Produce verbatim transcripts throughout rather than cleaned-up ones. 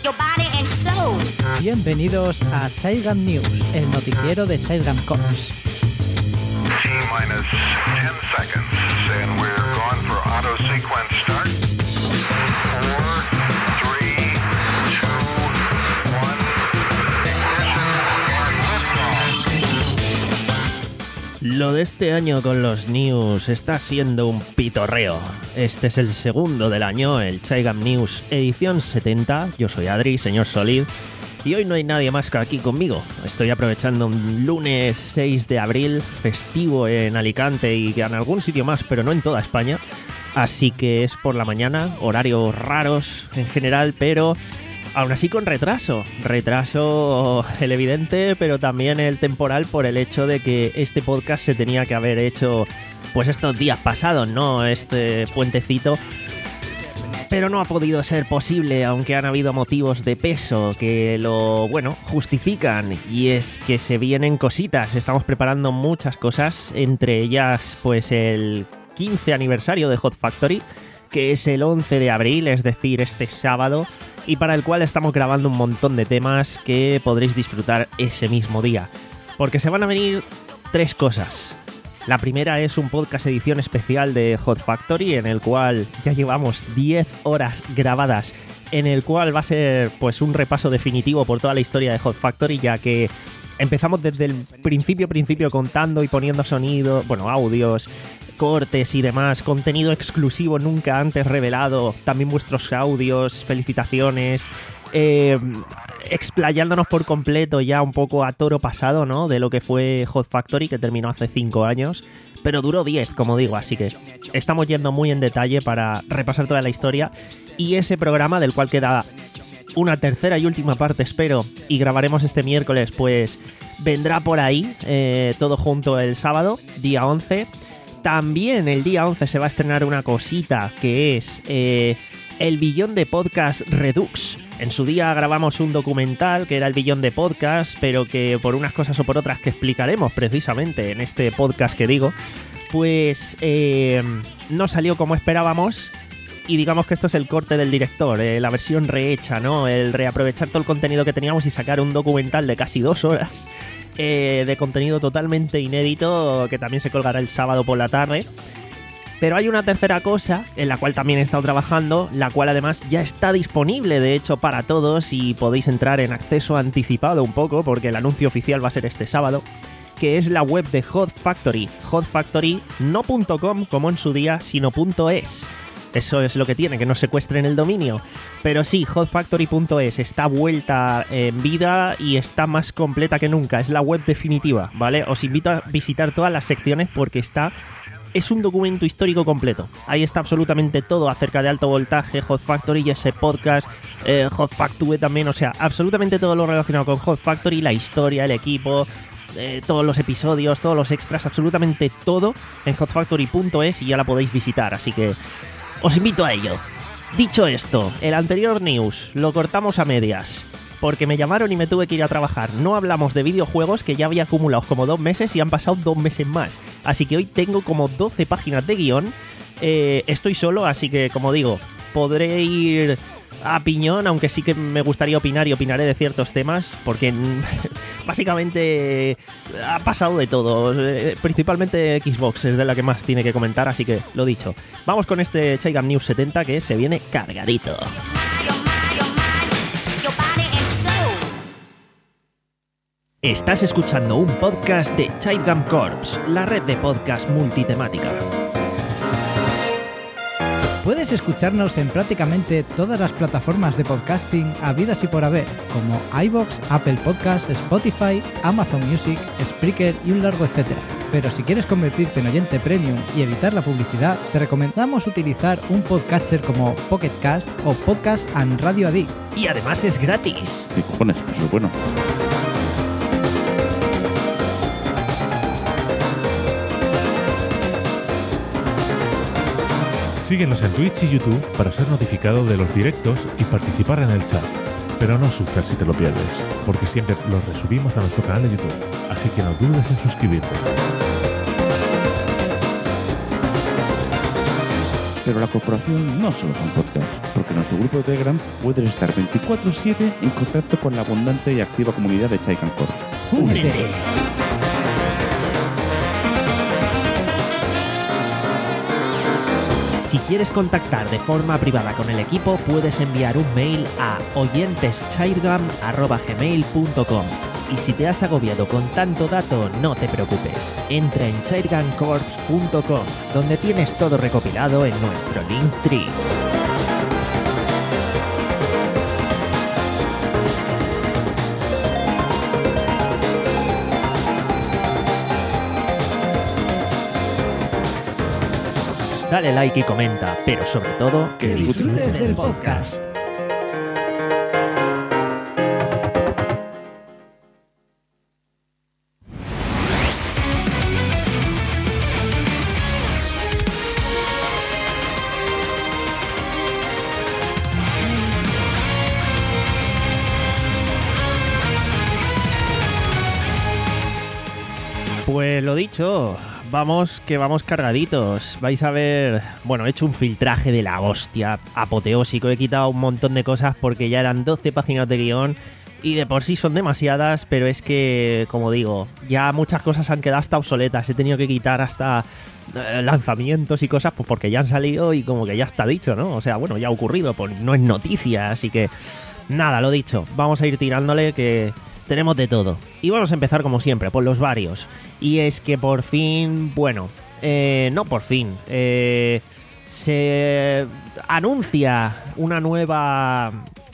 Bienvenidos a Childgam News, el noticiero de Childgam Corps. T-minus ten seconds, and we're going for auto sequence start. Four, three, two, one, ignition, and liftoff. Lo de este año con los news está siendo un pitorreo. Este es el segundo del año, el Childgam News edición setenta. Yo soy Adri, señor Solid. Y hoy no hay nadie más que aquí conmigo. Estoy aprovechando un lunes seis de abril, festivo en Alicante y en algún sitio más, pero no en toda España. Así que es por la mañana, horarios raros en general, pero aún así con retraso. Retraso el evidente, pero también el temporal por el hecho de que este podcast se tenía que haber hecho pues estos días pasados, ¿no? Este puentecito. Pero no ha podido ser posible, aunque han habido motivos de peso que lo, bueno, justifican. Y es que se vienen cositas, estamos preparando muchas cosas, entre ellas pues el quince aniversario de Hot Factory, que es el once de abril, es decir, este sábado, y para el cual estamos grabando un montón de temas que podréis disfrutar ese mismo día. Porque se van a venir tres cosas. La primera es un podcast edición especial de Hot Factory, en el cual ya llevamos diez horas grabadas, en el cual va a ser pues un repaso definitivo por toda la historia de Hot Factory, ya que empezamos desde el principio principio contando y poniendo sonido, bueno, audios, cortes y demás, contenido exclusivo nunca antes revelado, también vuestros audios, felicitaciones, eh, explayándonos por completo ya un poco a toro pasado, ¿no? De lo que fue Hot Factory, que terminó hace cinco años, pero duró diez, como digo, así que estamos yendo muy en detalle para repasar toda la historia, y ese programa del cual queda una tercera y última parte, espero, y grabaremos este miércoles, pues vendrá por ahí, eh, todo junto el sábado, día once. También el día once se va a estrenar una cosita que es eh, el Billón de Podcast Redux. En su día grabamos un documental que era el Billón de Podcast, pero que por unas cosas o por otras que explicaremos precisamente en este podcast que digo, pues eh, no salió como esperábamos. Y digamos que esto es el corte del director, eh, la versión rehecha, ¿no? El reaprovechar todo el contenido que teníamos y sacar un documental de casi dos horas eh, de contenido totalmente inédito, que también se colgará el sábado por la tarde. Pero hay una tercera cosa en la cual también he estado trabajando, la cual además ya está disponible, de hecho, para todos, y podéis entrar en acceso anticipado un poco, porque el anuncio oficial va a ser este sábado, que es la web de Hot Factory. Hot Factory, no punto com como en su día, sino punto es. Eso es lo que tiene, que no secuestren el dominio. Pero sí, hot factory punto es está vuelta en vida y está más completa que nunca. Es la web definitiva, ¿vale? Os invito a visitar todas las secciones porque está... es un documento histórico completo. Ahí está absolutamente todo acerca de alto voltaje, Hot Factory y ese podcast, eh, Hot Factory también. O sea, absolutamente todo lo relacionado con Hot Factory, la historia, el equipo... Eh, todos los episodios, todos los extras, absolutamente todo en hot factory punto es, y ya la podéis visitar, así que os invito a ello. Dicho esto, el anterior news lo cortamos a medias porque me llamaron y me tuve que ir a trabajar. No hablamos de videojuegos, que ya había acumulado como dos meses y han pasado dos meses más, así que hoy tengo como doce páginas de guión. eh, estoy solo, así que como digo, podré ir a piñón, aunque sí que me gustaría opinar y opinaré de ciertos temas, porque básicamente ha pasado de todo, principalmente Xbox es de la que más tiene que comentar, así que lo dicho, vamos con este Childgam News setenta que se viene cargadito. Estás escuchando un podcast de Childgam Corps, la red de podcast multitemática. Puedes escucharnos en prácticamente todas las plataformas de podcasting habidas y por haber, como iVoox, Apple Podcasts, Spotify, Amazon Music, Spreaker y un largo etcétera. Pero si quieres convertirte en oyente premium y evitar la publicidad, te recomendamos utilizar un podcatcher como Pocket Cast o Podcast and Radio Addict. Y además es gratis. ¿Qué cojones? Eso es bueno. Síguenos en Twitch y YouTube para ser notificado de los directos y participar en el chat. Pero no sufras si te lo pierdes, porque siempre los resubimos a nuestro canal de YouTube, así que no dudes en suscribirte. Pero la corporación no solo son podcasts, porque en nuestro grupo de Telegram puedes estar veinticuatro siete en contacto con la abundante y activa comunidad de Chaigan Corps. ¡Únete! Si quieres contactar de forma privada con el equipo, puedes enviar un mail a oyenteschairgam arroba gmail punto com. Y si te has agobiado con tanto dato, no te preocupes. Entra en chairguncorps punto com, donde tienes todo recopilado en nuestro Linktree. Dale like y comenta, pero sobre todo, Que Disfrutes del podcast. Pues lo dicho, vamos que vamos cargaditos. Vais a ver, bueno, he hecho un filtraje de la hostia, apoteósico. He quitado un montón de cosas porque ya eran doce páginas de guión y de por sí son demasiadas, pero es que, como digo, ya muchas cosas han quedado hasta obsoletas. He tenido que quitar hasta eh, lanzamientos y cosas pues porque ya han salido y como que ya está dicho, ¿no? O sea, bueno, ya ha ocurrido, pues no es noticia, así que nada, lo dicho, vamos a ir tirándole que tenemos de todo. Y vamos a empezar como siempre, por los varios. Y es que por fin, bueno, eh, no por fin, eh, se anuncia una nueva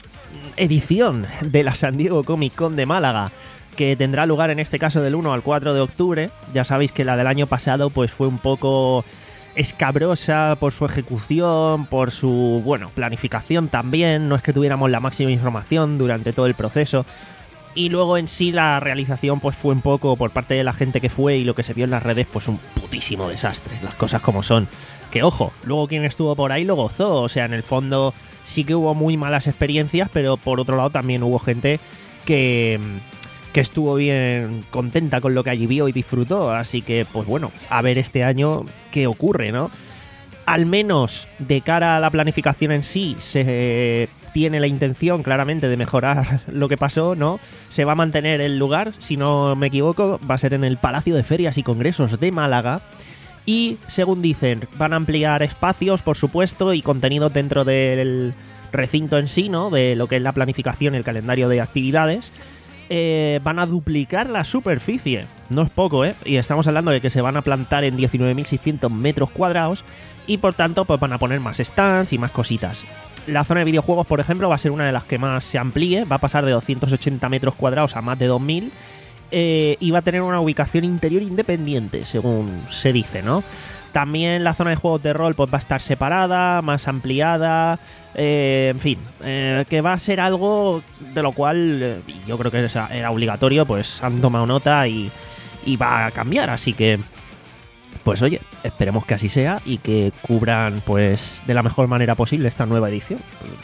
edición de la San Diego Comic Con de Málaga, que tendrá lugar en este caso del uno al cuatro de octubre. Ya sabéis que la del año pasado pues fue un poco escabrosa por su ejecución, por su, bueno, planificación también. No es que tuviéramos la máxima información durante todo el proceso. Y luego en sí la realización pues fue un poco, por parte de la gente que fue y lo que se vio en las redes, pues un putísimo desastre, las cosas como son. Que ojo, luego quien estuvo por ahí lo gozó, o sea, en el fondo sí que hubo muy malas experiencias, pero por otro lado también hubo gente que, que estuvo bien contenta con lo que allí vio y disfrutó, así que pues bueno, a ver este año qué ocurre, ¿no? Al menos de cara a la planificación en sí, se tiene la intención claramente de mejorar lo que pasó, ¿no? Se va a mantener el lugar, si no me equivoco, va a ser en el Palacio de Ferias y Congresos de Málaga. Y, según dicen, van a ampliar espacios, por supuesto, y contenidos dentro del recinto en sí, ¿no? De lo que es la planificación y el calendario de actividades. Eh, van a duplicar la superficie. No es poco, ¿eh? Y estamos hablando de que se van a plantar en diecinueve mil seiscientos metros cuadrados y, por tanto, pues van a poner más stands y más cositas. La zona de videojuegos, por ejemplo, va a ser una de las que más se amplíe. Va a pasar de doscientos ochenta metros cuadrados a más de dos mil. Eh, y va a tener una ubicación interior independiente, según se dice, ¿no? También la zona de juegos de rol pues va a estar separada, más ampliada, eh, en fin, eh, que va a ser algo de lo cual eh, yo creo que era obligatorio, pues han tomado nota y, y va a cambiar, así que pues oye, esperemos que así sea y que cubran pues de la mejor manera posible esta nueva edición.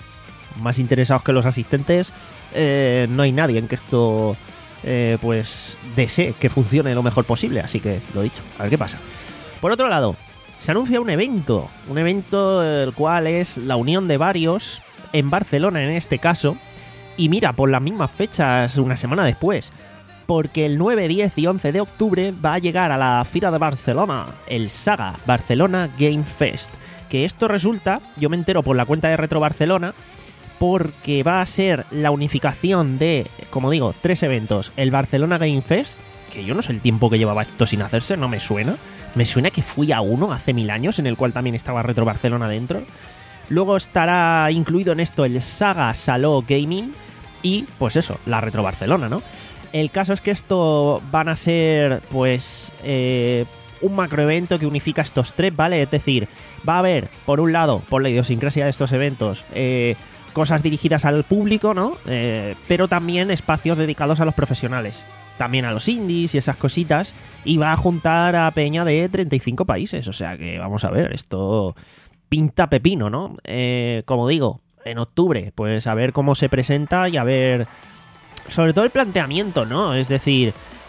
Más interesados que los asistentes, eh, no hay nadie en que esto eh, pues desee que funcione lo mejor posible, así que lo dicho, a ver qué pasa. Por otro lado, se anuncia un evento, un evento el cual es la unión de varios en Barcelona en este caso, y mira, por las mismas fechas una semana después, porque el nueve, diez y once de octubre va a llegar a la Fira de Barcelona, el Saga Barcelona Game Fest, que esto resulta, yo me entero por la cuenta de Retro Barcelona, porque va a ser la unificación de, como digo, tres eventos, el Barcelona Game Fest, que yo no sé el tiempo que llevaba esto sin hacerse, no me suena. Me suena que fui a uno hace mil años, en el cual también estaba Retro Barcelona dentro. Luego estará incluido en esto el Saga Saló Gaming y, pues eso, la Retro Barcelona, ¿no? El caso es que esto van a ser, pues, eh, un macroevento que unifica estos tres, ¿vale? Es decir, va a haber, por un lado, por la idiosincrasia de estos eventos, eh, cosas dirigidas al público, ¿no? Eh, pero también espacios dedicados a los profesionales. También a los indies y esas cositas, y va a juntar a peña de treinta y cinco países, o sea que vamos a ver, esto pinta pepino, ¿no? Eh, como digo, en octubre, pues a ver cómo se presenta y a ver, sobre todo el planteamiento, ¿no? Es decir,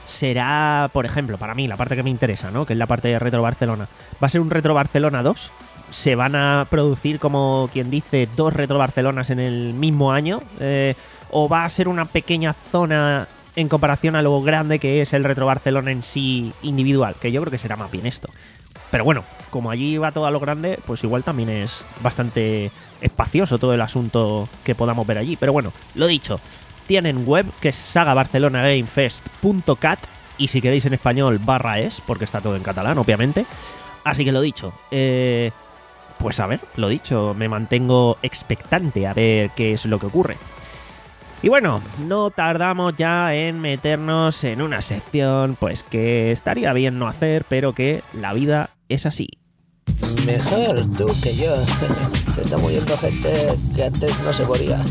será, por ejemplo, para mí, la parte que me interesa, ¿no? Que es la parte de Retro Barcelona. ¿Va a ser un Retro Barcelona dos? ¿Se van a producir, como quien dice, dos Retro Barcelonas en el mismo año? Eh, ¿O va a ser una pequeña zona en comparación a lo grande que es el Retro Barcelona en sí individual? Que yo creo que será más bien esto. Pero bueno, como allí va todo a lo grande, pues igual también es bastante espacioso todo el asunto que podamos ver allí. Pero bueno, lo dicho, tienen web que es saga barcelona game fest punto cat y si queréis en español barra es, porque está todo en catalán, obviamente. Así que lo dicho, eh, pues a ver, lo dicho, me mantengo expectante a ver qué es lo que ocurre. Y bueno, no tardamos ya en meternos en una sección pues que estaría bien no hacer, pero que la vida es así. Mejor tú que yo. Se está muriendo gente que antes no se moría.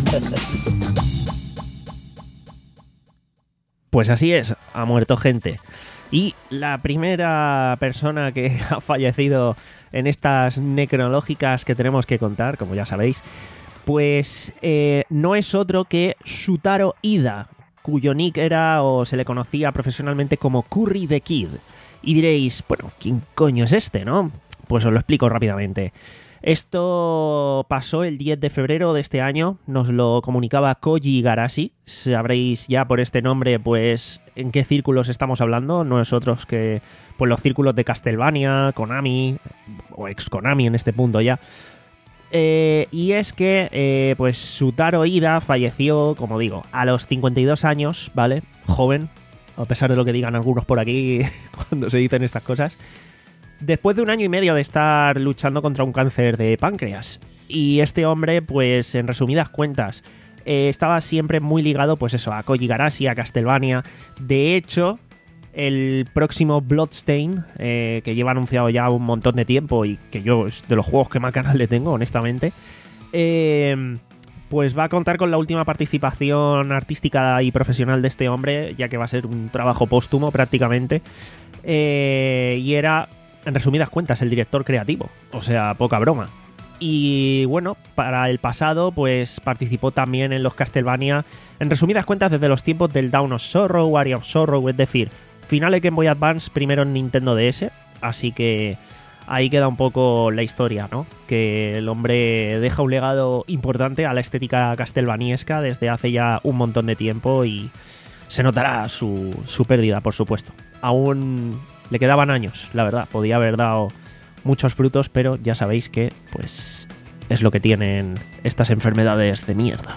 Pues así es, ha muerto gente. Y la primera persona que ha fallecido en estas necrológicas que tenemos que contar, como ya sabéis, pues eh, no es otro que Shutaro Ida, cuyo nick era o se le conocía profesionalmente como Curry the Kid. Y diréis, bueno, ¿quién coño es este, no? Pues os lo explico rápidamente. Esto pasó el diez de febrero de este año, nos lo comunicaba Koji Igarashi. Sabréis ya por este nombre, pues, en qué círculos estamos hablando. No es otros que, pues, los círculos de Castlevania, Konami, o ex Konami en este punto ya. Eh, y es que, eh, pues, Shutaro Ida falleció, como digo, a los cincuenta y dos años, ¿vale? Joven, a pesar de lo que digan algunos por aquí cuando se dicen estas cosas. Después de un año y medio de estar luchando contra un cáncer de páncreas. Y este hombre, pues, en resumidas cuentas, eh, estaba siempre muy ligado, pues eso, a Koji Igarashi, a Castlevania. De hecho, el próximo Bloodstain, eh, que lleva anunciado ya un montón de tiempo y que yo es de los juegos que más ganas le tengo, honestamente, eh, pues va a contar con la última participación artística y profesional de este hombre, ya que va a ser un trabajo póstumo prácticamente. Eh, y era, en resumidas cuentas, el director creativo, o sea, poca broma. Y bueno, para el pasado, pues participó también en los Castlevania, en resumidas cuentas, desde los tiempos del Dawn of Sorrow, Area of Sorrow, es decir, finales Game Boy Advance, primero en Nintendo D S, así que ahí queda un poco la historia, ¿no? Que el hombre deja un legado importante a la estética castlevaniesca desde hace ya un montón de tiempo y se notará su, su pérdida, por supuesto. Aún le quedaban años, la verdad, podía haber dado muchos frutos, pero ya sabéis que, pues, es lo que tienen estas enfermedades de mierda.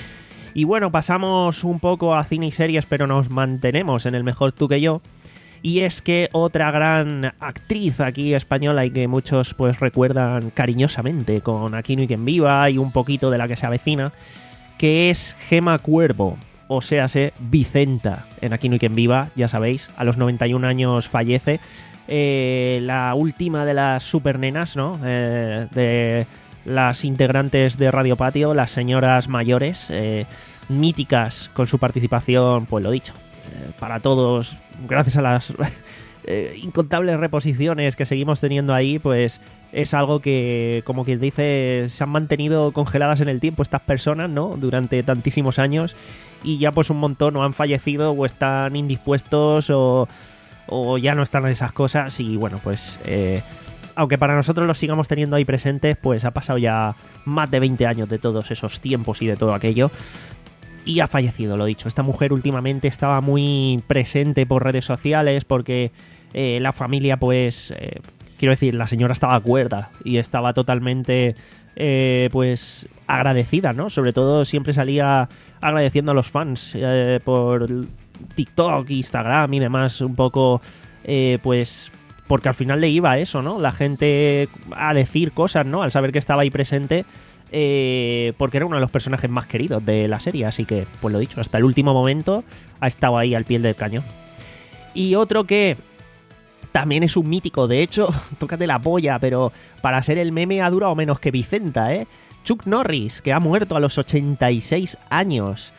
Y bueno, pasamos un poco a cine y series, pero nos mantenemos en el mejor tú que yo. Y es que otra gran actriz aquí española y que muchos pues recuerdan cariñosamente con Aquí no hay quien viva y un poquito de la que se avecina, que es Gemma Cuervo, o sea, se Vicenta en Aquí no hay quien viva, ya sabéis, a los noventa y un años fallece. Eh, la última de las supernenas, ¿no? Eh, de las integrantes de Radio Patio, las señoras mayores, eh, míticas con su participación, pues lo dicho, eh, para todos, gracias a las eh, incontables reposiciones que seguimos teniendo ahí, pues es algo que, como quien dice, se han mantenido congeladas en el tiempo estas personas, ¿no? Durante tantísimos años y ya pues un montón o han fallecido o están indispuestos o, o ya no están en esas cosas y bueno, pues... Eh, aunque para nosotros los sigamos teniendo ahí presentes, pues ha pasado ya más de veinte años de todos esos tiempos y de todo aquello. Y ha fallecido, lo dicho. Esta mujer últimamente estaba muy presente por redes sociales porque eh, la familia, pues, eh, quiero decir, la señora estaba cuerda y estaba totalmente, eh, pues, agradecida, ¿no? Sobre todo siempre salía agradeciendo a los fans eh, por TikTok, Instagram y demás, un poco, eh, pues... porque al final le iba a eso, ¿no? La gente a decir cosas, ¿no? Al saber que estaba ahí presente, eh, porque era uno de los personajes más queridos de la serie. Así que, pues lo dicho, hasta el último momento ha estado ahí al pie del cañón. Y otro que también es un mítico, de hecho, tócate la polla, pero para ser el meme ha durado menos que Vicenta, ¿eh? Chuck Norris, que ha muerto a los ochenta y seis años.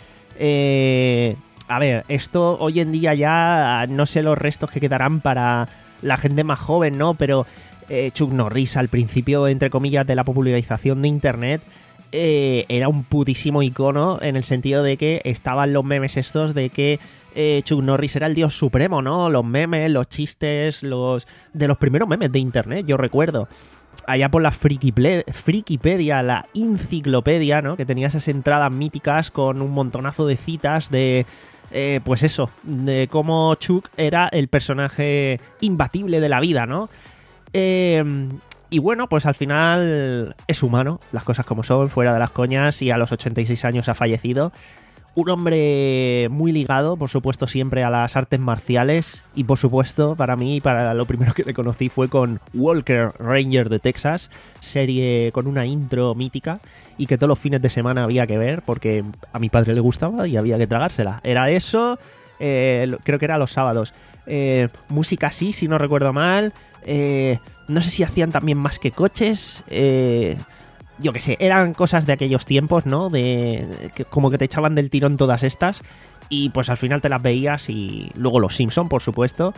Eh, a ver, esto hoy en día ya no sé los restos que quedarán para... la gente más joven, ¿no? Pero eh, Chuck Norris, al principio, entre comillas, de la popularización de Internet, eh, era un putísimo icono en el sentido de que estaban los memes estos de que eh, Chuck Norris era el dios supremo, ¿no? Los memes, los chistes, los de los primeros memes de internet, yo recuerdo. Allá por la Frikiple- Frikipedia, la enciclopedia, ¿no? Que tenía esas entradas míticas con un montonazo de citas de... Eh, pues eso, de cómo Chuck era el personaje imbatible de la vida, ¿no? Eh, y bueno, pues al final es humano, las cosas como son, fuera de las coñas, y a los ochenta y seis años ha fallecido. Un hombre muy ligado, por supuesto, siempre a las artes marciales, y por supuesto, para mí, para lo primero que le conocí fue con Walker Ranger de Texas, serie con una intro mítica y que todos los fines de semana había que ver porque a mi padre le gustaba y había que tragársela. Era eso, eh, creo que era los sábados. Eh, música así, si no recuerdo mal. Eh, no sé si hacían también Más que coches. Eh... Yo qué sé, eran cosas de aquellos tiempos, ¿no? De que, como que te echaban del tirón todas estas y pues al final te las veías y luego los Simpson, por supuesto.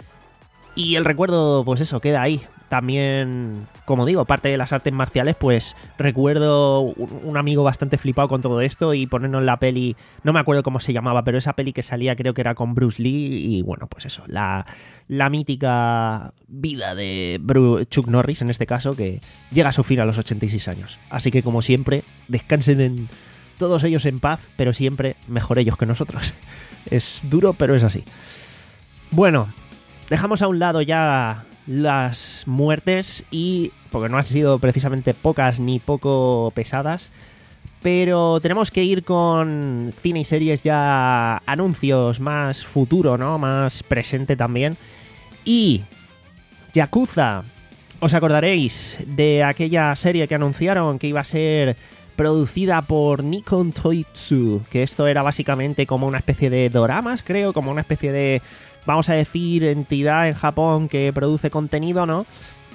Y el recuerdo, pues eso, queda ahí. También, como digo, parte de las artes marciales, pues recuerdo un, un amigo bastante flipado con todo esto y ponernos la peli, no me acuerdo cómo se llamaba, pero esa peli que salía creo que era con Bruce Lee y bueno, pues eso, la, la mítica vida de Bruce, Chuck Norris en este caso, que llega a su fin a los ochenta y seis años. Así que como siempre, descansen en todos ellos en paz, pero siempre mejor ellos que nosotros. Es duro, pero es así. Bueno, dejamos a un lado ya las muertes y porque no han sido precisamente pocas ni poco pesadas, pero tenemos que ir con cine y series ya anuncios más futuro, ¿no? Más presente también. Y Yakuza, os acordaréis de aquella serie que anunciaron que iba a ser producida por Nikon Toitsu, que esto era básicamente como una especie de doramas, creo, como una especie de, vamos a decir, entidad en Japón que produce contenido, ¿no?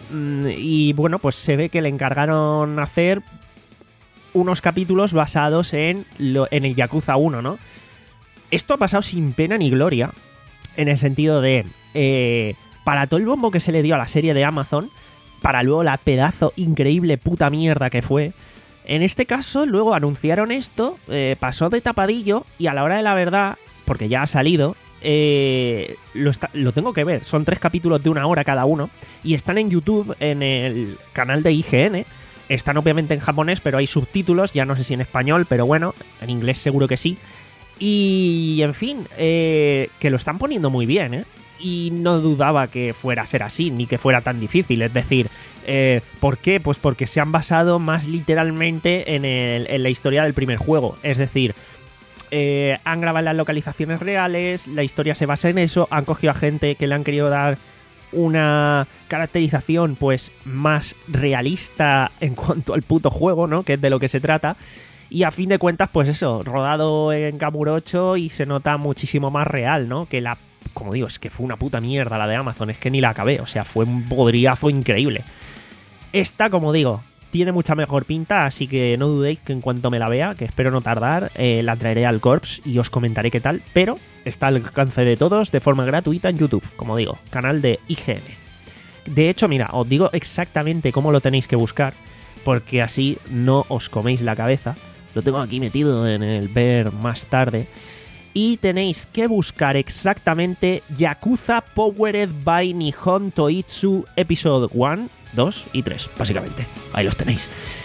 Y bueno, pues se ve que le encargaron hacer unos capítulos basados en, lo, en el Yakuza uno, ¿no? Esto ha pasado sin pena ni gloria, en el sentido de, eh, para todo el bombo que se le dio a la serie de Amazon, para luego la pedazo increíble puta mierda que fue, en este caso luego anunciaron esto, eh, pasó de tapadillo y a la hora de la verdad, porque ya ha salido, eh, lo, está, lo tengo que ver, son tres capítulos de una hora cada uno y están en YouTube, en el canal de I G N, están obviamente en japonés, pero hay subtítulos, ya no sé si en español, pero bueno, en inglés seguro que sí. Y en fin, eh, que lo están poniendo muy bien, ¿eh? Y no dudaba que fuera a ser así, ni que fuera tan difícil. Es decir, eh, ¿por qué? Pues porque se han basado más literalmente en, el, en la historia del primer juego. Es decir, eh, han grabado las localizaciones reales, la historia se basa en eso, han cogido a gente que le han querido dar una caracterización pues más realista en cuanto al puto juego, ¿no? Que es de lo que se trata. Y a fin de cuentas, pues eso, rodado en Kamurocho y se nota muchísimo más real, ¿no? Que la... Como digo, es que fue una puta mierda la de Amazon, es que ni la acabé, o sea, fue un podriazo increíble. Esta, como digo, tiene mucha mejor pinta, así que no dudéis que en cuanto me la vea, que espero no tardar, eh, la traeré al Corps y os comentaré qué tal, pero está al alcance de todos de forma gratuita en YouTube, como digo, canal de I G N. De hecho, mira, os digo exactamente cómo lo tenéis que buscar, porque así no os coméis la cabeza. Lo tengo aquí metido en el ver más tarde. Y tenéis que buscar exactamente Yakuza Powered by Nihon Toitsu Episode uno, dos y tres, básicamente. Ahí los tenéis.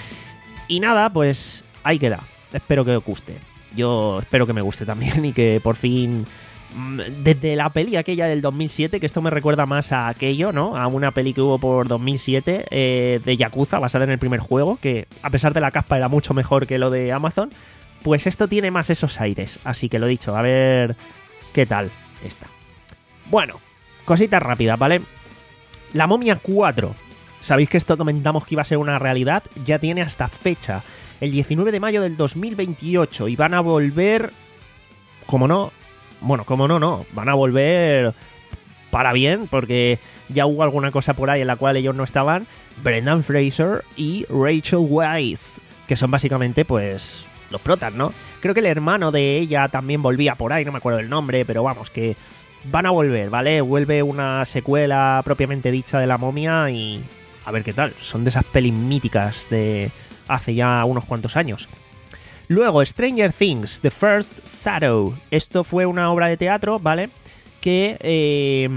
Y nada, pues ahí queda. Espero que os guste. Yo espero que me guste también y que por fin... Desde la peli aquella del dos mil siete, que esto me recuerda más a aquello, ¿no? A una peli que hubo por dos mil siete eh, de Yakuza, basada en el primer juego, que a pesar de la caspa era mucho mejor que lo de Amazon. Pues esto tiene más esos aires, así que lo dicho, a ver qué tal está. Bueno, cositas rápidas, ¿vale? La Momia cuatro. Sabéis que esto comentamos que iba a ser una realidad, ya tiene hasta fecha, el diecinueve de mayo del dos mil veintiocho, y van a volver, como no, bueno, como no, no, van a volver para bien, porque ya hubo alguna cosa por ahí en la cual ellos no estaban, Brendan Fraser y Rachel Weisz, que son básicamente, pues... los protas, ¿no? Creo que el hermano de ella también volvía por ahí, no me acuerdo el nombre, pero vamos, que van a volver, ¿vale? Vuelve una secuela propiamente dicha de La Momia y a ver qué tal. Son de esas pelis míticas de hace ya unos cuantos años. Luego, Stranger Things, The First Shadow. Esto fue una obra de teatro, ¿vale? Que, eh,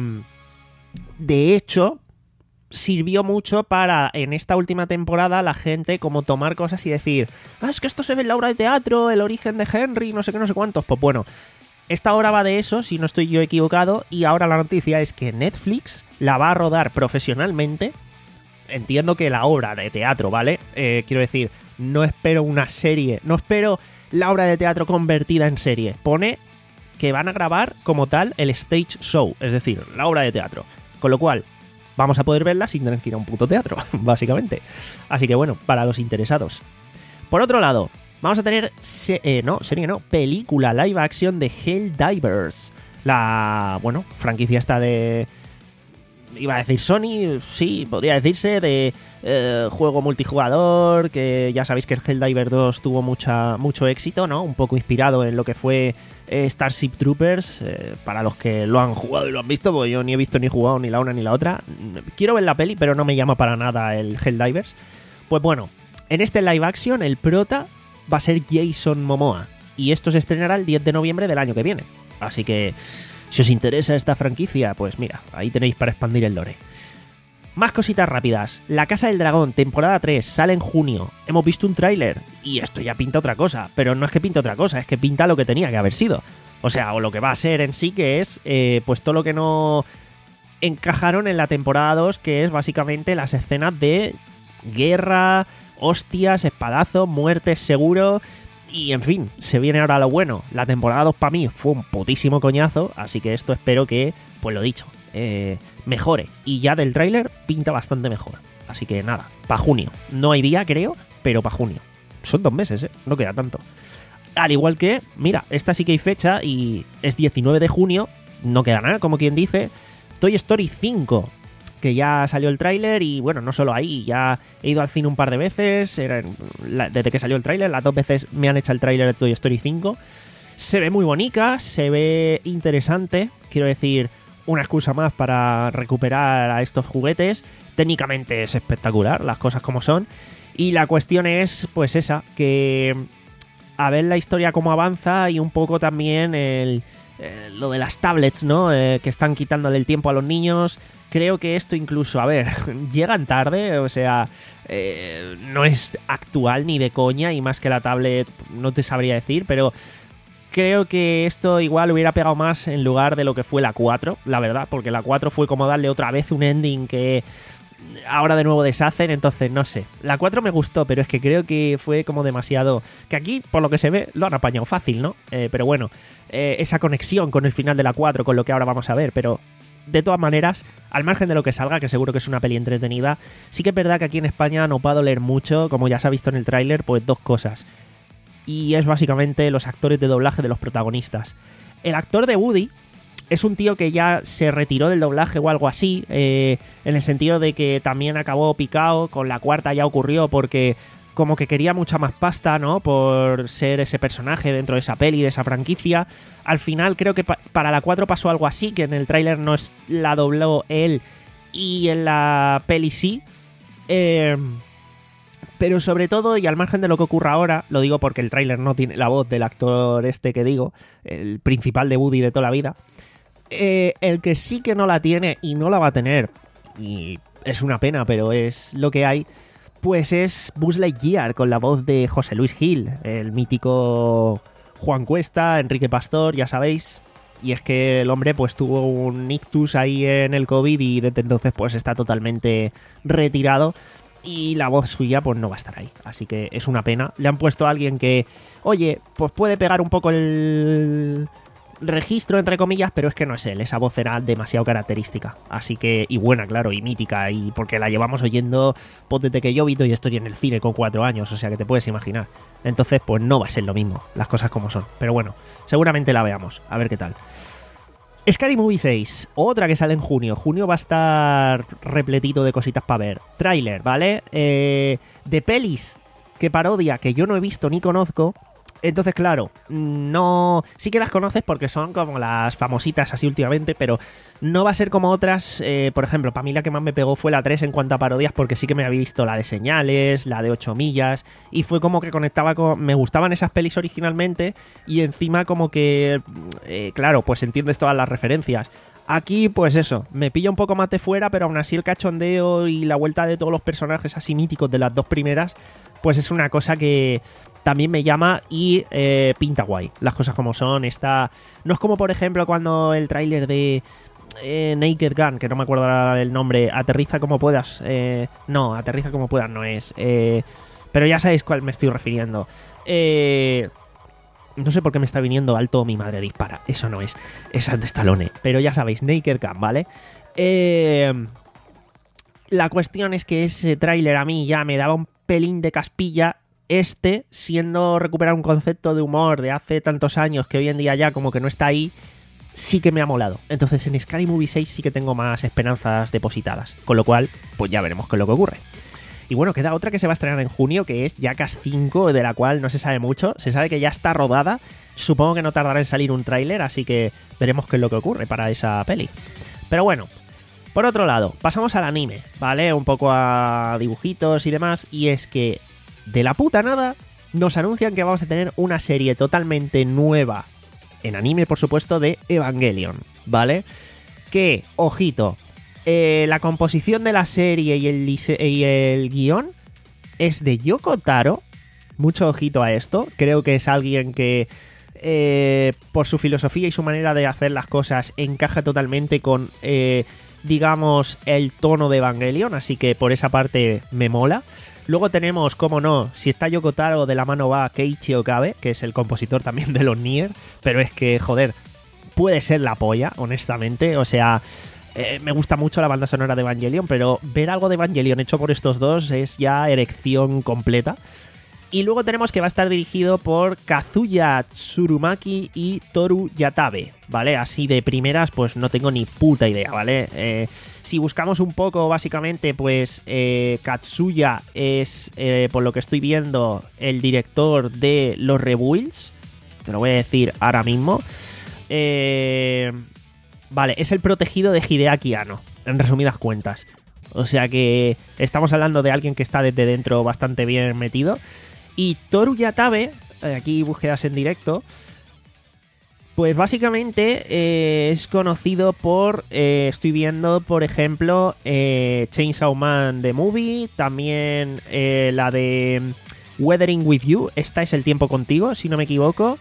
de hecho, sirvió mucho para, en esta última temporada, la gente como tomar cosas y decir, ah, es que esto se ve en la obra de teatro, el origen de Henry, no sé qué, no sé cuántos. Pues bueno, esta obra va de eso, si no estoy yo equivocado, y ahora la noticia es que Netflix la va a rodar profesionalmente. Entiendo que la obra de teatro, ¿vale? Eh, quiero decir, no espero una serie, no espero la obra de teatro convertida en serie. Pone que van a grabar como tal el stage show, es decir, la obra de teatro. Con lo cual, vamos a poder verla sin tener que ir a un puto teatro, básicamente. Así que bueno, para los interesados. Por otro lado, vamos a tener, se eh, no, serie no, película live action de Helldivers. La, bueno, franquicia esta de... Iba a decir Sony, sí, podría decirse, de eh, juego multijugador, que ya sabéis que el Helldivers dos tuvo mucha, mucho éxito, ¿no? Un poco inspirado en lo que fue eh, Starship Troopers, eh, para los que lo han jugado y lo han visto, porque yo ni he visto ni jugado ni la una ni la otra. Quiero ver la peli, pero no me llama para nada el Helldivers. Pues bueno, en este live action el prota va a ser Jason Momoa, y esto se estrenará el diez de noviembre del año que viene. Así que... si os interesa esta franquicia, pues mira, ahí tenéis para expandir el lore. Más cositas rápidas. La Casa del Dragón, temporada tres, sale en junio. Hemos visto un tráiler y esto ya pinta otra cosa. Pero no es que pinta otra cosa, es que pinta lo que tenía que haber sido. O sea, o lo que va a ser en sí, que es eh, pues todo lo que no encajaron en la temporada dos, que es básicamente las escenas de guerra, hostias, espadazos, muertes seguro... Y en fin, se viene ahora lo bueno. La temporada dos para mí fue un putísimo coñazo, así que esto espero que, pues lo dicho, eh, mejore. Y ya del tráiler pinta bastante mejor. Así que nada, para junio. No hay día, creo, pero para junio. Son dos meses, ¿eh? No queda tanto. Al igual que, mira, esta sí que hay fecha y es diecinueve de junio. No queda nada, como quien dice. Toy Story cinco, que ya salió el tráiler y bueno, no solo ahí, ya he ido al cine un par de veces, era, la, desde que salió el tráiler, las dos veces me han hecho el tráiler de Toy Story cinco. Se ve muy bonita, se ve interesante, quiero decir, una excusa más para recuperar a estos juguetes. Técnicamente es espectacular, las cosas como son, y la cuestión es pues esa, que a ver la historia cómo avanza y un poco también el, eh, lo de las tablets, ¿no? Eh, que están quitándole el tiempo a los niños. Creo que esto incluso, a ver, llegan tarde, o sea, eh, no es actual ni de coña, y más que la tablet no te sabría decir, pero creo que esto igual hubiera pegado más en lugar de lo que fue la cuatro, la verdad, porque la cuatro fue como darle otra vez un ending que ahora de nuevo deshacen, entonces no sé. La cuatro me gustó, pero es que creo que fue como demasiado... Que aquí, por lo que se ve, lo han apañado fácil, ¿no? Eh, pero bueno, eh, esa conexión con el final de la cuatro, con lo que ahora vamos a ver, pero... De todas maneras, al margen de lo que salga, que seguro que es una peli entretenida, sí que es verdad que aquí en España no va a doler mucho, como ya se ha visto en el tráiler, pues dos cosas. Y es básicamente los actores de doblaje de los protagonistas. El actor de Woody es un tío que ya se retiró del doblaje o algo así, eh, en el sentido de que también acabó picado, con la cuarta ya ocurrió porque como que quería mucha más pasta, ¿no? Por ser ese personaje dentro de esa peli, de esa franquicia. Al final creo que pa- para la cuatro pasó algo así, que en el tráiler no es, la dobló él y en la peli sí. Eh, pero sobre todo, y al margen de lo que ocurra ahora, lo digo porque el tráiler no tiene la voz del actor este que digo, el principal de Woody de toda la vida. Eh, el que sí que no la tiene y no la va a tener, y es una pena, pero es lo que hay, pues es Buzz Lightyear, con la voz de José Luis Gil, el mítico Juan Cuesta, Enrique Pastor, ya sabéis. Y es que el hombre pues tuvo un ictus ahí en el COVID y desde entonces pues está totalmente retirado. Y la voz suya pues no va a estar ahí. Así que es una pena. Le han puesto a alguien que, oye, pues puede pegar un poco el registro, entre comillas, pero es que no es él. Esa voz era demasiado característica. Así que, y buena, claro, y mítica. Y porque la llevamos oyendo pues, desde que yo vi Toy Story en el cine con cuatro años. O sea que te puedes imaginar. Entonces, pues no va a ser lo mismo. Las cosas como son. Pero bueno, seguramente la veamos. A ver qué tal. Scary Movie seis, otra que sale en junio. Junio va a estar repletito de cositas para ver. Tráiler, ¿vale? Eh, de pelis que parodia, que yo no he visto ni conozco. Entonces, claro, no... Sí que las conoces porque son como las famositas así últimamente, pero no va a ser como otras. Eh, por ejemplo, para mí la que más me pegó fue la tres en cuanto a parodias, porque sí que me había visto la de Señales, la de ocho millas, y fue como que conectaba con... Me gustaban esas pelis originalmente, y encima como que... Eh, claro, pues entiendes todas las referencias. Aquí, pues eso, me pilla un poco más de fuera, pero aún así el cachondeo y la vuelta de todos los personajes así míticos de las dos primeras, pues es una cosa que... también me llama y eh, pinta guay. Las cosas como son. Está... No es como, por ejemplo, cuando el tráiler de eh, Naked Gun, que no me acuerdo ahora el nombre, aterriza como puedas. Eh, no, aterriza como puedas no es. Eh, pero ya sabéis cuál me estoy refiriendo. Eh, no sé por qué me está viniendo alto mi madre dispara. Eso no es. Esa es de Stallone. Pero ya sabéis, Naked Gun, ¿vale? Eh, la cuestión es que ese tráiler a mí ya me daba un pelín de caspilla. Este, siendo recuperar un concepto de humor de hace tantos años que hoy en día ya como que no está ahí, sí que me ha molado. Entonces en Scary Movie seis sí que tengo más esperanzas depositadas. Con lo cual, pues ya veremos qué es lo que ocurre. Y bueno, queda otra que se va a estrenar en junio, que es Jackass cinco, de la cual no se sabe mucho. Se sabe que ya está rodada. Supongo que no tardará en salir un tráiler, así que veremos qué es lo que ocurre para esa peli. Pero bueno, por otro lado, pasamos al anime, ¿vale? Un poco a dibujitos y demás. Y es que... de la puta nada, nos anuncian que vamos a tener una serie totalmente nueva, en anime por supuesto, de Evangelion, ¿vale? Que, ojito, eh, la composición de la serie y el, y el guión es de Yoko Taro, mucho ojito a esto, creo que es alguien que eh, por su filosofía y su manera de hacer las cosas encaja totalmente con, eh, digamos, el tono de Evangelion, así que por esa parte me mola. Luego tenemos, como no, si está Yoko Taro, de la mano va Keiichi Okabe, que es el compositor también de los Nier, pero es que, joder, puede ser la polla, honestamente. O sea, eh, me gusta mucho la banda sonora de Evangelion, pero ver algo de Evangelion hecho por estos dos es ya erección completa. Y luego tenemos que va a estar dirigido por Kazuya Tsurumaki y Toru Yatabe, ¿vale? Así de primeras, pues no tengo ni puta idea, ¿vale? Eh, si buscamos un poco, básicamente, pues eh, Katsuya es, eh, por lo que estoy viendo, el director de los Rebuilds. Te lo voy a decir ahora mismo. Eh, vale, es el protegido de Hideaki Anno, en resumidas cuentas. O sea que estamos hablando de alguien que está desde dentro bastante bien metido. Y Toru Yatabe, aquí búsquedas en directo, pues básicamente eh, es conocido por, eh, estoy viendo, por ejemplo, eh, Chainsaw Man The Movie, también eh, la de Weathering With You, esta es El Tiempo Contigo, si no me equivoco,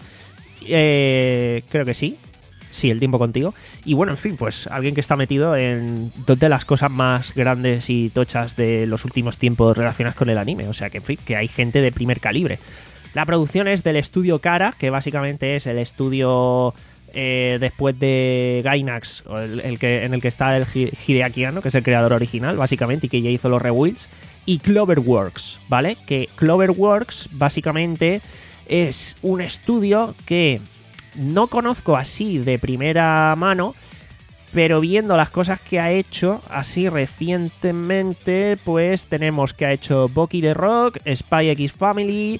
eh, creo que sí. Sí, El Tiempo Contigo. Y bueno, en fin, pues alguien que está metido en dos de las cosas más grandes y tochas de los últimos tiempos relacionadas con el anime. O sea que, en fin, que hay gente de primer calibre. La producción es del estudio Kara, que básicamente es el estudio eh, después de Gainax, el, el que, en el que está el Hideaki Anno, que es el creador original, básicamente, y que ya hizo los Rebuilds. Y Cloverworks, ¿vale? Que Cloverworks, básicamente, es un estudio que... no conozco así de primera mano, pero viendo las cosas que ha hecho así recientemente, pues tenemos que ha hecho Bucky the Rock, Spy X Family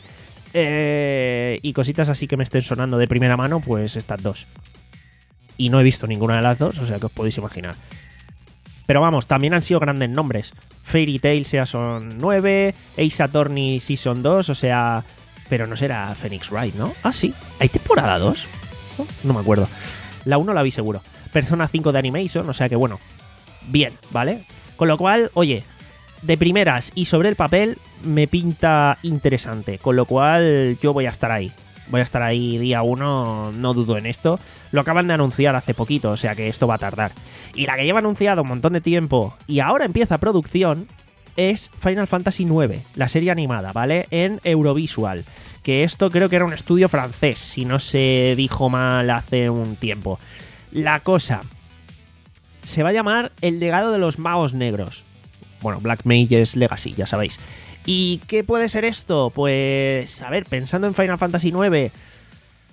eh, y cositas así que me estén sonando de primera mano, pues estas dos. Y no he visto ninguna de las dos, o sea que os podéis imaginar. Pero vamos, también han sido grandes nombres. Fairy Tail Season nueve, Ace Attorney Season dos, o sea... Pero no será Phoenix Wright, ¿no? Ah, sí. ¿Hay temporada dos? No, no me acuerdo. La uno la vi seguro. Persona cinco de Animation, o sea que bueno. Bien, ¿vale? Con lo cual, oye, de primeras y sobre el papel me pinta interesante. Con lo cual yo voy a estar ahí. Voy a estar ahí día uno, no dudo en esto. Lo acaban de anunciar hace poquito, o sea que esto va a tardar. Y la que lleva anunciado un montón de tiempo y ahora empieza producción... es Final Fantasy nueve, la serie animada, ¿vale? En Eurovisual, que esto creo que era un estudio francés, si no se dijo mal hace un tiempo. La cosa, se va a llamar El legado de los magos negros. Bueno, Black Mage's Legacy, ya sabéis. ¿Y qué puede ser esto? Pues, a ver, pensando en Final Fantasy nueve,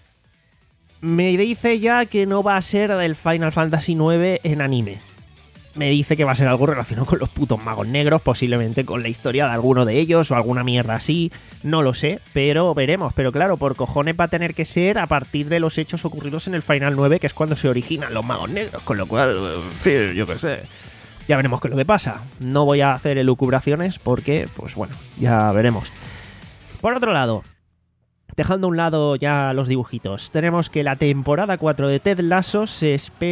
me dice ya que no va a ser del Final Fantasy nueve en anime. me dice que va a ser algo relacionado con los putos magos negros, posiblemente con la historia de alguno de ellos o alguna mierda así, no lo sé, pero veremos. Pero claro, por cojones va a tener que ser a partir de los hechos ocurridos en el Final nueve, que es cuando se originan los magos negros, con lo cual, sí, yo qué sé, ya veremos qué es lo que pasa. No voy a hacer elucubraciones porque, pues bueno, ya veremos. Por otro lado, dejando a un lado ya los dibujitos, tenemos que la temporada cuatro de Ted Lasso se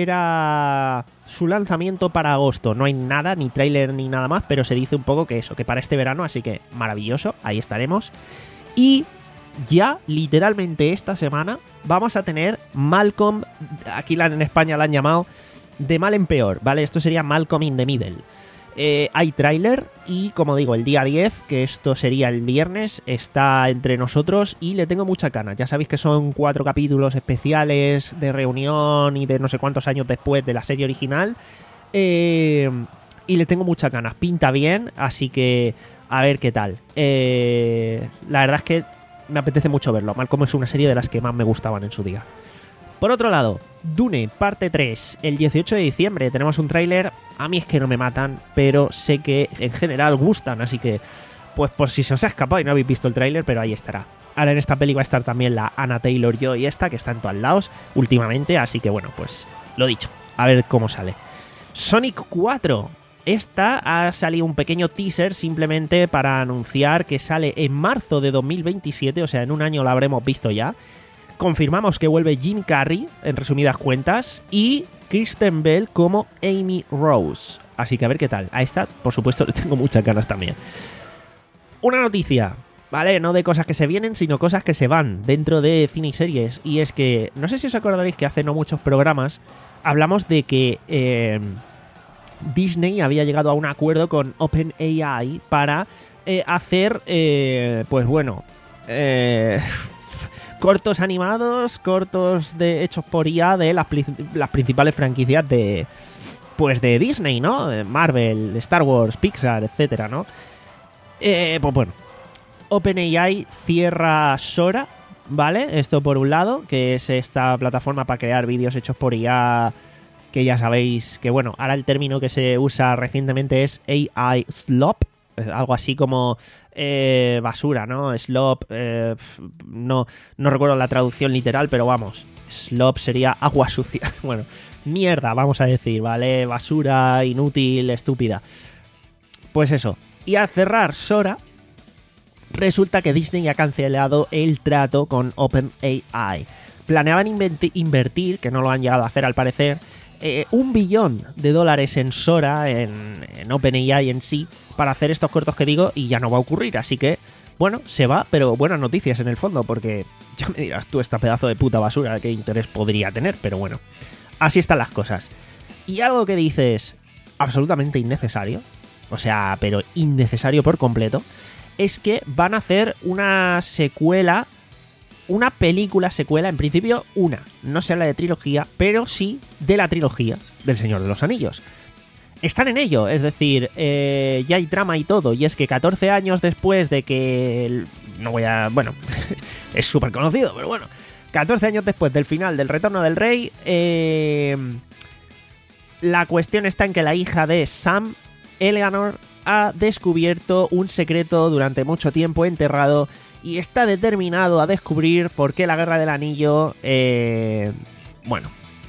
espera su lanzamiento para agosto. No hay nada, ni tráiler ni nada más, pero se dice un poco que eso, que para este verano, así que maravilloso, ahí estaremos. Y ya, literalmente esta semana, vamos a tener Malcolm, aquí en España la han llamado de mal en peor, ¿vale? Esto sería Malcolm in the Middle. Eh, hay tráiler y, como digo, el día diez, que esto sería el viernes, está entre nosotros y le tengo mucha ganas. Ya sabéis que son cuatro capítulos especiales de reunión y de no sé cuántos años después de la serie original. Eh, y le tengo muchas ganas. Pinta bien, así que a ver qué tal. Eh, la verdad es que me apetece mucho verlo. Malcolm es una serie de las que más me gustaban en su día. Por otro lado, Dune, parte tres, el dieciocho de diciembre. Tenemos un tráiler. A mí es que no me matan, pero sé que en general gustan, así que, pues por si se os ha escapado y no habéis visto el tráiler, pero ahí estará. Ahora en esta peli va a estar también la Anna Taylor-Joy esta, que está en todos lados últimamente, así que bueno, pues lo dicho, a ver cómo sale. Sonic cuatro. Esta ha salido un pequeño teaser simplemente para anunciar que sale en marzo de dos mil veintisiete, o sea, en un año la habremos visto ya. Confirmamos que vuelve Jim Carrey, en resumidas cuentas, y Kristen Bell como Amy Rose. Así que a ver qué tal. A esta, por supuesto, le tengo muchas ganas también. Una noticia, ¿vale? No de cosas que se vienen, sino cosas que se van dentro de cine y series. Y es que, no sé si os acordaréis que hace no muchos programas hablamos de que eh, Disney había llegado a un acuerdo con OpenAI para eh, hacer, eh, pues bueno... Eh, cortos animados, cortos de hechos por I A de las, las principales franquicias de pues de Disney, ¿no? Marvel, Star Wars, Pixar, etcétera, ¿no? Eh, pues bueno, OpenAI cierra Sora, ¿vale? Esto por un lado, que es esta plataforma para crear vídeos hechos por I A, que ya sabéis que, bueno, ahora el término que se usa recientemente es A I slop, algo así como eh, basura, ¿no? Slop, eh, no, no recuerdo la traducción literal, pero vamos, slop sería agua sucia. Bueno, mierda, vamos a decir, ¿vale? Basura, inútil, estúpida. Pues eso. Y al cerrar Sora, resulta que Disney ha cancelado el trato con OpenAI. Planeaban invertir, que no lo han llegado a hacer al parecer, Eh, un billón de dólares en Sora, en, en OpenAI en sí, para hacer estos cortos que digo, y ya no va a ocurrir. Así que, bueno, se va, pero buenas noticias en el fondo, porque ya me dirás tú, esta pedazo de puta basura, qué interés podría tener, pero bueno, así están las cosas. Y algo que dices absolutamente innecesario, o sea, pero innecesario por completo, es que van a hacer una secuela... Una película secuela, en principio una, no se habla de trilogía, pero sí de la trilogía del Señor de los Anillos. Están en ello, es decir, eh, ya hay trama y todo, y es que catorce años después de que... El, no voy a... Bueno, es súper conocido, pero bueno, catorce años después del final del Retorno del Rey, eh, la cuestión está en que la hija de Sam, Eleanor, ha descubierto un secreto durante mucho tiempo enterrado y está determinado a descubrir por qué la Guerra del Anillo, eh, bueno,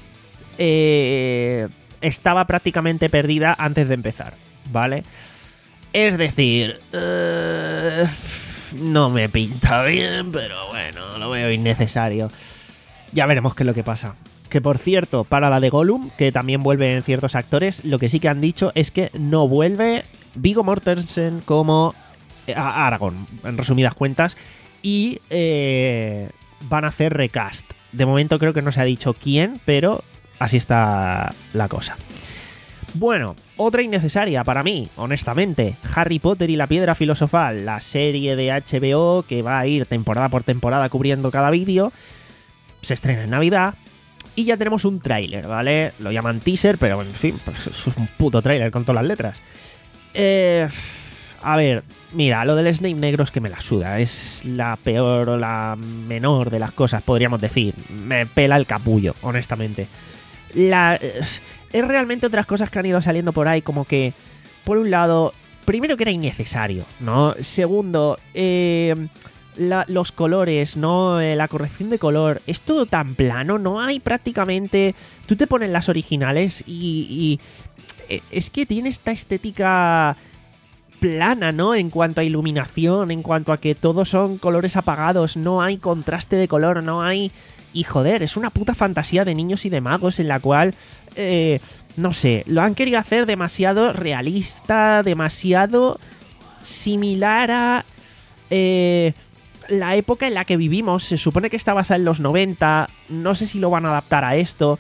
eh, estaba prácticamente perdida antes de empezar, ¿vale? Es decir, uh, no me pinta bien, pero bueno, lo veo innecesario. Ya veremos qué es lo que pasa. Que por cierto, para la de Gollum, que también vuelven ciertos actores, lo que sí que han dicho es que no vuelve Viggo Mortensen como a Aragorn, en resumidas cuentas, y eh, van a hacer recast. De momento creo que no se ha dicho quién, pero así está la cosa. Bueno, otra innecesaria para mí, honestamente, Harry Potter y la Piedra Filosofal, la serie de H B O que va a ir temporada por temporada cubriendo cada vídeo, se estrena en Navidad y ya tenemos un tráiler, ¿vale? Lo llaman teaser, pero en fin, pues es un puto tráiler con todas las letras. Eh... A ver, mira, lo del Snape negro es que me la suda. Es la peor o la menor de las cosas, podríamos decir. Me pela el capullo, honestamente. la, es realmente otras cosas que han ido saliendo por ahí, como que, por un lado, primero que era innecesario, ¿no? Segundo, eh, la, los colores, ¿no? Eh, la corrección de color, es todo tan plano, no hay prácticamente... Tú te pones las originales y, y es que tiene esta estética plana, ¿no? En cuanto a iluminación, en cuanto a que todos son colores apagados, no hay contraste de color, no hay... Y joder, es una puta fantasía de niños y de magos en la cual, eh, no sé, lo han querido hacer demasiado realista, demasiado similar a eh, la época en la que vivimos. Se supone que está basada en los noventa, no sé si lo van a adaptar a esto.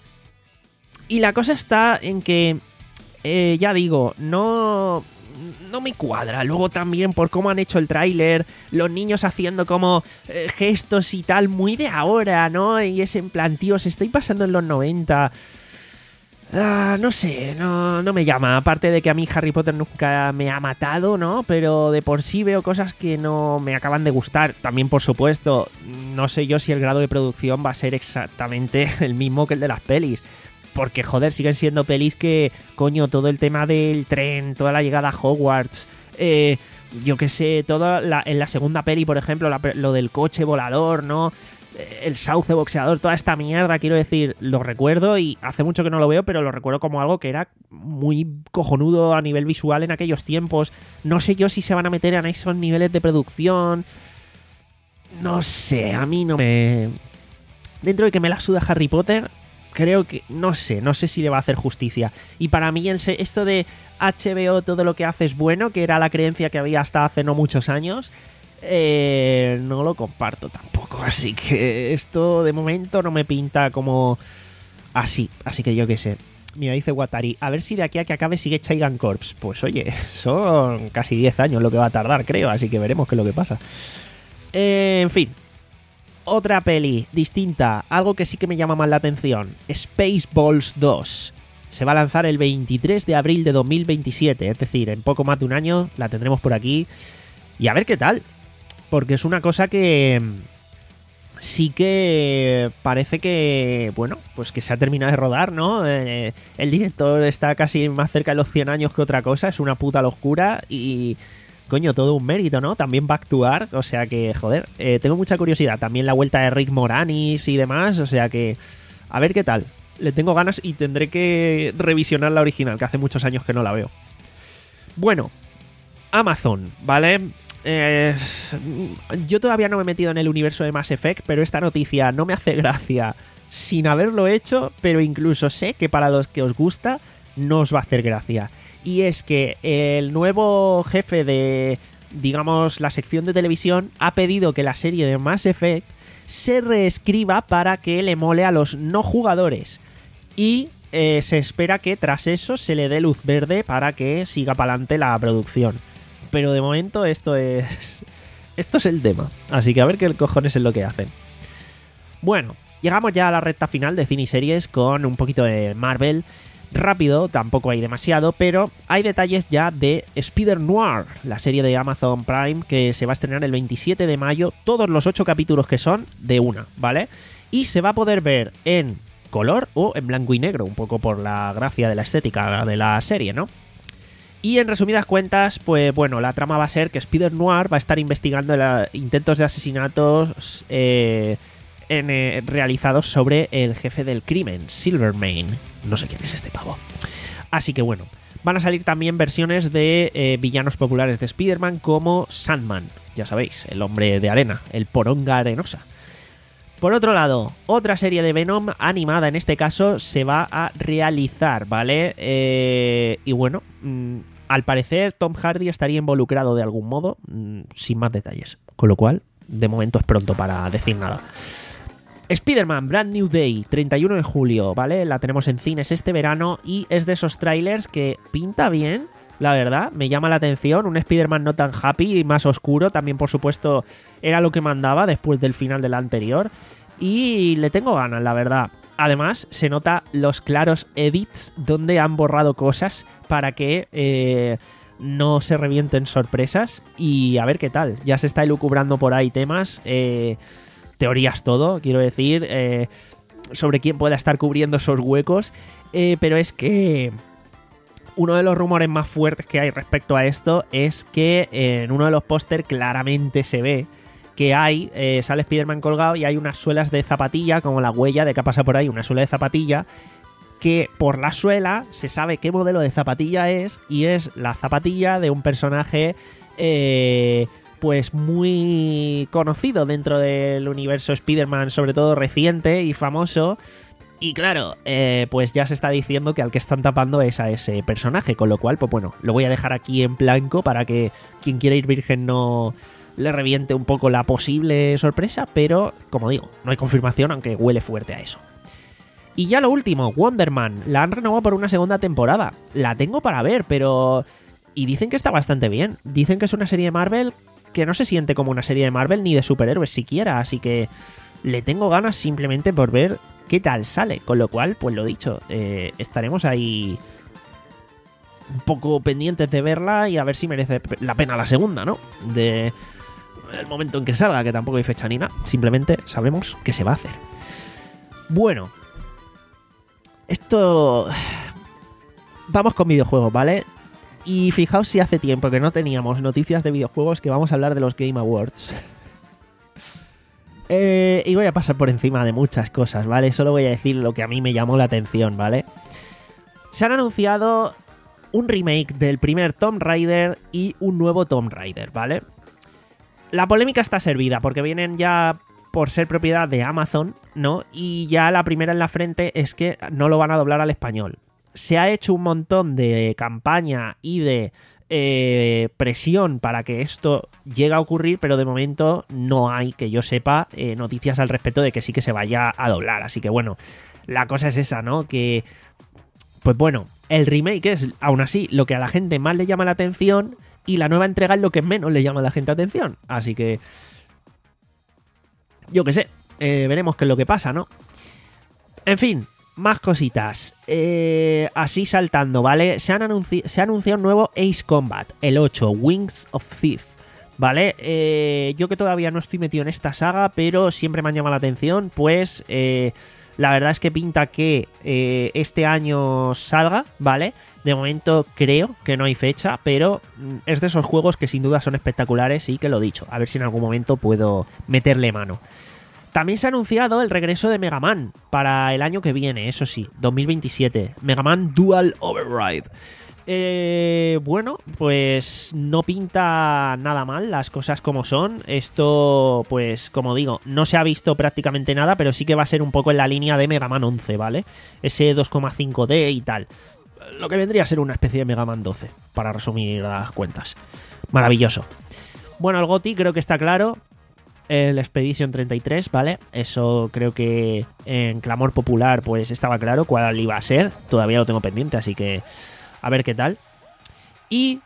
Y la cosa está en que, eh, ya digo, no... no me cuadra. Luego también por cómo han hecho el tráiler, los niños haciendo como eh, gestos y tal, muy de ahora, ¿no? Y es en plan, tío, se estoy pasando en los noventa. Ah, no sé, no, no me llama. Aparte de que a mí Harry Potter nunca me ha matado, ¿no? Pero de por sí veo cosas que no me acaban de gustar. También, por supuesto, no sé yo si el grado de producción va a ser exactamente el mismo que el de las pelis. Porque, joder, siguen siendo pelis que, coño, todo el tema del tren, toda la llegada a Hogwarts, eh, yo qué sé, toda la, en la segunda peli, por ejemplo, la, lo del coche volador, ¿no? El sauce boxeador, toda esta mierda, quiero decir, lo recuerdo y hace mucho que no lo veo, pero lo recuerdo como algo que era muy cojonudo a nivel visual en aquellos tiempos. No sé yo si se van a meter en esos niveles de producción. No sé, a mí no me... Dentro de que me la suda Harry Potter... Creo que, no sé, no sé si le va a hacer justicia. Y para mí esto de H B O todo lo que hace es bueno, que era la creencia que había hasta hace no muchos años, eh, no lo comparto tampoco. Así que esto de momento no me pinta como así. Así que yo qué sé. Mira, dice Watari, a ver si de aquí a que acabe sigue Chaigan Corps. Pues oye, son casi diez años lo que va a tardar, creo. Así que veremos qué es lo que pasa. Eh, en fin. Otra peli distinta, algo que sí que me llama más la atención, Spaceballs dos. Se va a lanzar el veintitrés de abril de dos mil veintisiete, es decir, en poco más de un año la tendremos por aquí. Y a ver qué tal, porque es una cosa que sí que parece que, bueno, pues que se ha terminado de rodar, ¿no? Eh, el director está casi más cerca de los cien años que otra cosa, es una puta locura y... Coño, todo un mérito, ¿no? También va a actuar, o sea que, joder, eh, tengo mucha curiosidad. También la vuelta de Rick Moranis y demás, o sea que, a ver qué tal. Le tengo ganas y tendré que revisionar la original, que hace muchos años que no la veo. Bueno, Amazon, ¿vale? Eh, yo todavía no me he metido en el universo de Mass Effect, pero esta noticia no me hace gracia sin haberlo hecho, pero incluso sé que para los que os gusta, no os va a hacer gracia. Y es que el nuevo jefe de, digamos, la sección de televisión ha pedido que la serie de Mass Effect se reescriba para que le mole a los no jugadores. Y eh, se espera que tras eso se le dé luz verde para que siga para adelante la producción. Pero de momento esto es... Esto es el tema. Así que a ver qué cojones es lo que hacen. Bueno, llegamos ya a la recta final de cine y series con un poquito de Marvel. Rápido, tampoco hay demasiado, pero hay detalles ya de Spider-Noir, la serie de Amazon Prime que se va a estrenar el veintisiete de mayo, todos los ocho capítulos que son de una, ¿vale? Y se va a poder ver en color o en blanco y negro, un poco por la gracia de la estética de la serie, ¿no? Y en resumidas cuentas, pues bueno, la trama va a ser que Spider-Noir va a estar investigando la, intentos de asesinatos eh, en, eh, realizados sobre el jefe del crimen, Silvermane. No sé quién es este pavo. Así que bueno, van a salir también versiones de eh, villanos populares de Spider-Man como Sandman, ya sabéis, el hombre de arena, el poronga arenosa. Por otro lado, otra serie de Venom animada en este caso se va a realizar, ¿vale? Eh, y bueno, mmm, al parecer Tom Hardy estaría involucrado de algún modo, mmm, sin más detalles, con lo cual de momento es pronto para decir nada. Spider-Man Brand New Day, treinta y uno de julio, ¿vale? La tenemos en cines este verano y es de esos trailers que pinta bien, la verdad, me llama la atención. Un Spider-Man no tan happy y más oscuro, también por supuesto era lo que mandaba después del final del anterior y le tengo ganas, la verdad. Además, se nota los claros edits donde han borrado cosas para que... Eh, no se revienten sorpresas y a ver qué tal. Ya se está elucubrando por ahí temas... Eh, teorías todo, quiero decir, eh, sobre quién pueda estar cubriendo esos huecos, eh, pero es que uno de los rumores más fuertes que hay respecto a esto es que en uno de los pósters claramente se ve que hay, eh, sale Spider-Man colgado y hay unas suelas de zapatilla, como la huella de que ha pasado por ahí, una suela de zapatilla, que por la suela se sabe qué modelo de zapatilla es, y es la zapatilla de un personaje eh, pues muy conocido dentro del universo Spider-Man, sobre todo reciente y famoso. Y claro, eh, pues ya se está diciendo que al que están tapando es a ese personaje, con lo cual, pues bueno, lo voy a dejar aquí en blanco para que quien quiera ir virgen no le reviente un poco la posible sorpresa, pero como digo, no hay confirmación, aunque huele fuerte a eso. Y ya lo último, Wonder Man, la han renovado por una segunda temporada. La tengo para ver, pero... Y dicen que está bastante bien. Dicen que es una serie de Marvel que no se siente como una serie de Marvel ni de superhéroes siquiera, así que le tengo ganas simplemente por ver qué tal sale. Con lo cual, pues lo dicho, eh, estaremos ahí un poco pendientes de verla y a ver si merece la pena la segunda, ¿no? De el momento en que salga, que tampoco hay fecha ni nada. Simplemente sabemos que se va a hacer. Bueno, esto... Vamos con videojuegos, ¿vale? Y fijaos si hace tiempo que no teníamos noticias de videojuegos, que vamos a hablar de los Game Awards. eh, y voy a pasar por encima de muchas cosas, ¿vale? Solo voy a decir lo que a mí me llamó la atención, ¿vale? Se han anunciado un remake del primer Tomb Raider y un nuevo Tomb Raider, ¿vale? La polémica está servida porque vienen ya por ser propiedad de Amazon, ¿no? Y ya la primera en la frente es que no lo van a doblar al español. Se ha hecho un montón de campaña y de eh, presión para que esto llegue a ocurrir, pero de momento no hay, que yo sepa, eh, noticias al respecto de que sí que se vaya a doblar. Así que bueno, la cosa es esa, ¿no? Que, pues bueno, el remake es, aún así, lo que a la gente más le llama la atención, y la nueva entrega es lo que menos le llama a la gente atención. Así que, yo qué sé, eh, veremos qué es lo que pasa, ¿no? En fin, más cositas. Eh, así saltando, ¿vale? Se, han anunci- se ha anunciado un nuevo Ace Combat, el ocho, Wings of Thief, ¿vale? Eh, yo que todavía no estoy metido en esta saga, pero siempre me han llamado la atención, pues eh, la verdad es que pinta que eh, este año salga, ¿vale? De momento creo que no hay fecha, pero es de esos juegos que sin duda son espectaculares y que lo dicho, a ver si en algún momento puedo meterle mano. También se ha anunciado el regreso de Mega Man para el año que viene, eso sí, dos mil veintisiete. Mega Man Dual Override. Eh, bueno, pues no pinta nada mal las cosas como son. Esto, pues como digo, no se ha visto prácticamente nada, pero sí que va a ser un poco en la línea de Mega Man once, ¿vale? Ese dos coma cinco D y tal. Lo que vendría a ser una especie de Mega Man doce, para resumir las cuentas. Maravilloso. Bueno, el GOTY creo que está claro. El Expedition treinta y tres, ¿vale? Eso creo que en clamor popular pues estaba claro cuál iba a ser. Todavía lo tengo pendiente, así que a ver qué tal. Y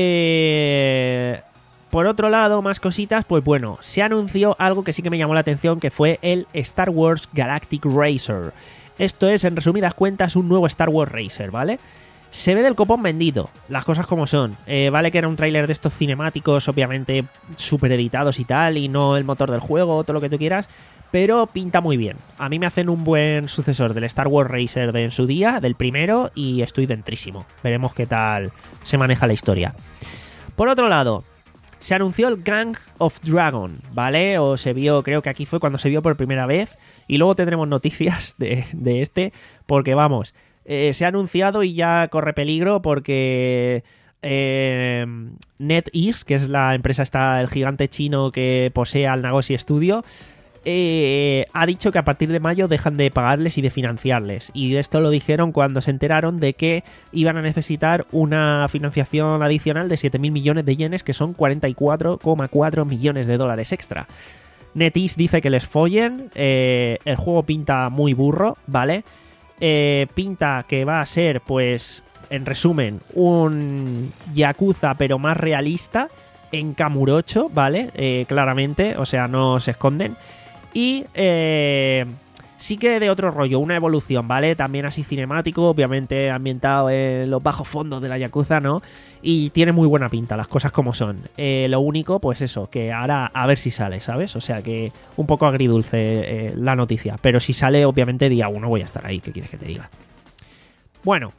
eh, por otro lado, más cositas, pues bueno, se anunció algo que sí que me llamó la atención, que fue el Star Wars Galactic Racer. Esto es, en resumidas cuentas, un nuevo Star Wars Racer, ¿vale? Se ve del copón vendido, las cosas como son. Eh, vale que era un tráiler de estos cinemáticos, obviamente super editados y tal, y no el motor del juego, todo lo que tú quieras, pero pinta muy bien. A mí me hacen un buen sucesor del Star Wars Racer de en su día, del primero, y estoy dentrísimo. Veremos qué tal se maneja la historia. Por otro lado, se anunció el Gang of Dragon, ¿vale? O se vio, creo que aquí fue cuando se vio por primera vez, y luego tendremos noticias de, de este, porque vamos... Eh, se ha anunciado y ya corre peligro porque eh, NetEase, que es la empresa esta, el gigante chino que posee al Nagoshi Studio, eh, ha dicho que a partir de mayo dejan de pagarles y de financiarles. Y esto lo dijeron cuando se enteraron de que iban a necesitar una financiación adicional de siete mil millones de yenes, que son cuarenta y cuatro coma cuatro millones de dólares extra. NetEase dice que les follen, eh, el juego pinta muy burro, ¿vale? Eh, pinta que va a ser, pues, en resumen, un Yakuza pero más realista en Kamurocho, ¿vale? Eh, claramente, o sea, no se esconden. Y eh, sí que de otro rollo, una evolución, ¿vale? También así cinemático, obviamente ambientado en los bajos fondos de la Yakuza, ¿no? Y tiene muy buena pinta, las cosas como son. Eh, lo único, pues eso, que ahora a ver si sale, ¿sabes? O sea que un poco agridulce eh, la noticia. Pero si sale, obviamente día uno voy a estar ahí, ¿qué quieres que te diga? Bueno,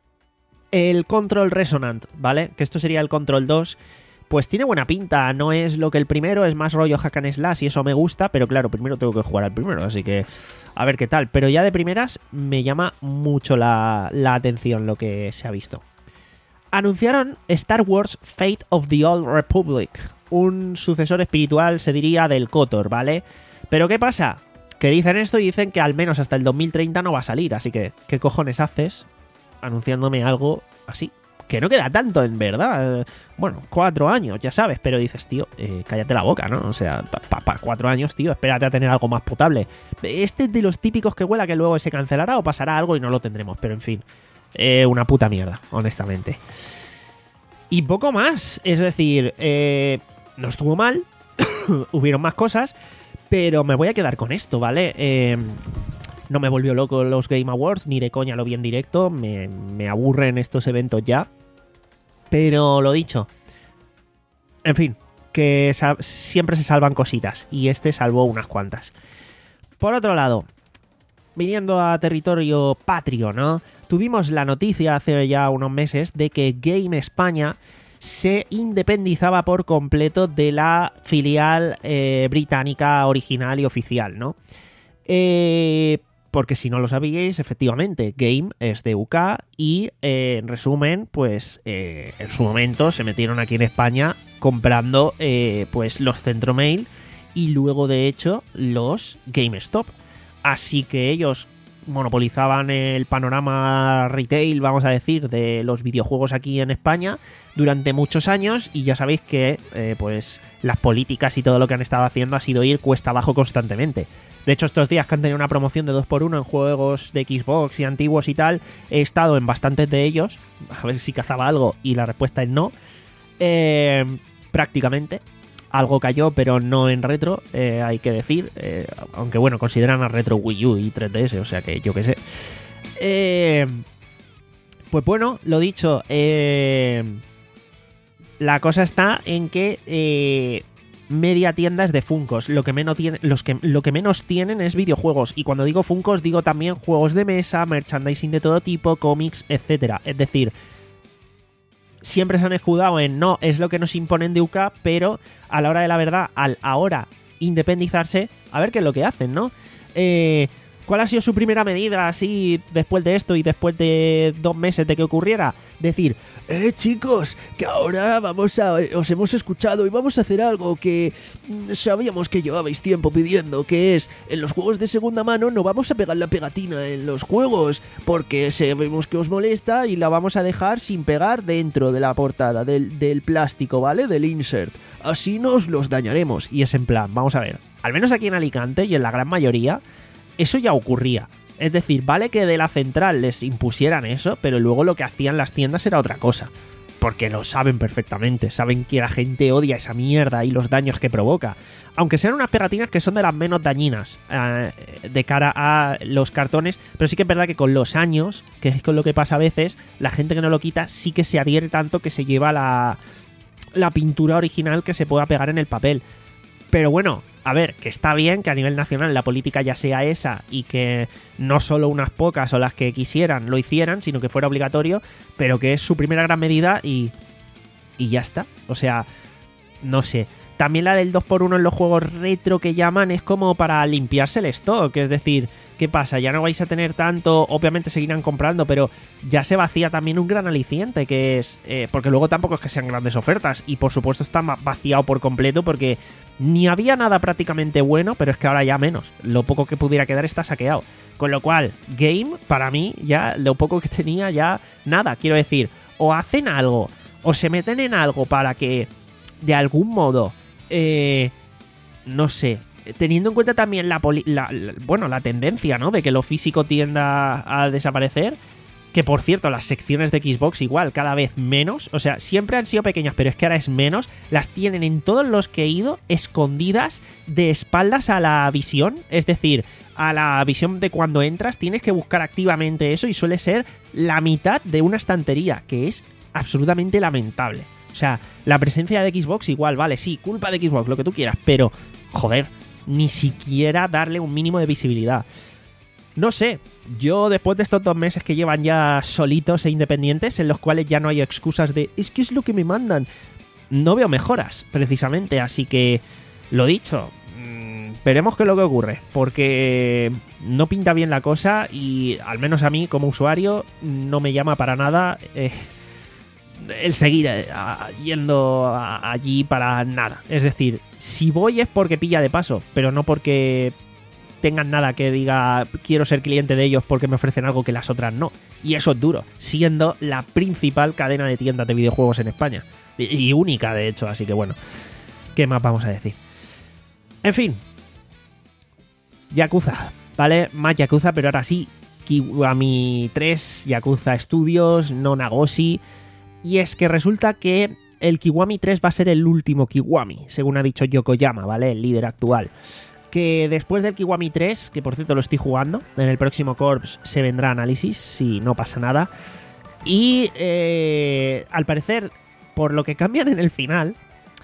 el Control Resonant, ¿vale? Que esto sería el Control dos. Pues tiene buena pinta, no es lo que el primero, es más rollo hack and slash y eso me gusta, pero claro, primero tengo que jugar al primero, así que a ver qué tal. Pero ya de primeras me llama mucho la, la atención lo que se ha visto. Anunciaron Star Wars Fate of the Old Republic, un sucesor espiritual, se diría, del KOTOR, ¿vale? Pero ¿qué pasa? Que dicen esto y dicen que al menos hasta el dos mil treinta no va a salir, así que ¿qué cojones haces anunciándome algo así? Que no queda tanto, en verdad. Bueno, cuatro años, ya sabes, pero dices, tío, eh, cállate la boca, ¿no? O sea, para pa, pa cuatro años, tío, espérate a tener algo más potable. Este es de los típicos que huela que luego se cancelará o pasará algo y no lo tendremos, pero en fin, eh, una puta mierda, honestamente. Y poco más, es decir, eh, no estuvo mal, hubieron más cosas, pero me voy a quedar con esto, ¿vale? Eh... No me volvió loco los Game Awards, ni de coña lo vi en directo, me, me aburren estos eventos ya. Pero lo dicho, en fin, que siempre se salvan cositas, y este salvó unas cuantas. Por otro lado, viniendo a territorio patrio, ¿no? Tuvimos la noticia hace ya unos meses de que Game España se independizaba por completo de la filial eh, británica original y oficial, ¿no? Eh... Porque si no lo sabíais, efectivamente, Game es de U K y, eh, en resumen, pues eh, en su momento se metieron aquí en España comprando eh, pues los Centromail y luego, de hecho, los GameStop. Así que ellos monopolizaban el panorama retail, vamos a decir, de los videojuegos aquí en España durante muchos años, y ya sabéis que eh, pues las políticas y todo lo que han estado haciendo ha sido ir cuesta abajo constantemente. De hecho, estos días que han tenido una promoción de dos por uno en juegos de Xbox y antiguos y tal, he estado en bastantes de ellos, a ver si cazaba algo, y la respuesta es no. Eh, prácticamente. Algo cayó, pero no en retro, eh, hay que decir. Eh, aunque bueno, consideran a retro Wii U y tres D S, o sea que yo qué sé. Eh, pues bueno, lo dicho, eh, la cosa está en que... Eh, media tiendas de Funkos, lo que menos tienen, los que lo que menos tienen es videojuegos, y cuando digo Funkos digo también juegos de mesa, merchandising de todo tipo, cómics, etcétera. Es decir, siempre se han escudado en no, es lo que nos imponen de U K, pero a la hora de la verdad, al ahora independizarse, a ver qué es lo que hacen, ¿no? Eh, ¿Cuál ha sido su primera medida así después de esto y después de dos meses de que ocurriera? Decir, eh chicos, que ahora vamos a... os hemos escuchado y vamos a hacer algo que sabíamos que llevabais tiempo pidiendo, que es, en los juegos de segunda mano no vamos a pegar la pegatina en los juegos, porque sabemos que os molesta y la vamos a dejar sin pegar dentro de la portada, del, del plástico, ¿vale? Del insert. Así nos los dañaremos. Y es en plan, vamos a ver, al menos aquí en Alicante y en la gran mayoría... eso ya ocurría. Es decir, vale que de la central les impusieran eso, pero luego lo que hacían las tiendas era otra cosa. Porque lo saben perfectamente, saben que la gente odia esa mierda y los daños que provoca. Aunque sean unas pegatinas que son de las menos dañinas eh, de cara a los cartones, pero sí que es verdad que con los años, que es con lo que pasa a veces, la gente que no lo quita sí que se adhiere tanto que se lleva la, la pintura original que se pueda pegar en el papel. Pero bueno, a ver, que está bien que a nivel nacional la política ya sea esa y que no solo unas pocas o las que quisieran lo hicieran, sino que fuera obligatorio, pero que es su primera gran medida y, y ya está. O sea, no sé. También la del dos por uno en los juegos retro que llaman es como para limpiarse el stock, es decir, ¿qué pasa? Ya no vais a tener tanto, obviamente seguirán comprando, pero ya se vacía también un gran aliciente, que es... Eh, porque luego tampoco es que sean grandes ofertas, y por supuesto está vaciado por completo porque ni había nada prácticamente bueno, pero es que ahora ya menos. Lo poco que pudiera quedar está saqueado. Con lo cual, Game, para mí, ya lo poco que tenía, ya nada. Quiero decir, o hacen algo, o se meten en algo para que, de algún modo, eh, no sé... teniendo en cuenta también la, poli- la, la bueno la tendencia, ¿no? De que lo físico tienda a desaparecer, Que por cierto, las secciones de Xbox igual, cada vez menos. O sea, siempre han sido pequeñas, pero es que ahora es menos. Las tienen en todos los que he ido escondidas de espaldas a la visión. Es decir, a la visión de cuando entras tienes que buscar activamente eso y suele ser la mitad de una estantería, que es absolutamente lamentable. O sea, la presencia de Xbox igual, vale, sí, culpa de Xbox, lo que tú quieras, pero, joder, ni siquiera darle un mínimo de visibilidad. No sé, yo después de estos dos meses que llevan ya solitos e independientes, en los cuales ya no hay excusas de es que es lo que me mandan, no veo mejoras, precisamente, así que, lo dicho, mmm, veremos qué es lo que ocurre, porque no pinta bien la cosa y, al menos a mí, como usuario, no me llama para nada eh, el seguir eh, a, yendo a, allí para nada. Es decir, si voy es porque pilla de paso, pero no porque tengan nada que diga quiero ser cliente de ellos porque me ofrecen algo que las otras no. Y eso es duro, siendo la principal cadena de tiendas de videojuegos en España. Y, y única, de hecho, así que bueno, ¿qué más vamos a decir? En fin, Yakuza, ¿vale? Más Yakuza, pero ahora sí, Kiwami tres, Yakuza Studios, no Nagoshi. Y es que resulta que el Kiwami tres va a ser el último Kiwami, según ha dicho Yokoyama, ¿vale? El líder actual. Que después del Kiwami tres, que por cierto lo estoy jugando, en el próximo Corps se vendrá análisis, si no pasa nada. Y eh, al parecer, por lo que cambian en el final,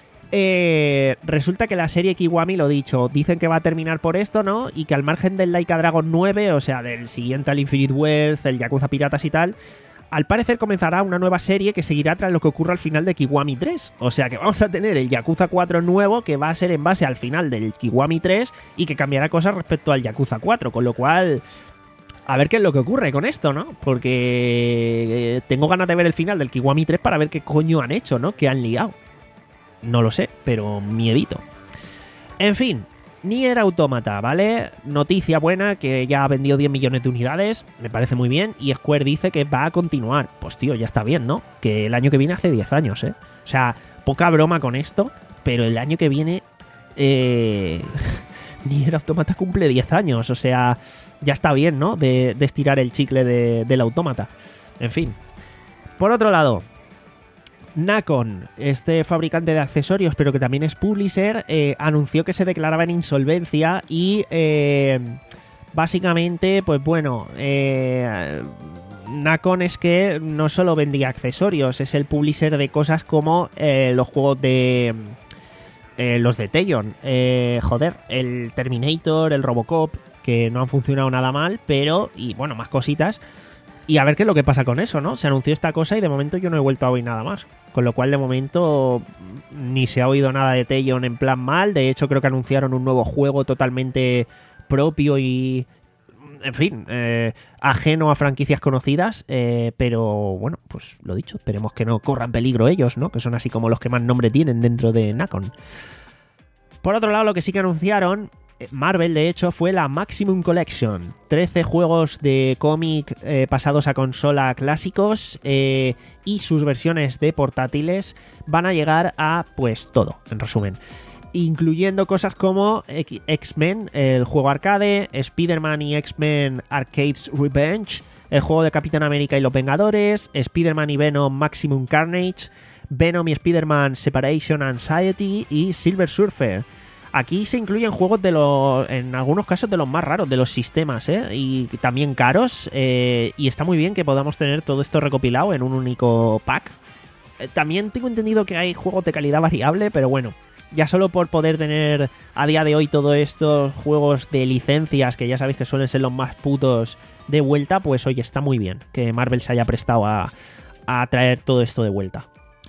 eh, resulta que la serie Kiwami, lo dicho, dicen que va a terminar por esto, ¿no? Y que al margen del Laika Dragon nueve, o sea, del siguiente al Infinite Wealth, el Yakuza Piratas y tal, al parecer comenzará una nueva serie que seguirá tras lo que ocurra al final de Kiwami tres. O sea que vamos a tener el Yakuza cuatro nuevo que va a ser en base al final del Kiwami tres y que cambiará cosas respecto al Yakuza cuatro. Con lo cual, a ver qué es lo que ocurre con esto, ¿no? Porque tengo ganas de ver el final del Kiwami tres para ver qué coño han hecho, ¿no? ¿Qué han liado? No lo sé, pero miedito. En fin, Nier Automata, ¿vale? Noticia buena, que ya ha vendido diez millones de unidades, me parece muy bien, y Square dice que va a continuar. Pues tío, ya está bien, ¿no? Que el año que viene hace diez años, ¿eh? O sea, poca broma con esto, pero el año que viene eh... Nier Automata cumple diez años, o sea, ya está bien, ¿no? De, de estirar el chicle de, del Automata. En fin. Por otro lado, Nacon, este fabricante de accesorios, pero que también es publisher, eh, anunció que se declaraba en insolvencia y eh, básicamente, pues bueno, eh, Nacon es que no solo vendía accesorios, es el publisher de cosas como eh, los juegos de... Eh, los de Teyon, eh, joder, el Terminator, el Robocop, que no han funcionado nada mal, pero, y bueno, más cositas. Y a ver qué es lo que pasa con eso, ¿no? Se anunció esta cosa y de momento yo no he vuelto a oír nada más. Con lo cual, de momento, ni se ha oído nada de Teyon en plan mal. De hecho, creo que anunciaron un nuevo juego totalmente propio y, en fin, eh, ajeno a franquicias conocidas. Eh, pero, bueno, pues lo dicho, esperemos que no corran peligro ellos, ¿no? Que son así como los que más nombre tienen dentro de Nacon. Por otro lado, lo que sí que anunciaron Marvel, de hecho, fue la Maximum Collection. trece juegos de cómic eh, pasados a consola clásicos eh, y sus versiones de portátiles van a llegar a, pues, todo, en resumen. Incluyendo cosas como X-Men, el juego arcade, Spider-Man y X-Men Arcade's Revenge, el juego de Capitán América y los Vengadores, Spider-Man y Venom Maximum Carnage, Venom y Spider-Man Separation Anxiety y Silver Surfer. Aquí se incluyen juegos de los, en algunos casos, de los más raros de los sistemas, ¿eh? Y también caros, eh, y está muy bien que podamos tener todo esto recopilado en un único pack. Eh, también tengo entendido que hay juegos de calidad variable, pero bueno, ya solo por poder tener a día de hoy todos estos juegos de licencias, que ya sabéis que suelen ser los más putos, de vuelta, pues oye, está muy bien que Marvel se haya prestado a, a traer todo esto de vuelta.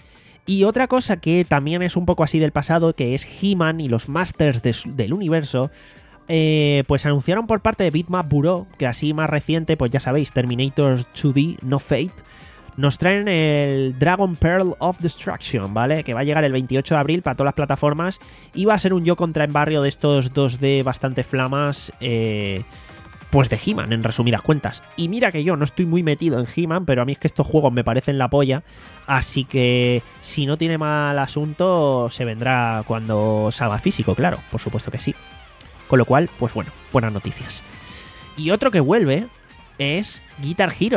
Y otra cosa que también es un poco así del pasado, que es He-Man y los Masters de, del universo, eh, pues anunciaron por parte de Bitmap Bureau, que así más reciente, pues ya sabéis, Terminator dos D, No Fate, nos traen el Dragon Pearl of Destruction, ¿vale? Que va a llegar el veintiocho de abril para todas las plataformas y va a ser un yo contra en barrio de estos dos D bastante flamas, eh... pues de He-Man, en resumidas cuentas. Y mira que yo no estoy muy metido en He-Man, pero a mí es que estos juegos me parecen la polla, así que si no tiene mal asunto, se vendrá cuando salga físico, claro, por supuesto que sí. Con lo cual, pues bueno, buenas noticias. Y otro que vuelve es Guitar Hero,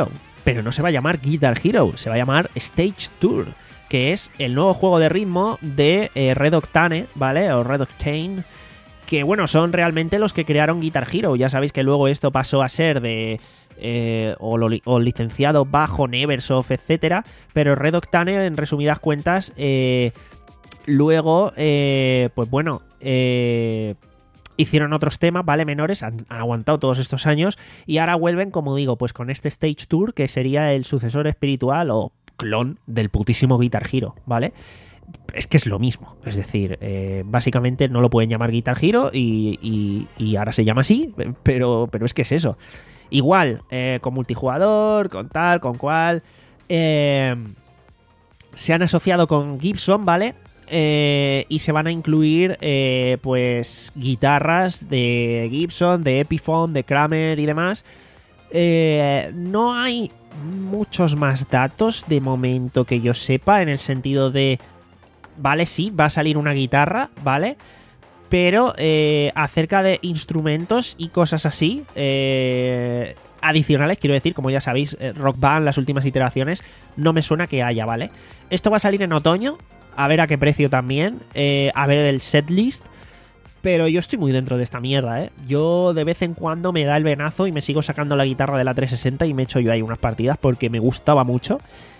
pero no se va a llamar Guitar Hero, se va a llamar Stage Tour, que es el nuevo juego de ritmo de eh, Red Octane, ¿vale? O Red Octane, que bueno, son realmente los que crearon Guitar Hero. Ya sabéis que luego esto pasó a ser de... Eh, o, lo, o licenciado bajo Neversoft, etcétera, pero Red Octane, en resumidas cuentas, eh, luego, eh, pues bueno, eh, hicieron otros temas, ¿vale? Menores, han, han aguantado todos estos años y ahora vuelven, como digo, pues con este Stage Tour, que sería el sucesor espiritual o clon del putísimo Guitar Hero, ¿vale? Es que es lo mismo, es decir, eh, básicamente no lo pueden llamar Guitar Hero y, y, y ahora se llama así, pero, pero es que es eso. Igual, eh, con multijugador, con tal, con cual. Eh, se han asociado con Gibson, ¿vale? Eh, y se van a incluir, eh, pues, guitarras de Gibson, de Epiphone, de Kramer y demás. Eh, no hay muchos más datos de momento que yo sepa, en el sentido de, vale, sí, va a salir una guitarra, ¿vale? Pero eh, acerca de instrumentos y cosas así, eh, adicionales, quiero decir, como ya sabéis, eh, Rock Band, las últimas iteraciones, no me suena que haya, ¿vale? Esto va a salir en otoño, a ver a qué precio también, eh, a ver el setlist, pero yo estoy muy dentro de esta mierda, ¿eh? Yo de vez en cuando me da el venazo y me sigo sacando la guitarra de la trescientos sesenta y me echo yo ahí unas partidas porque me gustaba mucho.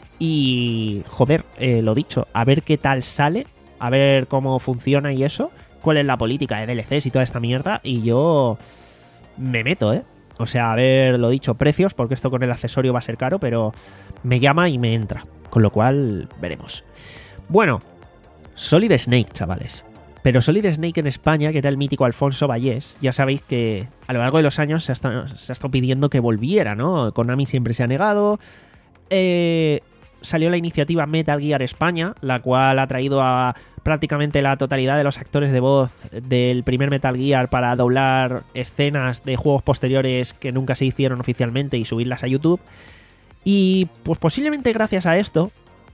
Y, joder, eh, lo dicho, a ver qué tal sale, a ver cómo funciona y eso, cuál es la política de D L Cs y toda esta mierda, y yo me meto, ¿eh? O sea, a ver, lo dicho, precios, porque esto con el accesorio va a ser caro, pero me llama y me entra, con lo cual veremos. Bueno, Solid Snake, chavales. Pero Solid Snake en España, que era el mítico Alfonso Vallés, ya sabéis que a lo largo de los años se ha estado, se ha estado pidiendo que volviera, ¿no? Konami siempre se ha negado. Eh... Salió la iniciativa Metal Gear España, la cual ha traído a prácticamente la totalidad de los actores de voz del primer Metal Gear para doblar escenas de juegos posteriores que nunca se hicieron oficialmente y subirlas a YouTube. Y pues posiblemente gracias a esto,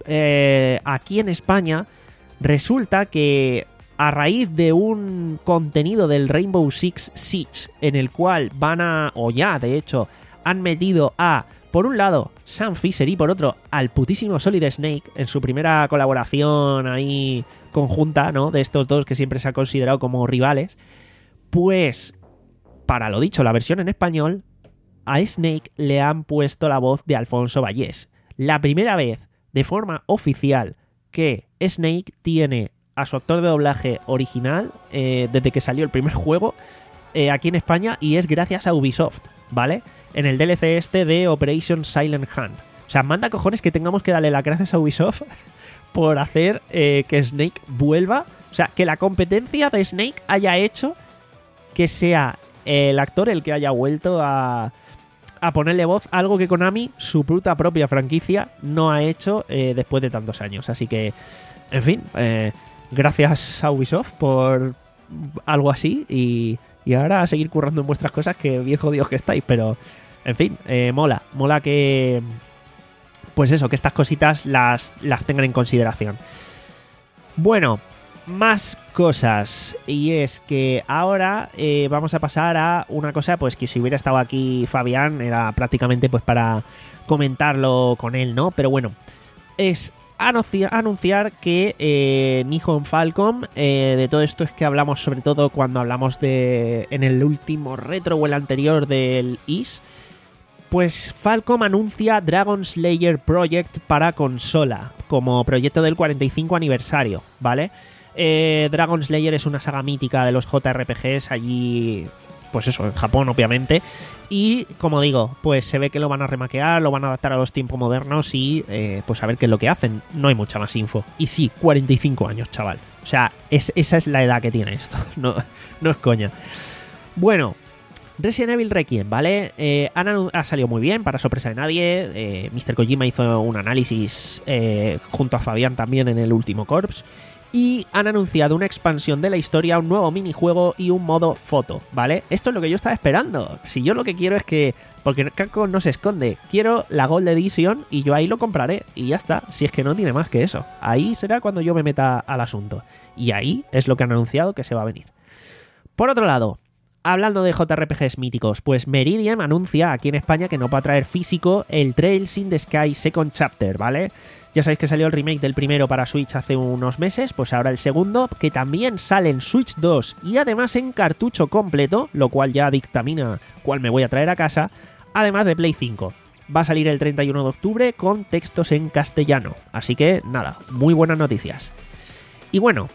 eh, aquí en España, resulta que a raíz de un contenido del Rainbow Six Siege, en el cual van a, o ya de hecho, han metido a... Por un lado, Sam Fisher y por otro, al putísimo Solid Snake en su primera colaboración ahí conjunta, ¿no? De estos dos que siempre se han considerado como rivales. Pues, para lo dicho, la versión en español, a Snake le han puesto la voz de Alfonso Vallés. La primera vez, de forma oficial, que Snake tiene a su actor de doblaje original eh, desde que salió el primer juego eh, aquí en España, y es gracias a Ubisoft, ¿vale? En el D L C este de Operation Silent Hunt. O sea, manda cojones que tengamos que darle las gracias a Ubisoft por hacer eh, que Snake vuelva. O sea, que la competencia de Snake haya hecho que sea el actor el que haya vuelto a, a ponerle voz a algo que Konami, su puta propia franquicia, no ha hecho eh, después de tantos años. Así que, en fin, eh, gracias a Ubisoft por algo así y... Y ahora a seguir currando en vuestras cosas, que bien jodidos que estáis, pero en fin, eh, mola, mola que pues eso, que estas cositas las, las tengan en consideración. Bueno, más cosas, y es que ahora eh, vamos a pasar a una cosa, pues que si hubiera estado aquí Fabián era prácticamente pues para comentarlo con él, ¿no? Pero bueno, es anunciar, anunciar que eh, Nihon Falcom, eh, de todo esto es que hablamos sobre todo cuando hablamos de en el último retro o el anterior del I S, pues Falcom anuncia Dragon Slayer Project para consola, como proyecto del cuarenta y cinco aniversario, ¿vale? Eh, Dragon Slayer es una saga mítica de los J R P Gs allí, pues eso, en Japón obviamente, y como digo, pues se ve que lo van a remaquear, lo van a adaptar a los tiempos modernos y eh, pues a ver qué es lo que hacen. No hay mucha más info. Y sí, cuarenta y cinco años, chaval. O sea, es, esa es la edad que tiene esto, no, no es coña. Bueno, Resident Evil Requiem, ¿vale? Eh, han, ha salido muy bien, para sorpresa de nadie. Eh, míster Kojima hizo un análisis eh, junto a Fabián también en el último Corps. Y han anunciado una expansión de la historia, un nuevo minijuego y un modo foto, ¿vale? Esto es lo que yo estaba esperando. Si yo lo que quiero es que... Porque Capcom no se esconde. Quiero la Gold Edition y yo ahí lo compraré. Y ya está. Si es que no tiene más que eso. Ahí será cuando yo me meta al asunto. Y ahí es lo que han anunciado que se va a venir. Por otro lado, Hablando de J R P Gs míticos, pues Meridian anuncia aquí en España que no va a traer físico el Trails in the Sky Second Chapter, ¿vale? Ya sabéis que salió el remake del primero para Switch hace unos meses, pues ahora el segundo, que también sale en Switch dos y además en cartucho completo, lo cual ya dictamina cuál me voy a traer a casa, además de Play cinco. Va a salir el treinta y uno de octubre con textos en castellano, así que nada, muy buenas noticias. Y bueno,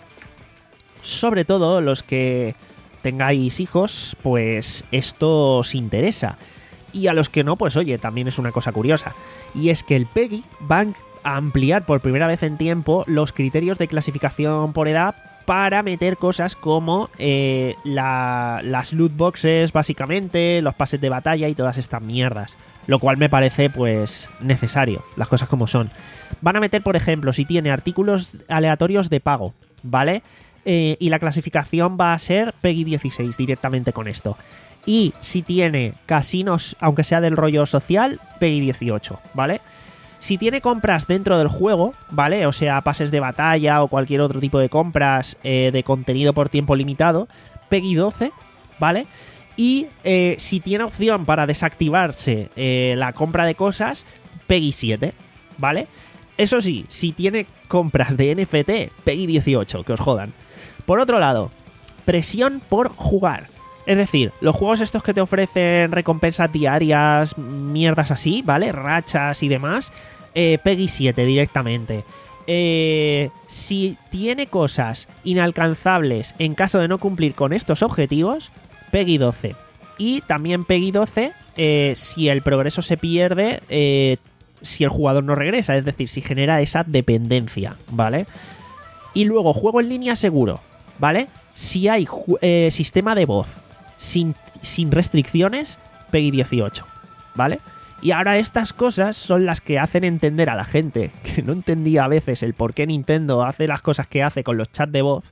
sobre todo los que tengáis hijos, pues esto os interesa. Y a los que no, pues oye, también es una cosa curiosa. Y es que el PEGI va a ampliar por primera vez en tiempo los criterios de clasificación por edad para meter cosas como eh, la, las loot boxes, básicamente, los pases de batalla y todas estas mierdas. Lo cual me parece, pues, necesario, las cosas como son. Van a meter, por ejemplo, si tiene artículos aleatorios de pago, ¿vale? Eh, y la clasificación va a ser PEGI dieciséis directamente con esto. Y si tiene casinos, aunque sea del rollo social, PEGI dieciocho, ¿vale? Si tiene compras dentro del juego, ¿vale? O sea, pases de batalla o cualquier otro tipo de compras eh, de contenido por tiempo limitado, PEGI doce, ¿vale? Y eh, si tiene opción para desactivarse eh, la compra de cosas, PEGI siete, ¿vale? Eso sí, si tiene compras de N F T, PEGI dieciocho, que os jodan. Por otro lado, presión por jugar. Es decir, los juegos estos que te ofrecen recompensas diarias, mierdas así, ¿vale? Rachas y demás, eh, PEGI siete directamente. Eh, si tiene cosas inalcanzables en caso de no cumplir con estos objetivos, PEGI doce. Y también PEGI doce eh, si el progreso se pierde, eh, si el jugador no regresa, es decir, si genera esa dependencia, ¿vale? Y luego, juego en línea seguro, ¿vale? Si hay eh, sistema de voz sin, sin restricciones, PEGI dieciocho, ¿vale? Y ahora estas cosas son las que hacen entender a la gente, que no entendía a veces el por qué Nintendo hace las cosas que hace con los chats de voz.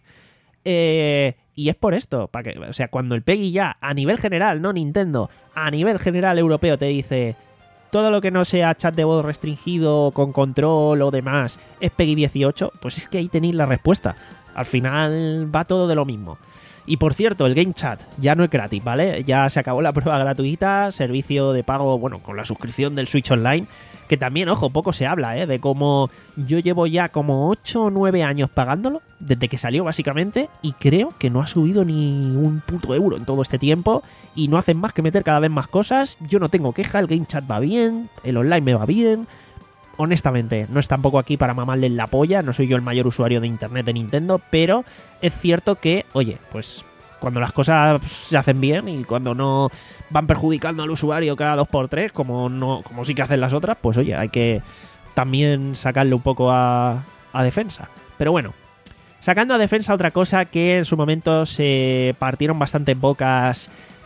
Eh, y es por esto, para que, o sea, cuando el PEGI ya, a nivel general, no Nintendo, a nivel general europeo te dice todo lo que no sea chat de voz restringido, con control o demás, es PEGI dieciocho, pues es que ahí tenéis la respuesta. Al final va todo de lo mismo. Y por cierto, el Game Chat ya no es gratis, ¿vale? Ya se acabó la prueba gratuita, servicio de pago, bueno, con la suscripción del Switch Online, que también, ojo, poco se habla, ¿eh? De cómo yo llevo ya como ocho o nueve años pagándolo, desde que salió básicamente, y creo que no ha subido ni un puto euro en todo este tiempo, y no hacen más que meter cada vez más cosas. Yo no tengo queja, el Game Chat va bien, el online me va bien. Honestamente, no es tampoco aquí para mamarle en la polla, no soy yo el mayor usuario de internet de Nintendo, pero es cierto que, oye, pues cuando las cosas se hacen bien y cuando no van perjudicando al usuario cada dos por tres, como no, como sí que hacen las otras, pues oye, hay que también sacarle un poco a, a defensa. Pero bueno, sacando a defensa otra cosa que en su momento se partieron bastantes bocas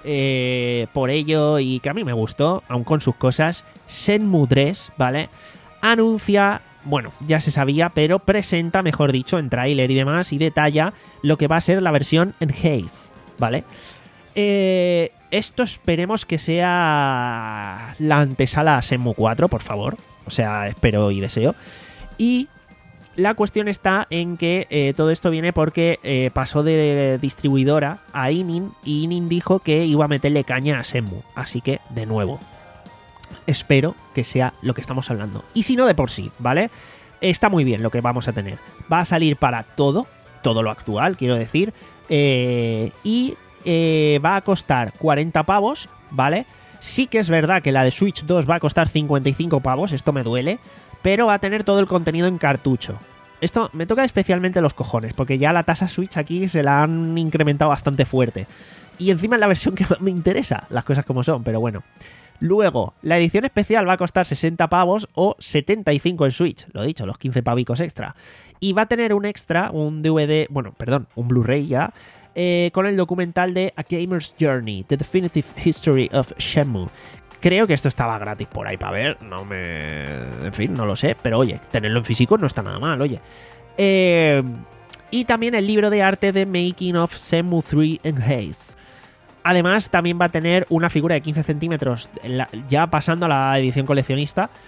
eh, por ello y que a mí me gustó, aun con sus cosas, Shenmue tres, ¿vale? Anuncia, bueno, ya se sabía, pero presenta, mejor dicho, en tráiler y demás, y detalla lo que va a ser la versión Enhanced, ¿vale? Eh, esto esperemos que sea la antesala a Shenmue cuatro, por favor. O sea, espero y deseo. Y la cuestión está en que eh, todo esto viene porque eh, pasó de distribuidora a Inin, y Inin dijo que iba a meterle caña a Shenmue. Así que, de nuevo, espero que sea lo que estamos hablando. Y si no, de por sí, ¿vale? Está muy bien lo que vamos a tener. Va a salir para todo, todo lo actual, quiero decir. Eh, y eh, va a costar cuarenta pavos, ¿vale? Sí que es verdad que la de Switch dos va a costar cincuenta y cinco pavos, esto me duele, pero va a tener todo el contenido en cartucho. Esto me toca especialmente los cojones, porque ya la tasa Switch aquí se la han incrementado bastante fuerte. Y encima es la versión que más me interesa, las cosas como son, pero bueno. Luego, la edición especial va a costar sesenta pavos o setenta y cinco en Switch, lo he dicho, los quince pavicos extra. Y va a tener un extra, un D V D, bueno, perdón, un Blu-ray ya, eh, con el documental de A Gamer's Journey, The Definitive History of Shenmue. Creo que esto estaba gratis por ahí para ver, no me... En fin, no lo sé, pero oye, tenerlo en físico no está nada mal, oye. Eh, y también el libro de arte de Making of Shenmue tres Enhanced. Además, también va a tener una figura de quince centímetros, ya pasando a la edición coleccionista,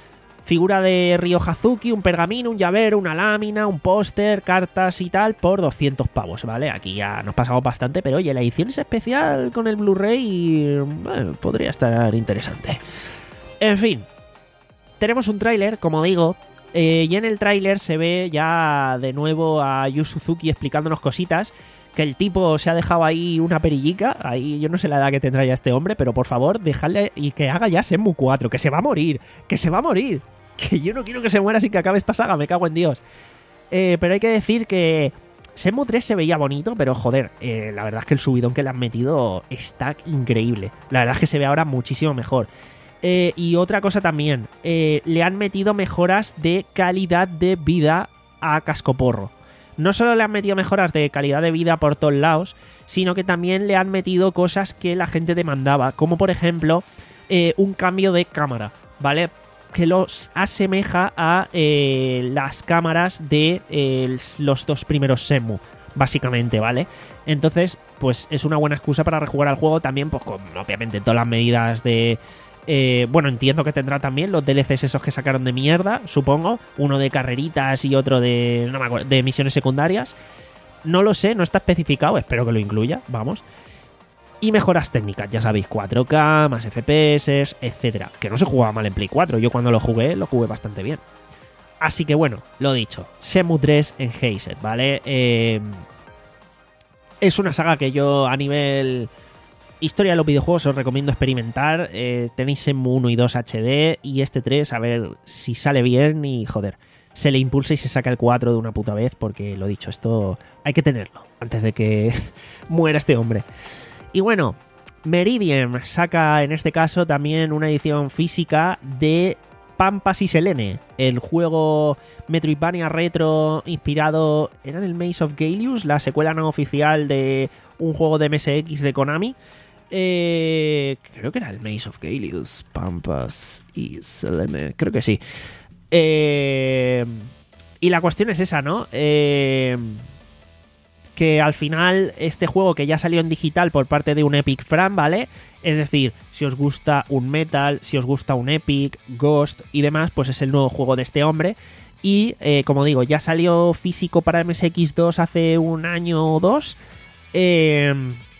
figura de Ryo Hazuki, un pergamino, un llavero, una lámina, un póster, cartas y tal, por doscientos pavos, ¿vale? Aquí ya nos pasamos bastante, pero oye, la edición es especial con el Blu-ray y eh, podría estar interesante. En fin, tenemos un tráiler, como digo, eh, y en el tráiler se ve ya de nuevo a Yu Suzuki explicándonos cositas, que el tipo se ha dejado ahí una perillica, ahí yo no sé la edad que tendrá ya este hombre, pero por favor, dejadle y que haga ya Shenmue cuatro, que se va a morir, que se va a morir, que yo no quiero que se muera sin que acabe esta saga, me cago en Dios. Eh, pero hay que decir que Shenmue tres se veía bonito, pero joder, eh, la verdad es que el subidón que le han metido está increíble, la verdad es que se ve ahora muchísimo mejor. Eh, y otra cosa también, eh, le han metido mejoras de calidad de vida a cascoporro. No solo le han metido mejoras de calidad de vida por todos lados, sino que también le han metido cosas que la gente demandaba, como por ejemplo eh, un cambio de cámara, ¿vale? Que los asemeja a eh, las cámaras de eh, los dos primeros Shenmue, básicamente, ¿vale? Entonces, pues es una buena excusa para rejugar al juego también, pues con obviamente todas las medidas de... Eh, bueno, entiendo que tendrá también los D L Cs esos que sacaron de mierda, supongo. Uno de carreritas y otro de, no me acuerdo, de misiones secundarias. No lo sé, no está especificado, espero que lo incluya, vamos. Y mejoras técnicas, ya sabéis, cuatro K, más F P S, etcétera. Que no se jugaba mal en Play cuatro, yo cuando lo jugué, lo jugué bastante bien. Así que bueno, lo dicho, Shenmue tres en Hazed, ¿vale? Eh, es una saga que yo a nivel... historia de los videojuegos os recomiendo experimentar. Eh, tenéis Shenmue uno y dos H D y este tres, a ver si sale bien y joder, se le impulsa y se saca el cuatro de una puta vez, porque lo dicho, esto hay que tenerlo antes de que muera este hombre. Y bueno, Meridian saca en este caso también una edición física de Pampas y Selene, el juego Metroidvania retro inspirado, ¿era en el Maze of Galius? La secuela no oficial de un juego de M S X de Konami. Eh, creo que era el Maze of Galius, Pampas y Selene, creo que sí. Eh, y la cuestión es esa, ¿no? Eh, que al final este juego, que ya salió en digital por parte de un Epic Fran, ¿vale? Es decir, si os gusta un Metal, si os gusta un Epic, Ghost y demás, pues es el nuevo juego de este hombre. Y, eh, como digo, ya salió físico para M S X dos hace un año o dos. Eh,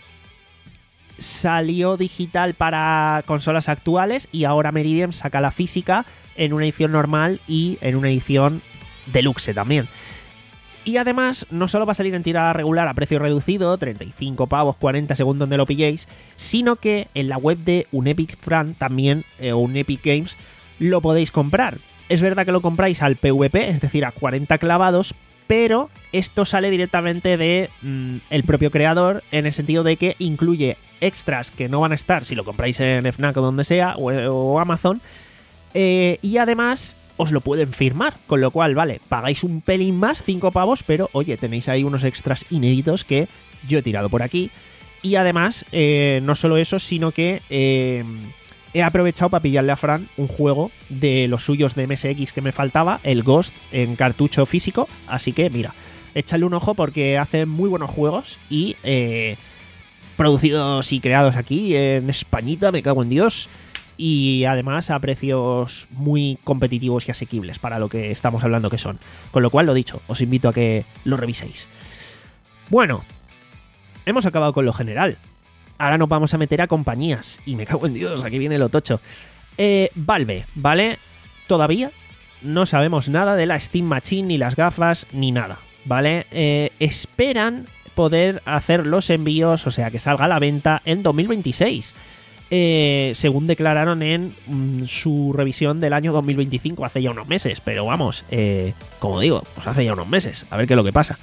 salió digital para consolas actuales y ahora Meridian saca la física en una edición normal y en una edición deluxe también. Y además, no solo va a salir en tirada regular a precio reducido, treinta y cinco pavos, cuarenta según donde lo pilléis, sino que en la web de un Epic Fran también, eh, o un Epic Games, lo podéis comprar. Es verdad que lo compráis al P V P, es decir, a cuarenta clavados, pero esto sale directamente de mmm, el propio creador, en el sentido de que incluye extras que no van a estar si lo compráis en Fnac o donde sea, o, o Amazon, eh, y además os lo pueden firmar, con lo cual, vale, pagáis un pelín más, cinco pavos, pero oye, tenéis ahí unos extras inéditos que yo he tirado por aquí. Y además, eh, no solo eso, sino que eh, he aprovechado para pillarle a Fran un juego de los suyos de M S X que me faltaba, el Ghost, en cartucho físico. Así que, mira, échale un ojo porque hace muy buenos juegos y eh, producidos y creados aquí en Españita, me cago en Dios. Y además a precios muy competitivos y asequibles para lo que estamos hablando que son. Con lo cual, lo dicho, os invito a que lo reviséis. Bueno, hemos acabado con lo general. Ahora nos vamos a meter a compañías. Y me cago en Dios, aquí viene lo tocho. Eh, Valve, ¿vale? Todavía no sabemos nada de la Steam Machine, ni las gafas, ni nada, ¿vale? Eh, esperan poder hacer los envíos, o sea, que salga a la venta en dos mil veintiséis. Eh, según declararon en mm, su revisión del año dos mil veinticinco, hace ya unos meses, pero vamos, eh, como digo, pues hace ya unos meses, a ver qué es lo que pasa.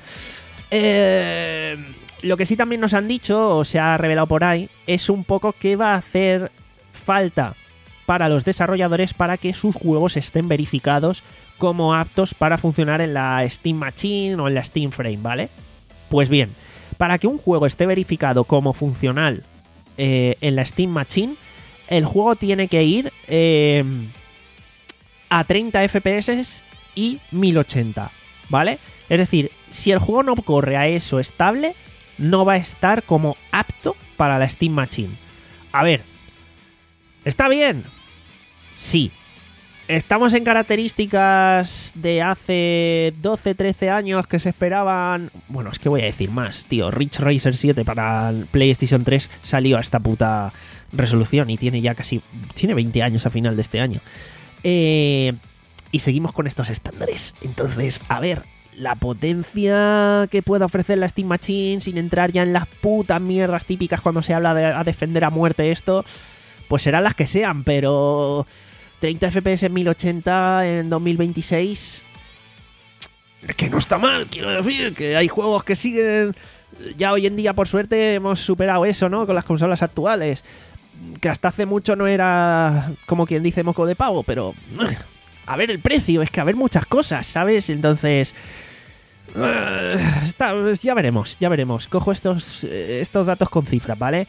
Eh, lo que sí también nos han dicho, o se ha revelado por ahí, es un poco qué va a hacer falta para los desarrolladores para que sus juegos estén verificados como aptos para funcionar en la Steam Machine o en la Steam Frame, ¿vale? Pues bien, para que un juego esté verificado como funcional Eh, en la Steam Machine, el juego tiene que ir eh, a treinta F P S y mil ochenta, ¿vale? Es decir, si el juego no corre a eso estable, no va a estar como apto para la Steam Machine. A ver, ¿está bien? Sí. Estamos en características de hace doce, trece años que se esperaban... Bueno, es que voy a decir más, tío. Ridge Racer siete para el PlayStation tres salió a esta puta resolución y tiene ya casi... Tiene veinte años a final de este año. Eh, y seguimos con estos estándares. Entonces, a ver, la potencia que pueda ofrecer la Steam Machine sin entrar ya en las putas mierdas típicas cuando se habla de a defender a muerte esto, pues serán las que sean, pero... treinta F P S en mil ochenta en dos mil veintiséis, que no está mal, quiero decir, que hay juegos que siguen, ya hoy en día por suerte hemos superado eso, ¿no? Con las consolas actuales, que hasta hace mucho no era, como quien dice, moco de pavo, pero a ver el precio, es que a ver muchas cosas, ¿sabes? Entonces, está, ya veremos, ya veremos, cojo estos, estos datos con cifras, ¿vale?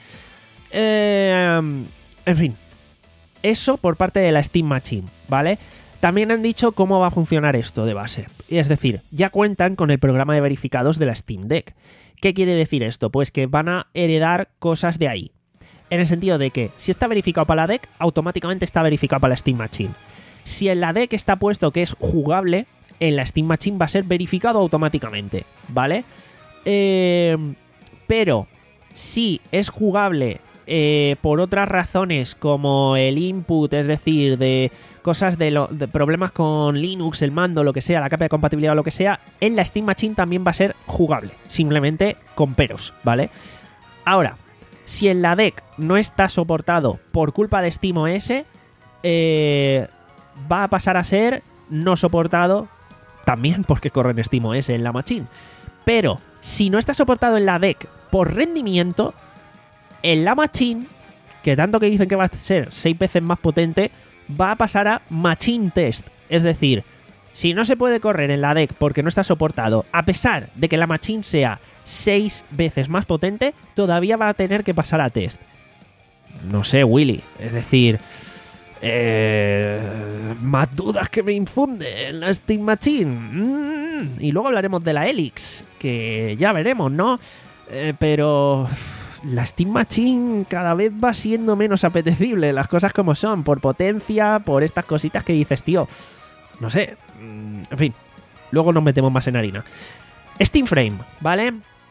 Eh, en fin. Eso por parte de la Steam Machine, ¿vale? También han dicho cómo va a funcionar esto de base. Es decir, ya cuentan con el programa de verificados de la Steam Deck. ¿Qué quiere decir esto? Pues que van a heredar cosas de ahí. En el sentido de que si está verificado para la Deck, automáticamente está verificado para la Steam Machine. Si en la Deck está puesto que es jugable, en la Steam Machine va a ser verificado automáticamente, ¿vale? Eh, pero si es jugable... Eh, por otras razones como el input, es decir, de cosas de, lo, de problemas con Linux, el mando, lo que sea, la capa de compatibilidad o lo que sea, en la Steam Machine también va a ser jugable, simplemente con peros, ¿vale? Ahora, si en la Deck no está soportado por culpa de SteamOS, eh, va a pasar a ser no soportado también porque corre en SteamOS en la Machine. Pero si no está soportado en la Deck por rendimiento, en la Machine, que tanto que dicen que va a ser seis veces más potente, va a pasar a Machine Test. Es decir, si no se puede correr en la Deck porque no está soportado, a pesar de que la Machine sea seis veces más potente, todavía va a tener que pasar a test. No sé, Willy. Es decir, eh, más dudas que me infunde en la Steam Machine. Mm, y luego hablaremos de la Helix, que ya veremos, ¿no? Eh, pero... la Steam Machine cada vez va siendo menos apetecible, las cosas como son, por potencia, por estas cositas que dices, tío, no sé, en fin, luego nos metemos más en harina. Steam Frame, ¿vale?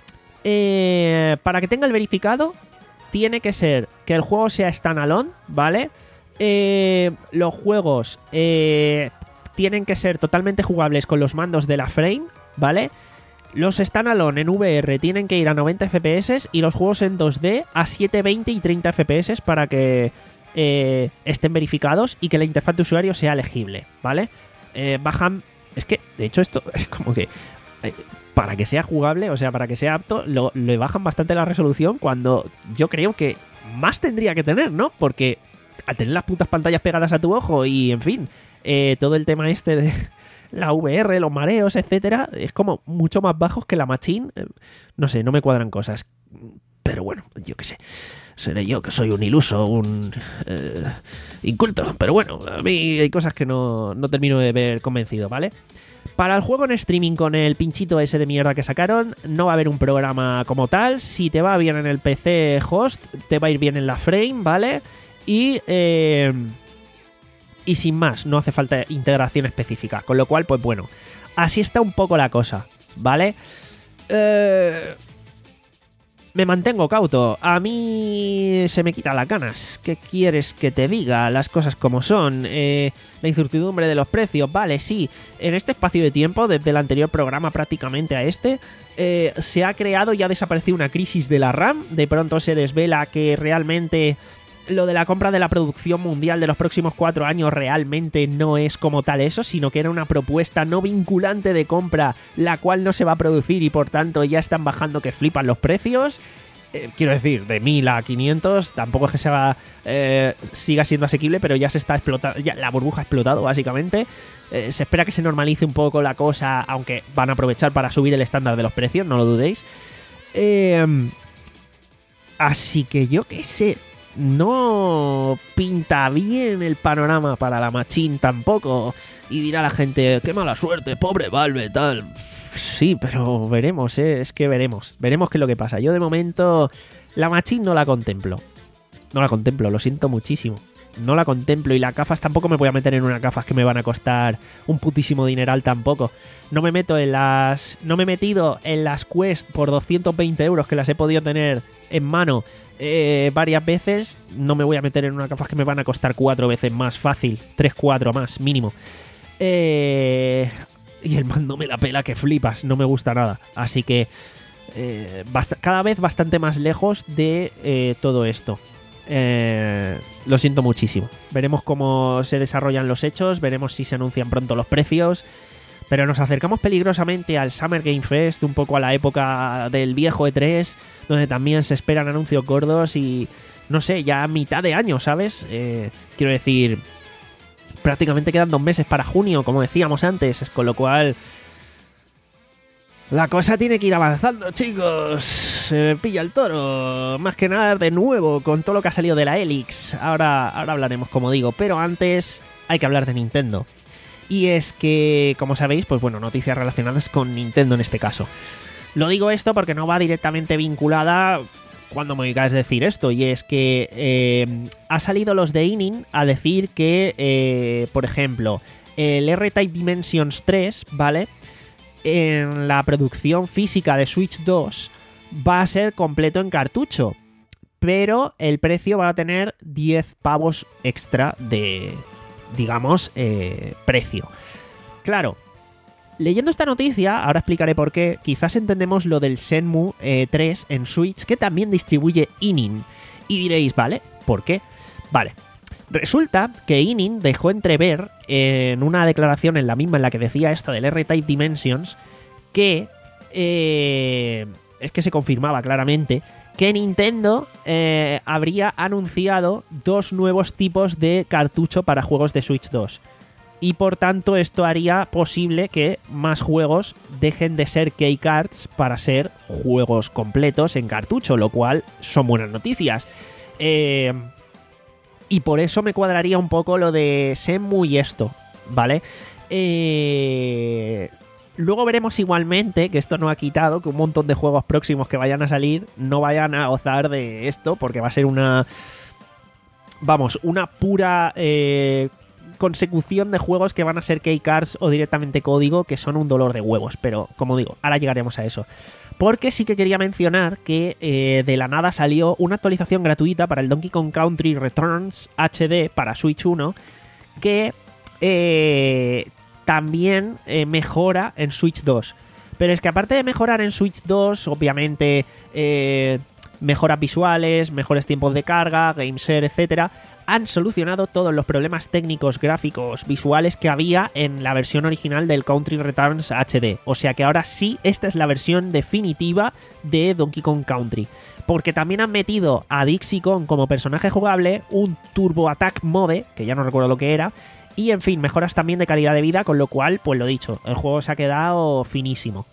Eh, para que tenga el verificado, tiene que ser que el juego sea standalone, ¿vale? Eh, los juegos eh, tienen que ser totalmente jugables con los mandos de la Frame, ¿vale? Los standalone en V R tienen que ir a noventa F P S y los juegos en dos D a setecientos veinte y treinta F P S para que eh, estén verificados y que la interfaz de usuario sea legible, ¿vale? Eh, bajan... Es que, de hecho, esto es como que... Eh, para que sea jugable, o sea, para que sea apto, lo, le bajan bastante la resolución cuando yo creo que más tendría que tener, ¿no? Porque al tener las putas pantallas pegadas a tu ojo y, en fin, eh, todo el tema este de... la V R, los mareos, etcétera, es como mucho más bajos que la Machine. No sé, no me cuadran cosas. Pero bueno, yo qué sé. Seré yo que soy un iluso, un eh, inculto. Pero bueno, a mí hay cosas que no, no termino de ver convencido, ¿vale? Para el juego en streaming con el pinchito ese de mierda que sacaron, no va a haber un programa como tal. Si te va bien en el P C host, te va a ir bien en la Frame, ¿vale? Y... Eh, Y sin más, no hace falta integración específica. Con lo cual, pues bueno, así está un poco la cosa, ¿vale? Eh, me mantengo cauto. A mí se me quitan las ganas. ¿Qué quieres que te diga? Las cosas como son. Eh, la incertidumbre de los precios, vale, sí. En este espacio de tiempo, desde el anterior programa prácticamente a este, eh, se ha creado y ha desaparecido una crisis de la RAM. De pronto se desvela que realmente... lo de la compra de la producción mundial de los próximos cuatro años realmente no es como tal eso, sino que era una propuesta no vinculante de compra, la cual no se va a producir y por tanto ya están bajando que flipan los precios. Eh, quiero decir, de mil a quinientos, tampoco es que se haga, eh, siga siendo asequible, pero ya se está explotando, ya la burbuja ha explotado básicamente. Eh, se espera que se normalice un poco la cosa, aunque van a aprovechar para subir el estándar de los precios, no lo dudéis. Eh, así que yo qué sé... no pinta bien el panorama para la Machine tampoco. Y dirá la gente, qué mala suerte, pobre Valve, tal. Sí, pero veremos, ¿eh? Es que veremos. Veremos qué es lo que pasa. Yo de momento la Machine no la contemplo. No la contemplo, lo siento muchísimo. no la contemplo. Y las gafas tampoco me voy a meter en unas gafas que me van a costar un putísimo dineral tampoco. No me meto en las... No me he metido en las Quest por doscientos veinte euros que las he podido tener en mano eh, varias veces. No me voy a meter en unas gafas que me van a costar cuatro veces más fácil. Tres, cuatro más, mínimo. Eh... Y el mando me la pela que flipas. No me gusta nada. Así que... Eh, bast- cada vez bastante más lejos de eh, todo esto. Eh, lo siento muchísimo. Veremos cómo se desarrollan los hechos, veremos si se anuncian pronto los precios, pero nos acercamos peligrosamente al Summer Game Fest, un poco a la época del viejo E tres, donde también se esperan anuncios gordos y, no sé, ya a mitad de año, ¿sabes? Eh, quiero decir, prácticamente quedan dos meses para junio, como decíamos antes, con lo cual... La cosa tiene que ir avanzando, chicos. Se me pilla el toro. Más que nada, de nuevo, con todo lo que ha salido de la Helix. Ahora, ahora hablaremos, como digo. Pero antes hay que hablar de Nintendo. Y es que, como sabéis, pues bueno, noticias relacionadas con Nintendo en este caso. Lo digo esto porque no va directamente vinculada cuando me oigáis decir esto. Y es que eh, ha salido los de Inning a decir que, eh, por ejemplo, el R-Type Dimensions tres, ¿vale?, en la producción física de Switch dos va a ser completo en cartucho, pero el precio va a tener diez pavos extra de, digamos, eh, precio. Claro, leyendo esta noticia, ahora explicaré por qué, quizás entendemos lo del Shenmue eh, tres en Switch, que también distribuye Inning. Y diréis, ¿vale? ¿Por qué? Vale. Resulta que Inning dejó entrever en una declaración en la misma en la que decía esto del R-Type Dimensions que eh, es que se confirmaba claramente que Nintendo eh, habría anunciado dos nuevos tipos de cartucho para juegos de Switch dos y por tanto esto haría posible que más juegos dejen de ser keycards para ser juegos completos en cartucho, lo cual son buenas noticias. Eh... Y por eso me cuadraría un poco lo de Shenmue y esto, ¿vale? Eh... Luego veremos igualmente, que esto no ha quitado, que un montón de juegos próximos que vayan a salir no vayan a gozar de esto, porque va a ser una... Vamos, una pura eh, consecución de juegos que van a ser keycards o directamente código, que son un dolor de huevos. Pero, como digo, ahora llegaremos a eso. Porque sí que quería mencionar que eh, de la nada salió una actualización gratuita para el Donkey Kong Country Returns H D para Switch uno que eh, también eh, mejora en Switch dos. Pero es que aparte de mejorar en Switch dos, obviamente eh, mejoras visuales, mejores tiempos de carga, gameshare, etcétera, han solucionado todos los problemas técnicos, gráficos, visuales que había en la versión original del Country Returns H D. O sea que ahora sí, esta es la versión definitiva de Donkey Kong Country. Porque también han metido a Dixie Kong como personaje jugable, un Turbo Attack Mode, que ya no recuerdo lo que era, y en fin, mejoras también de calidad de vida, con lo cual, pues lo dicho, el juego se ha quedado finísimo.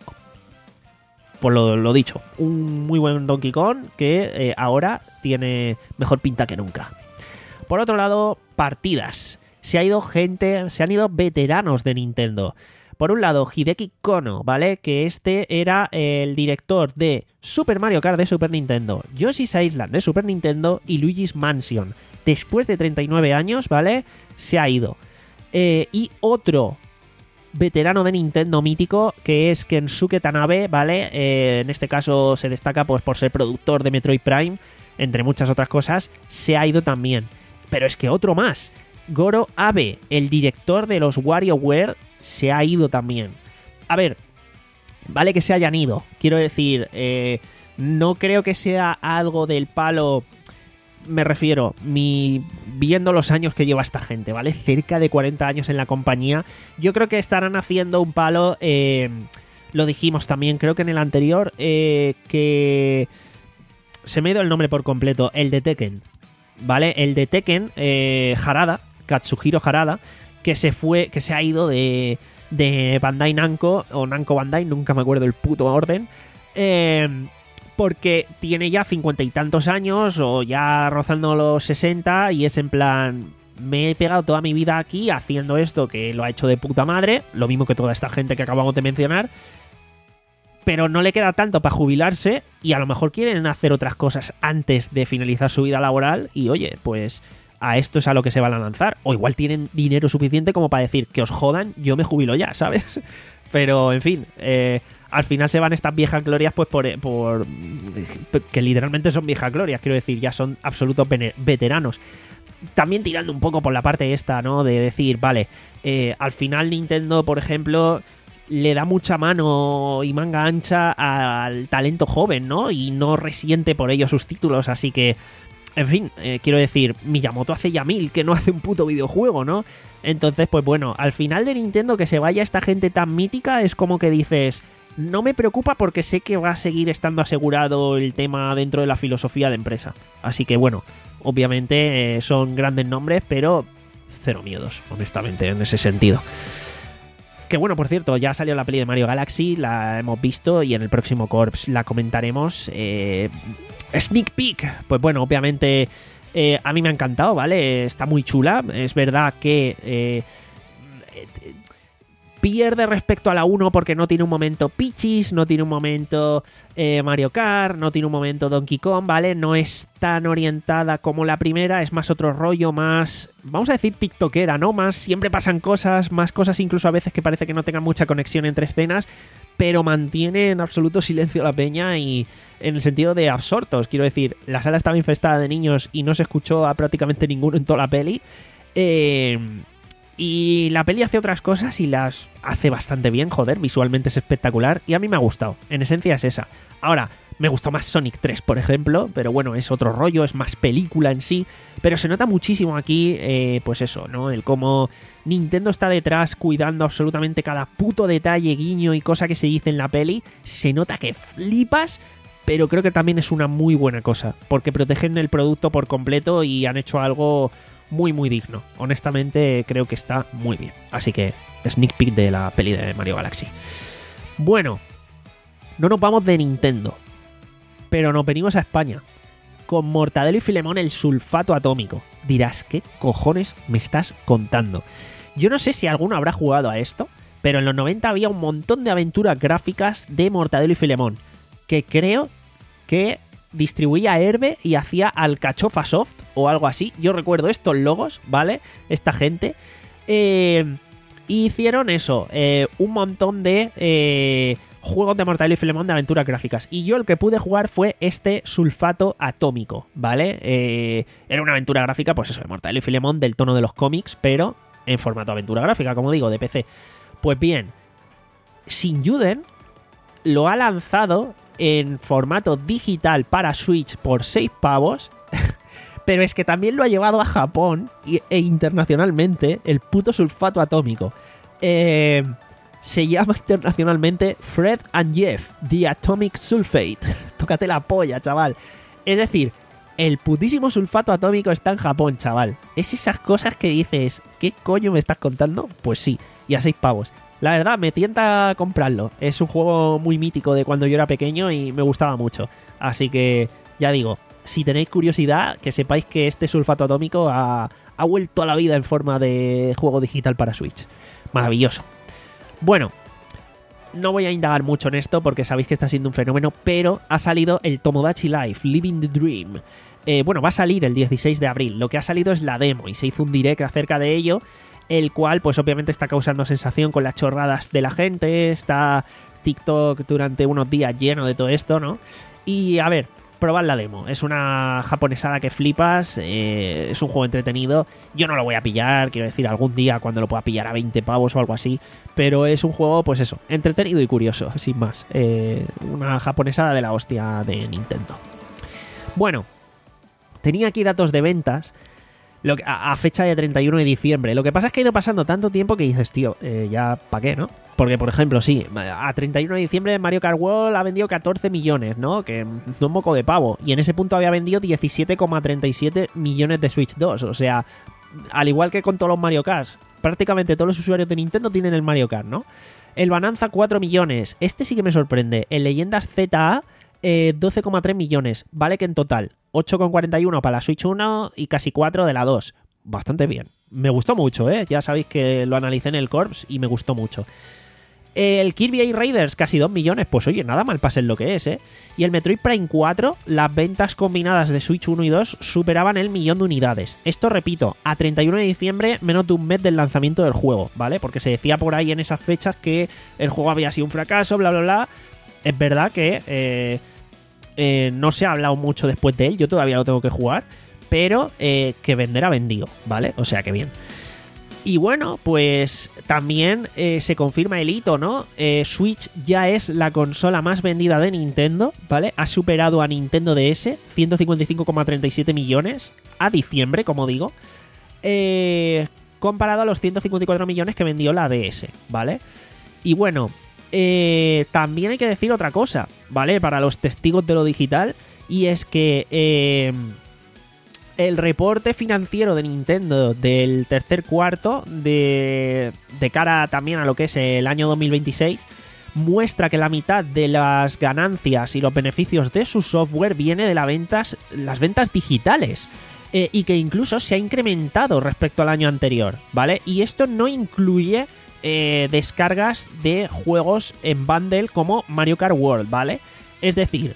Pues lo, lo dicho, un muy buen Donkey Kong que eh, ahora tiene mejor pinta que nunca. Por otro lado, partidas. Se ha ido gente, se han ido veteranos de Nintendo. Por un lado, Hideki Kono, ¿vale? Que este era el director de Super Mario Kart de Super Nintendo, Yoshi's Island de Super Nintendo y Luigi's Mansion. Después de treinta y nueve años, ¿vale? Se ha ido. Eh, y otro veterano de Nintendo mítico, que es Kensuke Tanabe, ¿vale? Eh, en este caso se destaca pues, por ser productor de Metroid Prime, entre muchas otras cosas, se ha ido también. Pero es que otro más, Goro Abe, el director de los WarioWare, se ha ido también. A ver, vale que se hayan ido, quiero decir, eh, no creo que sea algo del palo, me refiero, mi, viendo los años que lleva esta gente, ¿vale? Cerca de cuarenta años en la compañía, yo creo que estarán haciendo un palo, eh, lo dijimos también, creo que en el anterior, eh, que se me ha ido el nombre por completo, el de Tekken. ¿Vale? El de Tekken, eh, Harada, Katsuhiro Harada, que se fue, que se ha ido de, de Bandai Namco, o Namco Bandai, nunca me acuerdo el puto orden, eh, porque tiene ya cincuenta y tantos años, o ya rozando los sesenta, y es en plan, me he pegado toda mi vida aquí haciendo esto, que lo ha hecho de puta madre, lo mismo que toda esta gente que acabamos de mencionar, pero no le queda tanto para jubilarse y a lo mejor quieren hacer otras cosas antes de finalizar su vida laboral y oye, pues a esto es a lo que se van a lanzar. O igual tienen dinero suficiente como para decir que os jodan, yo me jubilo ya, ¿sabes? Pero, en fin, eh, al final se van estas viejas glorias, pues por, por que literalmente son viejas glorias, quiero decir, ya son absolutos veteranos. También tirando un poco por la parte esta, ¿no? De decir, vale, eh, al final Nintendo, por ejemplo, le da mucha mano y manga ancha al talento joven, ¿no? Y no resiente por ello sus títulos, así que, en fin, eh, quiero decir, Miyamoto hace ya mil que no hace un puto videojuego, ¿no? Entonces, pues bueno, al final de Nintendo que se vaya esta gente tan mítica es como que dices, no me preocupa porque sé que va a seguir estando asegurado el tema dentro de la filosofía de empresa. Así que bueno, obviamente eh, son grandes nombres, pero cero miedos, honestamente, en ese sentido. Que bueno, por cierto, ya salió la peli de Mario Galaxy, la hemos visto y en el próximo Corps la comentaremos. Eh, sneak peek, pues bueno, obviamente eh, a mí me ha encantado, ¿vale? Está muy chula, es verdad que eh, pierde respecto a la uno porque no tiene un momento Peaches, no tiene un momento eh, Mario Kart, no tiene un momento Donkey Kong, ¿vale? No es tan orientada como la primera, es más otro rollo, más, vamos a decir, tiktokera, ¿no? Más siempre pasan cosas, más cosas incluso a veces que parece que no tengan mucha conexión entre escenas, pero mantiene en absoluto silencio la peña y en el sentido de absortos, quiero decir, la sala estaba infestada de niños y no se escuchó a prácticamente ninguno en toda la peli. Eh... Y la peli hace otras cosas y las hace bastante bien, joder, visualmente es espectacular y a mí me ha gustado, en esencia es esa. Ahora, me gustó más Sonic tres, por ejemplo, pero bueno, es otro rollo, es más película en sí, pero se nota muchísimo aquí, eh, pues eso, ¿no? El cómo Nintendo está detrás cuidando absolutamente cada puto detalle, guiño y cosa que se dice en la peli, se nota que flipas, pero creo que también es una muy buena cosa, porque protegen el producto por completo y han hecho algo muy muy digno. Honestamente creo que está muy bien. Así que sneak peek de la peli de Mario Galaxy. Bueno, no nos vamos de Nintendo, pero nos venimos a España con Mortadelo y Filemón, el sulfato atómico. Dirás, ¿qué cojones me estás contando? Yo no sé si alguno habrá jugado a esto, pero en los noventa había un montón de aventuras gráficas de Mortadelo y Filemón, que creo que distribuía Herbe y hacía Alcachofa Soft o algo así. Yo recuerdo estos logos, ¿vale? Esta gente. Eh, hicieron eso, eh, un montón de eh, juegos de Mortadelo y Filemón de aventuras gráficas. Y yo el que pude jugar fue este sulfato atómico, ¿vale? Eh, era una aventura gráfica, pues eso, de Mortadelo y Filemón del tono de los cómics, pero en formato aventura gráfica, como digo, de P C. Pues bien, Shinjuden lo ha lanzado en formato digital para Switch por seis pavos, pero es que también lo ha llevado a Japón e internacionalmente el puto sulfato atómico. Eh, se llama internacionalmente Fred and Jeff, The Atomic Sulfate. Tócate la polla, chaval. Es decir, el putísimo sulfato atómico está en Japón, chaval. Es esas cosas que dices, ¿qué coño me estás contando? Pues sí, y a seis pavos. La verdad, me tienta comprarlo. Es un juego muy mítico de cuando yo era pequeño y me gustaba mucho. Así que, ya digo, si tenéis curiosidad, que sepáis que este sulfato atómico ha, ha vuelto a la vida en forma de juego digital para Switch. Maravilloso. Bueno, no voy a indagar mucho en esto porque sabéis que está siendo un fenómeno, pero ha salido el Tomodachi Life, Living the Dream. Eh, bueno, va a salir el dieciséis de abril. Lo que ha salido es la demo y se hizo un direct acerca de ello, el cual pues obviamente está causando sensación con las chorradas de la gente. Está TikTok durante unos días lleno de todo esto, ¿no? Y a ver, probad la demo. Es una japonesada que flipas, eh, es un juego entretenido. Yo no lo voy a pillar, quiero decir, algún día cuando lo pueda pillar a veinte pavos o algo así, pero es un juego, pues eso, entretenido y curioso, sin más. Eh, una japonesada de la hostia de Nintendo. Bueno, tenía aquí datos de ventas Lo que, a, a fecha de treinta y uno de diciembre. Lo que pasa es que ha ido pasando tanto tiempo que dices, tío, eh, ya ¿para qué, no? Porque, por ejemplo, sí, a treinta y uno de diciembre Mario Kart World ha vendido catorce millones, ¿no? Que no es un moco de pavo. Y en ese punto había vendido diecisiete coma treinta y siete millones de Switch dos. O sea, al igual que con todos los Mario Kart, prácticamente todos los usuarios de Nintendo tienen el Mario Kart, ¿no? El Bonanza, cuatro millones. Este sí que me sorprende. El Leyendas Z A, eh, doce coma tres millones. Vale que en total ocho coma cuarenta y uno para la Switch uno y casi cuatro de la dos. Bastante bien. Me gustó mucho, ¿eh? Ya sabéis que lo analicé en el Corps y me gustó mucho. El Kirby Air Raiders, casi dos millones. Pues oye, nada mal para ser lo que es, ¿eh? Y el Metroid Prime cuatro, las ventas combinadas de Switch uno y dos superaban el millón de unidades. Esto, repito, a treinta y uno de diciembre, menos de un mes del lanzamiento del juego, ¿vale? Porque se decía por ahí en esas fechas que el juego había sido un fracaso, bla, bla, bla. Es verdad que eh, eh, no se ha hablado mucho después de él. Yo todavía lo tengo que jugar. Pero eh, que vender ha vendido, ¿vale? O sea que bien. Y bueno, pues también eh, se confirma el hito, ¿no? Eh, Switch ya es la consola más vendida de Nintendo, ¿vale? Ha superado a Nintendo D S, ciento cincuenta y cinco coma treinta y siete millones a diciembre, como digo, eh, comparado a los ciento cincuenta y cuatro millones que vendió la D S, ¿vale? Y bueno, eh, también hay que decir otra cosa, ¿vale? Para los testigos de lo digital, y es que... Eh, el reporte financiero de Nintendo del tercer cuarto de, de cara también a lo que es el año dos mil veintiséis muestra que la mitad de las ganancias y los beneficios de su software viene de las ventas, las ventas digitales eh, y que incluso se ha incrementado respecto al año anterior, ¿vale? Y esto no incluye eh, descargas de juegos en bundle como Mario Kart World, ¿vale? Es decir,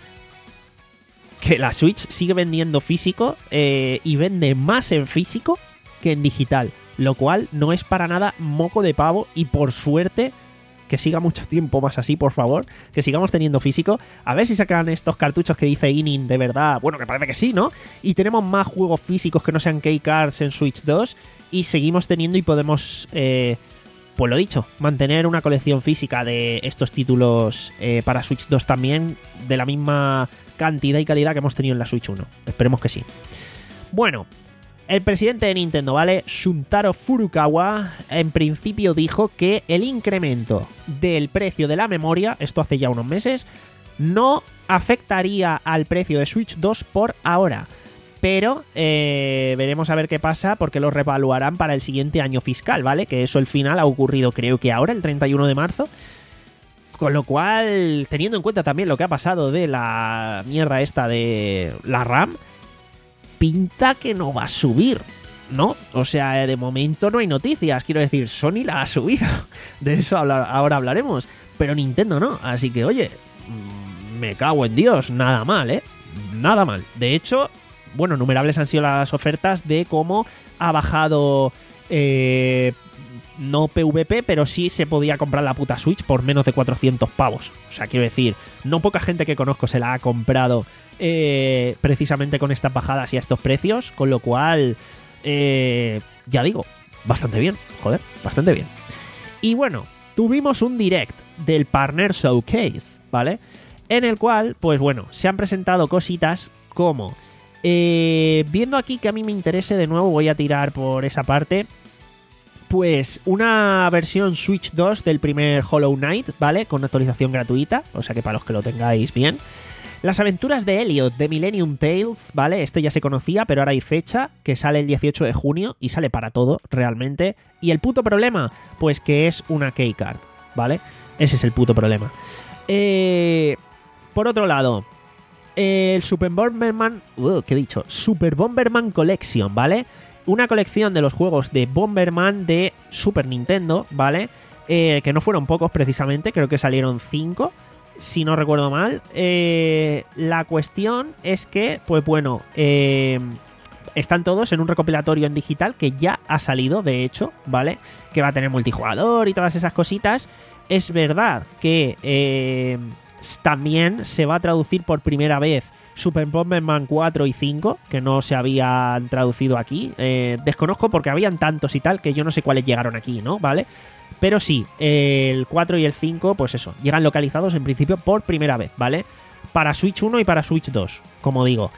que la Switch sigue vendiendo físico eh, y vende más en físico que en digital, lo cual no es para nada moco de pavo, y por suerte que siga mucho tiempo más así, por favor, que sigamos teniendo físico, a ver si sacan estos cartuchos que dice Inin de verdad, bueno, que parece que sí, ¿no? Y tenemos más juegos físicos que no sean keycards en Switch dos y seguimos teniendo y podemos, eh, pues lo dicho, mantener una colección física de estos títulos eh, para Switch dos también, de la misma cantidad y calidad que hemos tenido en la Switch uno. Esperemos que sí. Bueno, el presidente de Nintendo, ¿vale? Shuntaro Furukawa, en principio dijo que el incremento del precio de la memoria, esto hace ya unos meses, no afectaría al precio de Switch dos por ahora. Pero eh, veremos a ver qué pasa, porque lo revaluarán para el siguiente año fiscal, ¿vale? Que eso al final ha ocurrido, creo que ahora, el treinta y uno de marzo. Con lo cual, teniendo en cuenta también lo que ha pasado de la mierda esta de la RAM, pinta que no va a subir, ¿no? O sea, de momento no hay noticias. Quiero decir, Sony la ha subido. De eso habla- ahora hablaremos. Pero Nintendo no. Así que, oye, me cago en Dios. Nada mal, ¿eh? Nada mal. De hecho, bueno, numerables han sido las ofertas de cómo ha bajado... Eh, no P V P, pero sí se podía comprar la puta Switch por menos de cuatrocientos pavos. O sea, quiero decir, no poca gente que conozco se la ha comprado eh, precisamente con estas bajadas y a estos precios, con lo cual, eh, ya digo, bastante bien, joder, bastante bien. Y bueno, tuvimos un direct del Partner Showcase, ¿vale? En el cual, pues bueno, se han presentado cositas como... Eh, viendo aquí que a mí me interese, de nuevo voy a tirar por esa parte... Pues una versión Switch dos del primer Hollow Knight, ¿vale? Con actualización gratuita, o sea que para los que lo tengáis bien. Las aventuras de Elliot de Millennium Tales, ¿vale? Este ya se conocía, pero ahora hay fecha, que sale el dieciocho de junio y sale para todo, realmente. Y el puto problema, pues que es una keycard, ¿vale? Ese es el puto problema. Eh, por otro lado, el Super Bomberman... Uh, ¿qué he dicho? Super Bomberman Collection, ¿vale? Una colección de los juegos de Bomberman de Super Nintendo, ¿vale? Eh, que no fueron pocos precisamente, creo que salieron cinco, si no recuerdo mal. Eh, la cuestión es que, pues bueno, eh, están todos en un recopilatorio en digital que ya ha salido, de hecho, ¿vale? Que va a tener multijugador y todas esas cositas. Es verdad que eh, también se va a traducir por primera vez Super Bomberman cuatro y cinco, que no se habían traducido aquí. Eh, desconozco porque habían tantos y tal que yo no sé cuáles llegaron aquí, ¿no? ¿Vale? Pero sí, el cuatro y el cinco, pues eso, llegan localizados en principio por primera vez, ¿vale? Para Switch uno y para Switch dos, como digo.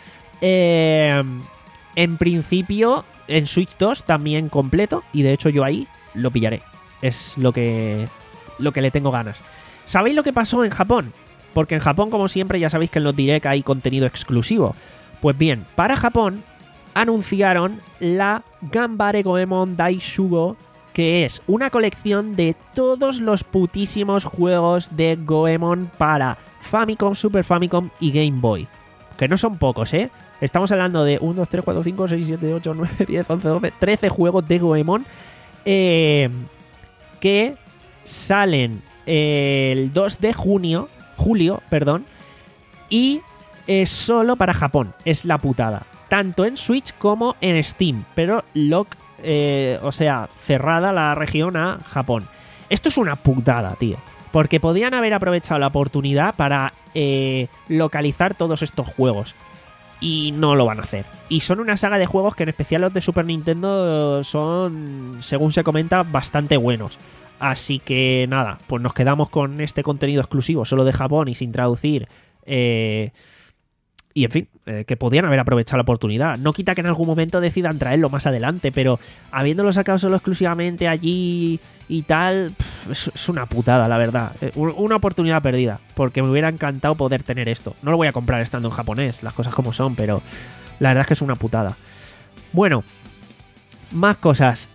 Eh, en principio, en Switch dos también completo, y de hecho yo ahí lo pillaré. Es lo que, lo que le tengo ganas. ¿Sabéis lo que pasó en Japón? Porque en Japón, como siempre, ya sabéis que en los Direct hay contenido exclusivo. Pues bien, para Japón anunciaron la Ganbare Goemon Daishugo, que es una colección de todos los putísimos juegos de Goemon para Famicom, Super Famicom y Game Boy. Que no son pocos, ¿eh? Estamos hablando de uno, dos, tres, cuatro, cinco, seis, siete, ocho, nueve, diez, once, doce, trece juegos de Goemon eh, que salen... el dos de junio, julio, perdón, y es solo para Japón, es la putada. Tanto en Switch como en Steam, pero lock, eh, o sea, cerrada la región a Japón. Esto es una putada, tío, porque podían haber aprovechado la oportunidad para eh, localizar todos estos juegos. Y no lo van a hacer. Y son una saga de juegos que en especial los de Super Nintendo son, según se comenta, bastante buenos. Así que nada, pues nos quedamos con este contenido exclusivo solo de Japón y sin traducir. Eh, y en fin, eh, que podían haber aprovechado la oportunidad. No quita que en algún momento decidan traerlo más adelante, pero habiéndolo sacado solo exclusivamente allí y tal, pff, es, es una putada, la verdad. Eh, una oportunidad perdida, porque me hubiera encantado poder tener esto. No lo voy a comprar estando en japonés, las cosas como son, pero la verdad es que es una putada. Bueno, más cosas.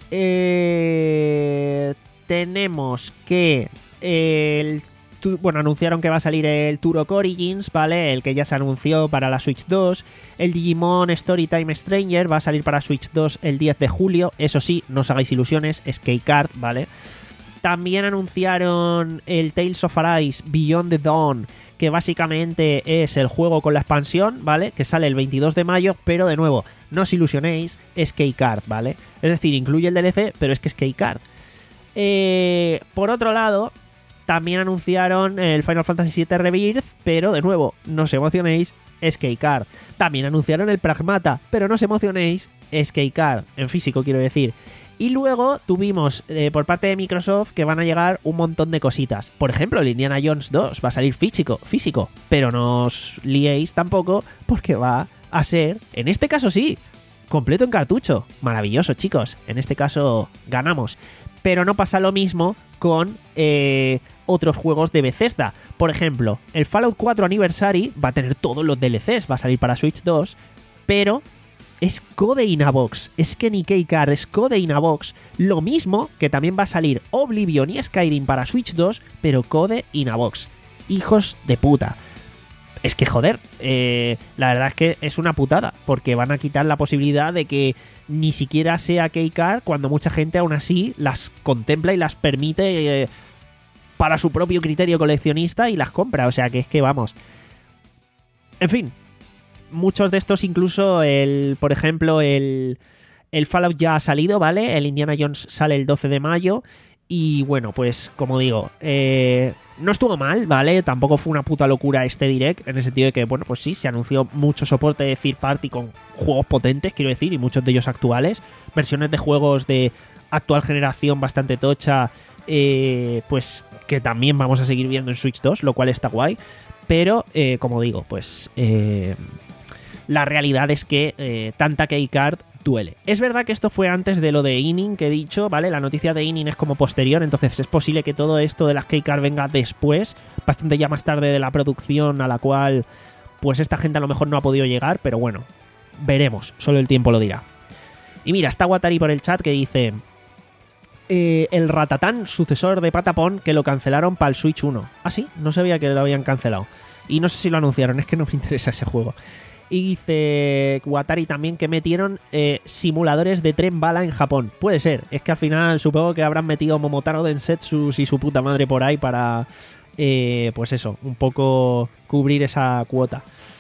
Eh, tenemos que el Bueno, anunciaron que va a salir el Turok Origins, ¿vale? El que ya se anunció para la Switch dos. El Digimon Storytime Stranger va a salir para Switch dos el diez de julio. Eso sí, no os hagáis ilusiones, es keycard, ¿vale? También anunciaron el Tales of Arise Beyond the Dawn, que básicamente es el juego con la expansión, ¿vale? Que sale el veintidós de mayo, pero de nuevo, no os ilusionéis, es keycard, ¿vale? Es decir, incluye el D L C, pero es que es keycard. Eh, por otro lado, también anunciaron el Final Fantasy siete Rebirth, pero de nuevo, no os emocionéis, es keycard. También anunciaron el Pragmata, pero no os emocionéis, es keycard, en físico quiero decir. Y luego tuvimos eh, por parte de Microsoft que van a llegar un montón de cositas. Por ejemplo, el Indiana Jones dos va a salir físico, físico, pero no os liéis tampoco porque va a ser, en este caso sí, completo en cartucho. Maravilloso, chicos, en este caso ganamos. Pero no pasa lo mismo con eh, otros juegos de Bethesda. Por ejemplo, el Fallout cuatro Anniversary va a tener todos los D L Cs, va a salir para Switch dos, pero es Code in a Box. Es que ni keycard, es Code in a Box. Lo mismo que también va a salir Oblivion y Skyrim para Switch dos, pero Code in a Box. Hijos de puta. Es que joder, eh, la verdad es que es una putada, porque van a quitar la posibilidad de que ni siquiera sea keycard cuando mucha gente aún así las contempla y las permite eh, para su propio criterio coleccionista y las compra. O sea que es que vamos. En fin, muchos de estos incluso, el, por ejemplo, el, el Fallout ya ha salido, ¿vale? El Indiana Jones sale el doce de mayo. Y bueno, pues como digo, eh, no estuvo mal, ¿vale? Tampoco fue una puta locura este Direct, en el sentido de que, bueno, pues sí, se anunció mucho soporte de third party con juegos potentes, quiero decir, y muchos de ellos actuales. Versiones de juegos de actual generación bastante tocha, eh, pues que también vamos a seguir viendo en Switch dos, lo cual está guay. Pero, eh, como digo, pues eh, la realidad es que eh, tanta keycard duele. Es verdad que esto fue antes de lo de Inning que he dicho, ¿vale? La noticia de Inning es como posterior, entonces es posible que todo esto de las keycard venga después, bastante ya más tarde de la producción a la cual pues esta gente a lo mejor no ha podido llegar, pero bueno, veremos, solo el tiempo lo dirá. Y mira, está Watari por el chat que dice eh, el Ratatán, sucesor de Patapón, que lo cancelaron para el Switch uno. Ah, sí, no sabía que lo habían cancelado. Y no sé si lo anunciaron, es que no me interesa ese juego. Y dice Watari también que metieron eh, simuladores de tren bala en Japón. Puede ser, es que al final supongo que habrán metido Momotaro Densetsu y su puta madre por ahí para, eh, pues eso, un poco cubrir esa cuota.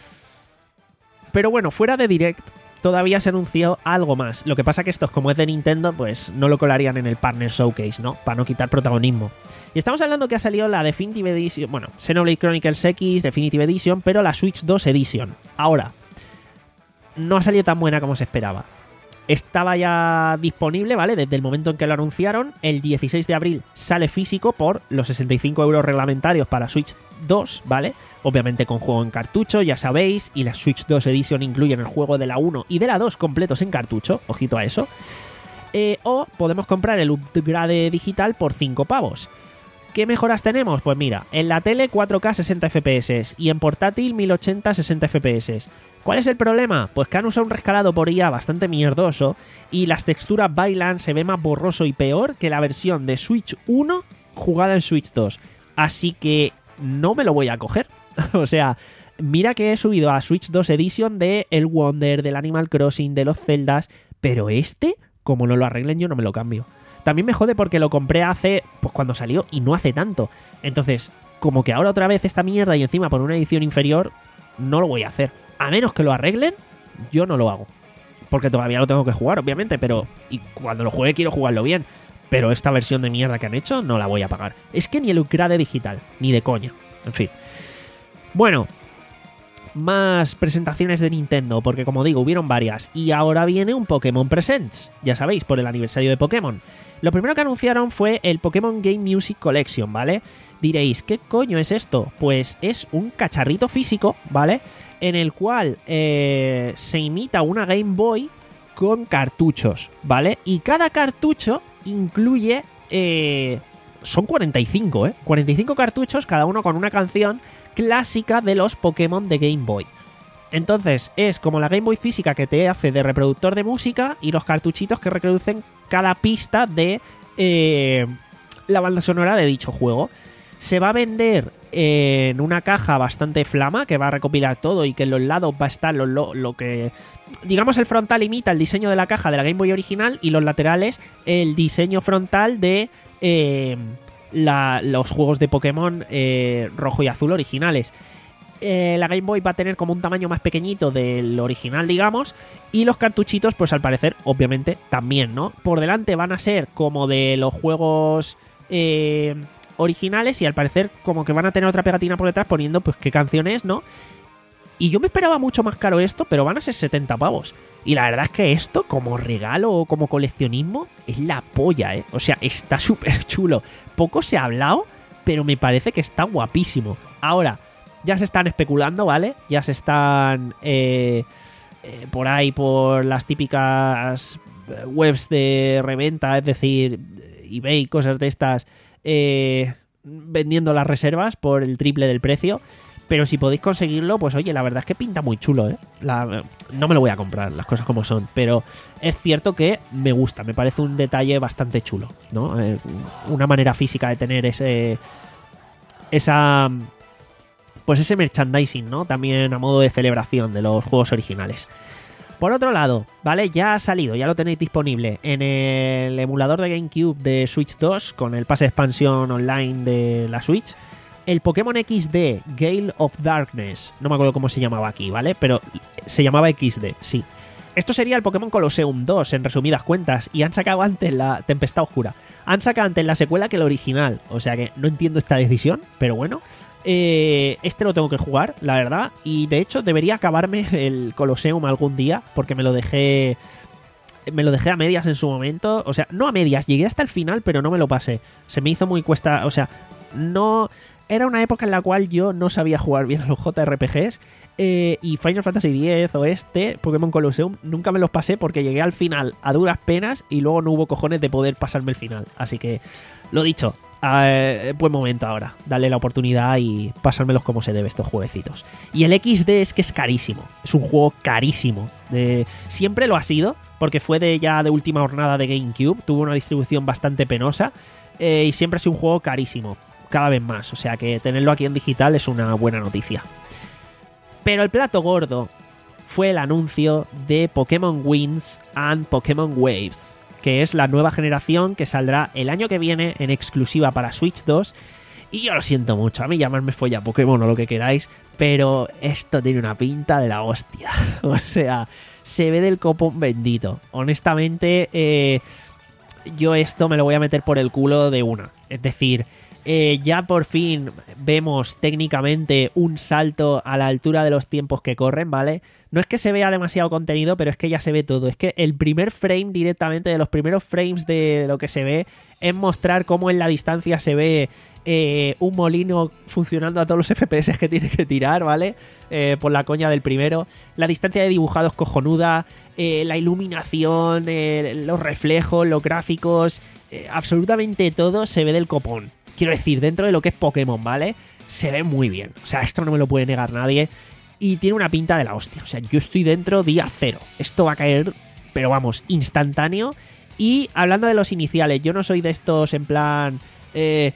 Pero bueno, fuera de Direct todavía se anunció algo más. Lo que pasa que esto, como es de Nintendo, pues no lo colarían en el Partner Showcase, ¿no? Para no quitar protagonismo. Y estamos hablando que ha salido la Definitive Edition, bueno, Xenoblade Chronicles X Definitive Edition, pero la Switch dos Edition. Ahora, no ha salido tan buena como se esperaba. Estaba ya disponible, ¿vale? Desde el momento en que lo anunciaron. El dieciséis de abril sale físico por los sesenta y cinco euros reglamentarios para Switch dos, ¿vale? Obviamente con juego en cartucho, ya sabéis. Y la Switch dos Edition incluyen el juego de la uno y de la dos completos en cartucho. Ojito a eso. Eh, o podemos comprar el upgrade digital por cinco pavos. ¿Qué mejoras tenemos? Pues mira, en la tele cuatro K sesenta F P S y en portátil mil ochenta sesenta F P S. ¿Cuál es el problema? Pues que han usado un rescalado por I A bastante mierdoso y las texturas bailan, se ve más borroso y peor que la versión de Switch uno jugada en Switch dos. Así que no me lo voy a coger. O sea, mira que he subido a Switch dos Edition de el Wonder, del Animal Crossing, de los Zeldas, pero este, como no lo arreglen, yo no me lo cambio. también me jode porque lo compré hace, pues cuando salió y no hace tanto. Entonces, como que ahora otra vez esta mierda y encima por una edición inferior, no lo voy a hacer. A menos que lo arreglen, yo no lo hago. Porque todavía lo tengo que jugar, obviamente, pero y cuando lo juegue quiero jugarlo bien. Pero esta versión de mierda que han hecho no la voy a pagar. Es que ni el upgrade digital, ni de coña. En fin. Bueno, más presentaciones de Nintendo, porque como digo, hubieron varias. Y ahora viene un Pokémon Presents, ya sabéis, por el aniversario de Pokémon. Lo primero que anunciaron fue el Pokémon Game Music Collection, ¿vale? Diréis, ¿qué coño es esto? Pues es un cacharrito físico, ¿vale? En el cual eh, se imita una Game Boy con cartuchos, ¿vale? Y cada cartucho incluye... Eh, son cuarenta y cinco, ¿eh? cuarenta y cinco cartuchos, cada uno con una canción clásica de los Pokémon de Game Boy. Entonces es como la Game Boy física que te hace de reproductor de música y los cartuchitos que reproducen cada pista de eh, la banda sonora de dicho juego. Se va a vender en una caja bastante flama que va a recopilar todo y que en los lados va a estar lo, lo, lo que... Digamos, el frontal imita el diseño de la caja de la Game Boy original y los laterales el diseño frontal de eh, la, los juegos de Pokémon eh, rojo y azul originales. Eh, la Game Boy va a tener como un tamaño más pequeñito del original, digamos, y los cartuchitos, pues al parecer, obviamente, también, ¿no? Por delante van a ser como de los juegos... Eh, originales y al parecer como que van a tener otra pegatina por detrás poniendo pues qué canción es, ¿no? Y yo me esperaba mucho más caro esto, pero van a ser setenta pavos. Y la verdad es que esto, como regalo o como coleccionismo, es la polla, ¿eh? O sea, está súper chulo. Poco se ha hablado, pero me parece que está guapísimo. Ahora, ya se están especulando, ¿vale? Ya se están eh, eh, por ahí, por las típicas webs de reventa, es decir, eBay, cosas de estas... Eh, vendiendo las reservas por el triple del precio, pero si podéis conseguirlo, pues oye, la verdad es que pinta muy chulo, ¿eh? La, no me lo voy a comprar, las cosas como son, pero es cierto que me gusta, me parece un detalle bastante chulo, ¿no? Eh, una manera física de tener ese esa pues ese merchandising, ¿no? También a modo de celebración de los juegos originales. Por otro lado, ¿vale? Ya ha salido, ya lo tenéis disponible en el emulador de GameCube de Switch dos, con el pase de expansión online de la Switch, el Pokémon equis de Gale of Darkness. No me acuerdo cómo se llamaba aquí, ¿vale? Pero se llamaba equis de, sí. Esto sería el Pokémon Colosseum dos, en resumidas cuentas, y han sacado antes la Tempestad Oscura. Han sacado antes la secuela que el original, o sea que no entiendo esta decisión, pero bueno... Eh, este lo tengo que jugar, la verdad, y de hecho debería acabarme el Colosseum algún día, porque me lo dejé me lo dejé a medias en su momento, o sea, no a medias, llegué hasta el final, pero no me lo pasé, se me hizo muy cuesta, o sea, no, era una época en la cual yo no sabía jugar bien a los J R P Gs, eh, y Final Fantasy diez o este, Pokémon Colosseum, nunca me los pasé porque llegué al final a duras penas y luego no hubo cojones de poder pasarme el final, así que, lo dicho, Uh, buen momento ahora, darle la oportunidad y pasármelos como se debe estos jueguecitos. Y el equis de es que es carísimo, es un juego carísimo, de... siempre lo ha sido, porque fue de ya de última jornada de GameCube, tuvo una distribución bastante penosa eh, y siempre ha sido un juego carísimo, cada vez más, o sea que tenerlo aquí en digital es una buena noticia. Pero el plato gordo fue el anuncio de Pokémon Winds and Pokémon Waves, que es la nueva generación que saldrá el año que viene en exclusiva para Switch dos. Y yo lo siento mucho, a mí llamarme folla Pokémon o lo que queráis, pero esto tiene una pinta de la hostia. O sea, se ve del copón bendito. Honestamente, eh, yo esto me lo voy a meter por el culo de una. Es decir, eh, ya por fin vemos técnicamente un salto a la altura de los tiempos que corren, ¿vale? No es que se vea demasiado contenido, pero es que ya se ve todo. Es que el primer frame directamente, de los primeros frames de lo que se ve, es mostrar cómo en la distancia se ve eh, un molino funcionando a todos los F P S que tiene que tirar, ¿vale? Eh, por la coña del primero. La distancia de dibujados cojonuda, eh, la iluminación, eh, los reflejos, los gráficos, eh, absolutamente todo se ve del copón. Quiero decir, dentro de lo que es Pokémon, ¿vale? Se ve muy bien. O sea, esto no me lo puede negar nadie. Y tiene una pinta de la hostia. O sea, yo estoy dentro día cero. Esto va a caer, pero vamos, instantáneo. Y hablando de los iniciales, yo no soy de estos en plan eh,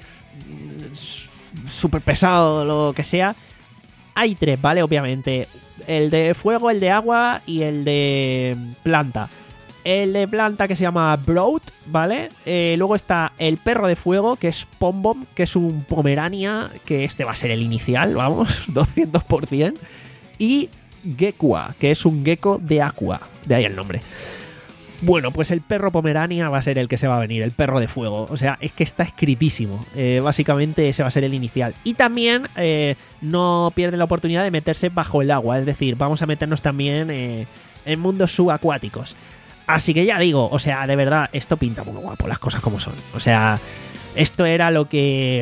súper pesado o lo que sea. Hay tres, ¿vale? Obviamente. El de fuego, el de agua y el de planta. el de planta que se llama Broad, ¿vale? Eh, luego está el perro de fuego, que es Pom Pom, que es un Pomerania, que este va a ser el inicial, vamos, doscientos por ciento. Y Gekua, que es un gecko de Aqua, de ahí el nombre. Bueno, pues el perro Pomerania va a ser el que se va a venir, el perro de fuego. O sea, es que está escritísimo. Eh, básicamente ese va a ser el inicial. Y también eh, no pierde la oportunidad de meterse bajo el agua. Es decir, vamos a meternos también eh, en mundos subacuáticos. Así que ya digo, o sea, de verdad, esto pinta muy guapo, las cosas como son. O sea, esto era lo que...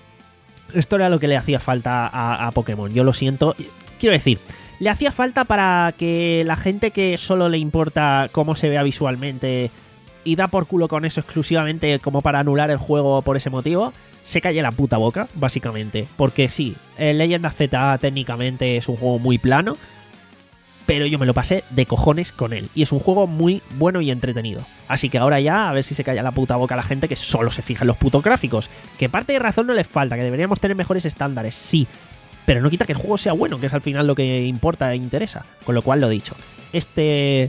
Esto era lo que le hacía falta a, a Pokémon. Yo lo siento. Quiero decir... Le hacía falta para que la gente que solo le importa cómo se vea visualmente y da por culo con eso exclusivamente como para anular el juego por ese motivo, se calle la puta boca, básicamente. Porque sí, el Legend of Zelda técnicamente es un juego muy plano, pero yo me lo pasé de cojones con él. Y es un juego muy bueno y entretenido. Así que ahora ya, a ver si se calla la puta boca la gente que solo se fija en los putos gráficos. Que parte de razón no les falta, que deberíamos tener mejores estándares, sí. Pero no quita que el juego sea bueno, que es al final lo que importa e interesa. Con lo cual, lo dicho. Este...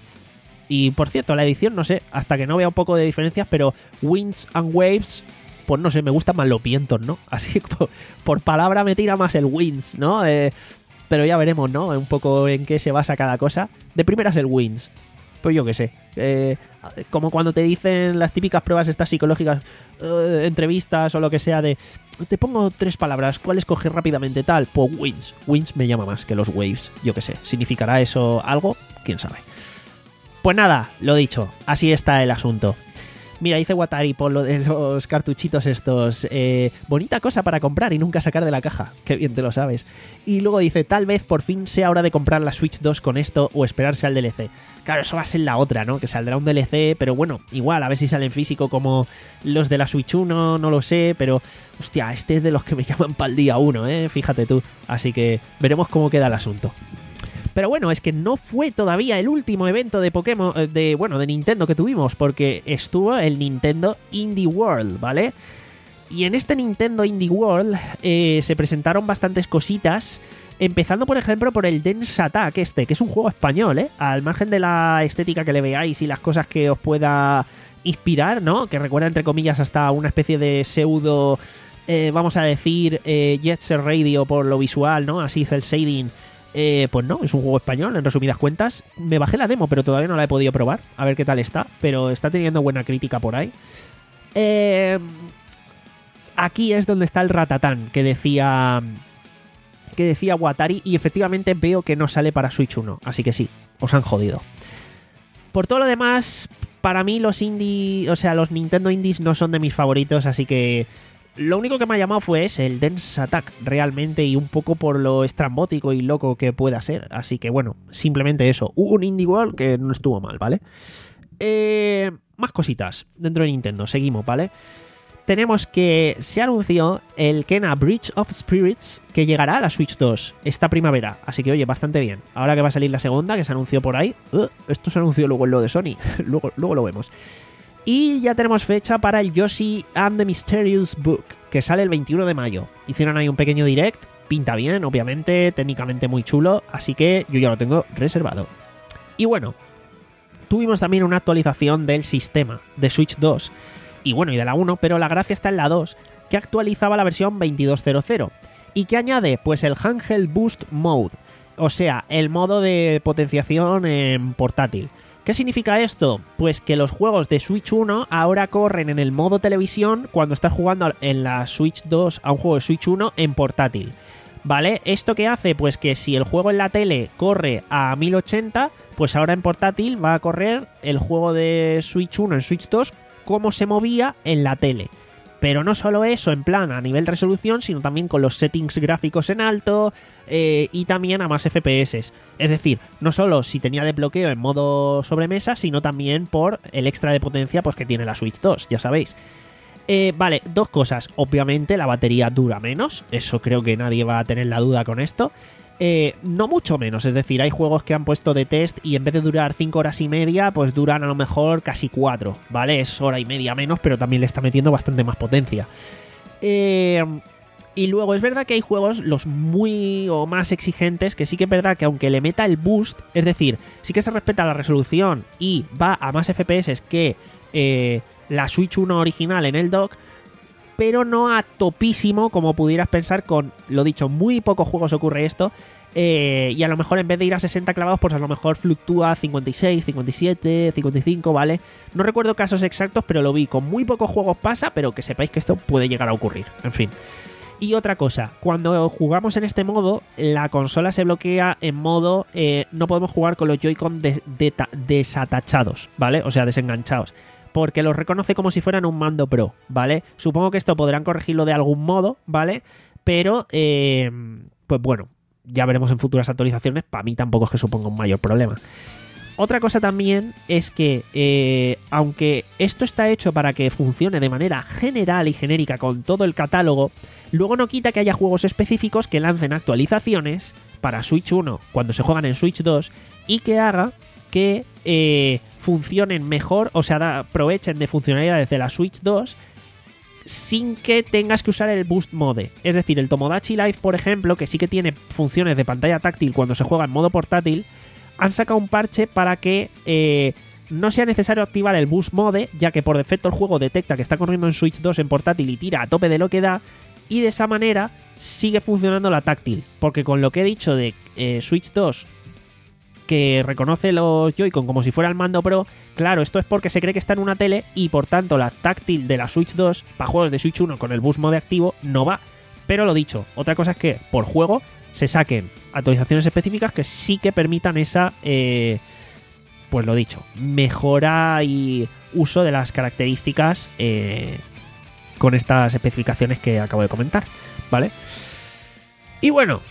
Y por cierto, la edición, no sé, hasta que no vea un poco de diferencias, pero Winds and Waves, pues no sé, me gustan más los vientos, ¿no? Así por, por palabra me tira más el Winds, ¿no? Eh, pero ya veremos, ¿no? Un poco en qué se basa cada cosa. De primeras el Winds. Pues yo qué sé. Eh, como cuando te dicen las típicas pruebas estas psicológicas, eh, entrevistas o lo que sea de... Te pongo tres palabras, ¿cuál escoger rápidamente tal? Pues Winds. Winds me llama más que los Waves. Yo qué sé. ¿Significará eso algo? ¿Quién sabe? Pues nada, lo dicho. Así está el asunto. Mira, dice Watari por lo de los cartuchitos estos. Eh, bonita cosa para comprar y nunca sacar de la caja. Qué bien te lo sabes. Y luego dice, tal vez por fin sea hora de comprar la Switch dos con esto o esperarse al D L C. Claro, eso va a ser la otra, ¿no? Que saldrá un D L C, pero bueno, igual, a ver si sale en físico como los de la Switch uno, no lo sé, pero... Hostia, este es de los que me llaman para el día uno, ¿eh? Fíjate tú. Así que veremos cómo queda el asunto. Pero bueno, es que no fue todavía el último evento de Pokémon, de bueno, de Nintendo que tuvimos, porque estuvo el Nintendo Indie World, ¿vale? Y en este Nintendo Indie World eh, se presentaron bastantes cositas, empezando por ejemplo por el Dance Attack este, que es un juego español, ¿eh? Al margen de la estética que le veáis y las cosas que os pueda inspirar, ¿no? Que recuerda entre comillas hasta una especie de pseudo, eh, vamos a decir, eh, Jet Set Radio por lo visual, ¿no? Así cel shading. Eh, pues no, es un juego español, en resumidas cuentas. Me bajé la demo, pero todavía no la he podido probar. A ver qué tal está, pero está teniendo buena crítica por ahí. Eh, aquí es donde está el Ratatán, que decía... Que decía Watari, y efectivamente veo que no sale para Switch uno. Así que sí, os han jodido. Por todo lo demás, para mí los indie... O sea, los Nintendo Indies no son de mis favoritos, así que... Lo único que me ha llamado fue ese, el Dance Attack, realmente, y un poco por lo estrambótico y loco que pueda ser. Así que bueno, simplemente eso. Un Indie World que no estuvo mal, ¿vale? Eh, más cositas dentro de Nintendo, seguimos, ¿vale? Tenemos que se anunció el Kena Bridge of Spirits, que llegará a la Switch dos esta primavera. Así que oye, bastante bien. Ahora que va a salir la segunda, que se anunció por ahí. Uh, esto se anunció luego en lo de Sony. luego, luego lo vemos. Y ya tenemos fecha para el Yoshi and the Mysterious Book, que sale el veintiuno de mayo. Hicieron ahí un pequeño direct, pinta bien, obviamente, técnicamente muy chulo, así que yo ya lo tengo reservado. Y bueno, tuvimos también una actualización del sistema de Switch dos, y bueno, y de la uno, pero la gracia está en la dos, que actualizaba la versión veintidós cero cero, y que añade pues el Handheld Boost Mode, o sea, el modo de potenciación en portátil. ¿Qué significa esto? Pues que los juegos de Switch uno ahora corren en el modo televisión cuando estás jugando en la Switch dos a un juego de Switch uno en portátil, ¿vale? ¿Esto qué hace? Pues que si el juego en la tele corre a mil ochenta, pues ahora en portátil va a correr el juego de Switch uno en Switch dos como se movía en la tele. Pero no solo eso, en plan a nivel resolución, sino también con los settings gráficos en alto eh, y también a más F P S. Es decir, no solo si tenía desbloqueo en modo sobremesa, sino también por el extra de potencia pues, que tiene la Switch dos, ya sabéis. Eh, vale, dos cosas. Obviamente la batería dura menos, eso creo que nadie va a tener la duda con esto. Eh, no mucho menos, es decir, hay juegos que han puesto de test y en vez de durar cinco horas y media, pues duran a lo mejor casi cuatro, ¿vale? Es hora y media menos, pero también le está metiendo bastante más potencia. Eh, Y luego es verdad que hay juegos, los muy o más exigentes, que sí que es verdad que aunque le meta el boost, es decir, sí que se respeta la resolución y va a más F P S que eh, la Switch uno original en el dock, pero no a topísimo como pudieras pensar con, lo dicho, muy pocos juegos ocurre esto. Eh, y a lo mejor en vez de ir a sesenta clavados, pues a lo mejor fluctúa cincuenta y seis, cincuenta y siete, cincuenta y cinco, ¿vale? No recuerdo casos exactos, pero lo vi. Con muy pocos juegos pasa, pero que sepáis que esto puede llegar a ocurrir. En fin. Y otra cosa, cuando jugamos en este modo, la consola se bloquea en modo eh, no podemos jugar con los Joy-Con des- de- desatachados, ¿vale? O sea, desenganchados. Porque los reconoce como si fueran un mando Pro, ¿vale? Supongo que esto podrán corregirlo de algún modo, ¿vale? Pero, eh, pues bueno, ya veremos en futuras actualizaciones. Para mí tampoco es que suponga un mayor problema. Otra cosa también es que, eh, aunque esto está hecho para que funcione de manera general y genérica con todo el catálogo, luego no quita que haya juegos específicos que lancen actualizaciones para Switch uno cuando se juegan en Switch dos y que haga que eh, funcionen mejor, o sea, da, aprovechen de funcionalidades de la Switch dos sin que tengas que usar el Boost Mode. Es decir, el Tomodachi Life, por ejemplo, que sí que tiene funciones de pantalla táctil cuando se juega en modo portátil, han sacado un parche para que eh, no sea necesario activar el Boost Mode, ya que por defecto el juego detecta que está corriendo en Switch dos en portátil y tira a tope de lo que da, y de esa manera sigue funcionando la táctil. Porque con lo que he dicho de eh, Switch dos, que reconoce los Joy-Con como si fuera el mando Pro, claro, esto es porque se cree que está en una tele y por tanto la táctil de la Switch dos para juegos de Switch uno con el Boost Mode activo no va. Pero lo dicho, otra cosa es que por juego se saquen actualizaciones específicas que sí que permitan esa, eh, pues lo dicho, mejora y uso de las características eh, con estas especificaciones que acabo de comentar, ¿vale? Y bueno,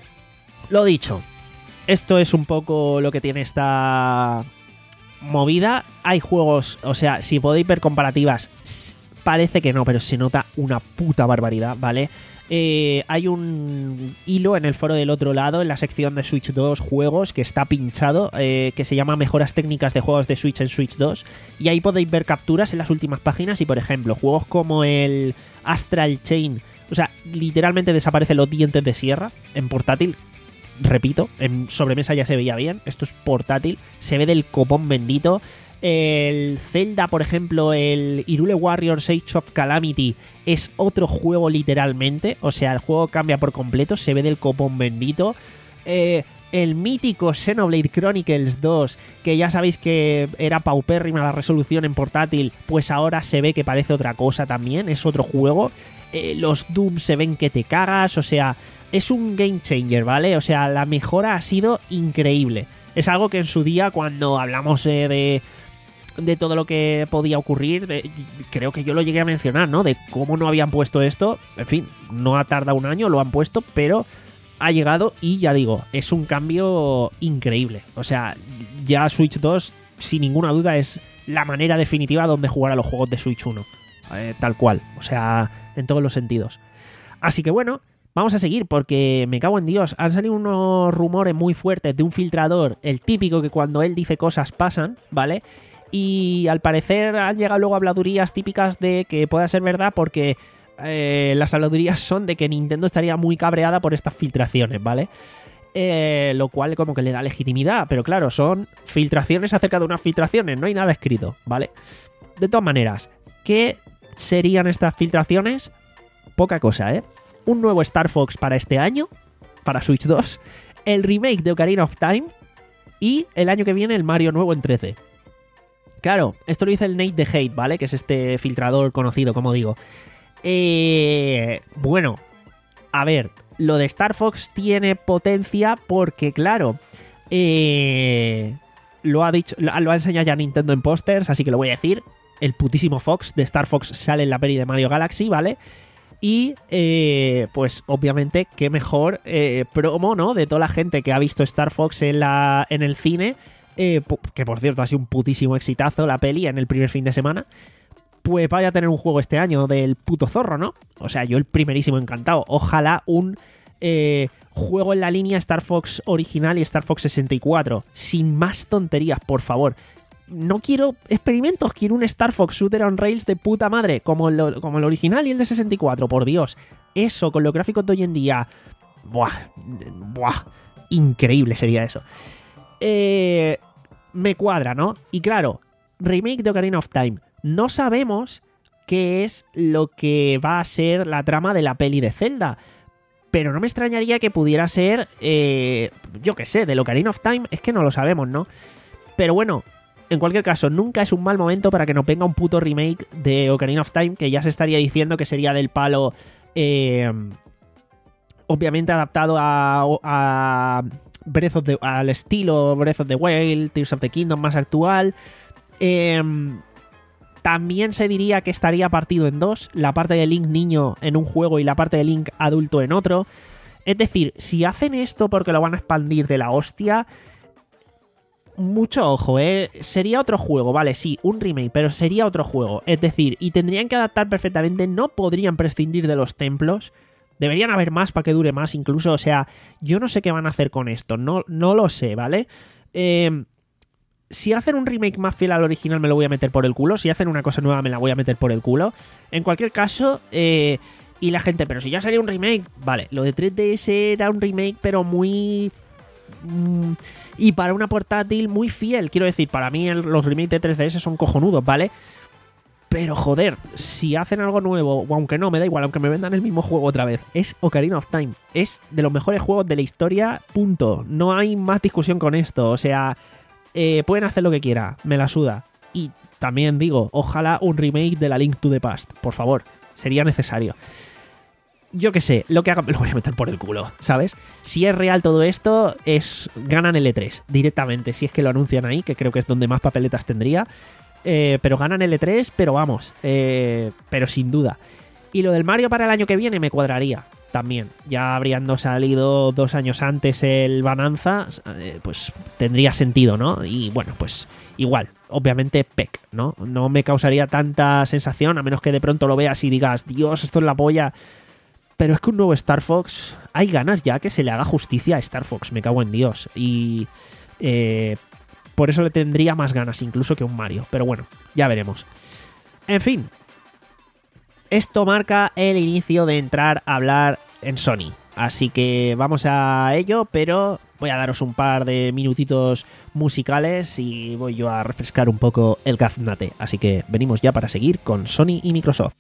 lo dicho, esto es un poco lo que tiene esta movida. Hay juegos, o sea, si podéis ver comparativas, parece que no, pero se nota una puta barbaridad, ¿vale? Eh, hay un hilo en el foro del otro lado, en la sección de Switch dos juegos, que está pinchado, eh, que se llama Mejoras técnicas de juegos de Switch en Switch dos, y ahí podéis ver capturas en las últimas páginas y, por ejemplo, juegos como el Astral Chain, o sea, literalmente desaparecen los dientes de sierra en portátil. Repito, en sobremesa ya se veía bien, esto es portátil, se ve del copón bendito. El Zelda, por ejemplo, el Hyrule Warriors Age of Calamity es otro juego literalmente, o sea, el juego cambia por completo, se ve del copón bendito. Eh, el mítico Xenoblade Chronicles dos, que ya sabéis que era paupérrima la resolución en portátil, pues ahora se ve que parece otra cosa también, es otro juego. Eh, los Doom se ven que te cagas, o sea, es un game changer, ¿vale? O sea, la mejora ha sido increíble. Es algo que en su día, cuando hablamos eh, de... de todo lo que podía ocurrir, de, creo que yo lo llegué a mencionar, ¿no? De cómo no habían puesto esto, en fin, no ha tardado un año, lo han puesto, pero ha llegado y ya digo, es un cambio increíble. O sea, ya Switch dos, sin ninguna duda, es la manera definitiva donde jugar a los juegos de Switch uno. Eh, tal cual, o sea, en todos los sentidos. Así que bueno, vamos a seguir porque me cago en Dios, han salido unos rumores muy fuertes de un filtrador, el típico que cuando él dice cosas pasan, ¿vale? Y al parecer han llegado luego habladurías típicas de que pueda ser verdad porque eh, las habladurías son de que Nintendo estaría muy cabreada por estas filtraciones, ¿vale? Eh, lo cual como que le da legitimidad, pero claro, son filtraciones acerca de unas filtraciones, no hay nada escrito, ¿vale? De todas maneras, ¿qué serían estas filtraciones? Poca cosa, ¿eh? Un nuevo Star Fox para este año, para Switch dos, el remake de Ocarina of Time y el año que viene el Mario nuevo en trece. Claro, esto lo dice el Nate the Hate, ¿vale? Que es este filtrador conocido, como digo. Eh, bueno, a ver, lo de Star Fox tiene potencia porque, claro, eh, lo ha dicho, lo ha enseñado ya Nintendo en pósters, así que lo voy a decir. El putísimo Fox de Star Fox sale en la peli de Mario Galaxy, ¿vale? Y, eh, pues, obviamente, qué mejor eh, promo, ¿no? De toda la gente que ha visto Star Fox en, la, en el cine. Eh, que por cierto ha sido un putísimo exitazo la peli en el primer fin de semana, pues vaya a tener un juego este año del puto zorro, ¿no? O sea, yo el primerísimo encantado. Ojalá un eh, juego en la línea Star Fox original y Star Fox sesenta y cuatro, sin más tonterías, por favor. no quiero experimentos, quiero un Star Fox Shooter on Rails de puta madre, como, lo, como el original y el de sesenta y cuatro, por Dios. Eso, con los gráficos de hoy en día, buah, buah, increíble sería eso. Eh, me cuadra, ¿no? Y claro, remake de Ocarina of Time. No sabemos qué es lo que va a ser la trama de la peli de Zelda, pero no me extrañaría que pudiera ser, eh, yo qué sé, del Ocarina of Time, es que no lo sabemos, ¿no? Pero bueno, en cualquier caso, nunca es un mal momento para que nos venga un puto remake de Ocarina of Time, que ya se estaría diciendo que sería del palo, eh, obviamente adaptado a, a Breath of the, al estilo Breath of the Wild, Tears of the Kingdom más actual. Eh, también se diría que estaría partido en dos, la parte de Link niño en un juego y la parte de Link adulto en otro. Es decir, si hacen esto porque lo van a expandir de la hostia, mucho ojo, ¿eh? Sería otro juego, vale, sí, un remake, pero sería otro juego. Es decir, y tendrían que adaptar perfectamente, no podrían prescindir de los templos. Deberían haber más para que dure más incluso, o sea, yo no sé qué van a hacer con esto, no, no lo sé, ¿vale? Eh... Si hacen un remake más fiel al original me lo voy a meter por el culo. Si hacen una cosa nueva me la voy a meter por el culo. En cualquier caso, eh, y la gente, pero si ya salió un remake, vale, lo de tres D S era un remake pero muy... Mm, y para una portátil muy fiel. Quiero decir, para mí el, los remakes de tres D S son cojonudos, ¿vale? Pero joder, si hacen algo nuevo, o aunque no, me da igual, aunque me vendan el mismo juego otra vez, es Ocarina of Time. Es de los mejores juegos de la historia, punto. No hay más discusión con esto, o sea... Eh, pueden hacer lo que quiera, me la suda. Y también digo, ojalá un remake de la Link to the Past, por favor, sería necesario. Yo qué sé, lo que hagan me lo voy a meter por el culo, ¿sabes? Si es real todo esto, es ganan el E tres directamente, si es que lo anuncian ahí, que creo que es donde más papeletas tendría. Eh, pero ganan el E tres, pero vamos, eh, pero sin duda. Y lo del Mario para el año que viene me cuadraría. También, ya habríando salido dos años antes el Bonanza, eh, pues tendría sentido, ¿no? Y bueno, pues igual, obviamente P E C, ¿no? No me causaría tanta sensación, a menos que de pronto lo veas y digas, Dios, esto es la polla. Pero es que un nuevo Star Fox, hay ganas ya que se le haga justicia a Star Fox, me cago en Dios. Y eh, por eso le tendría más ganas incluso que un Mario. Pero bueno, ya veremos. En fin. Esto marca el inicio de entrar a hablar en Sony. Así que vamos a ello, pero voy a daros un par de minutitos musicales y voy yo a refrescar un poco el gaznate. Así que venimos ya para seguir con Sony y Microsoft.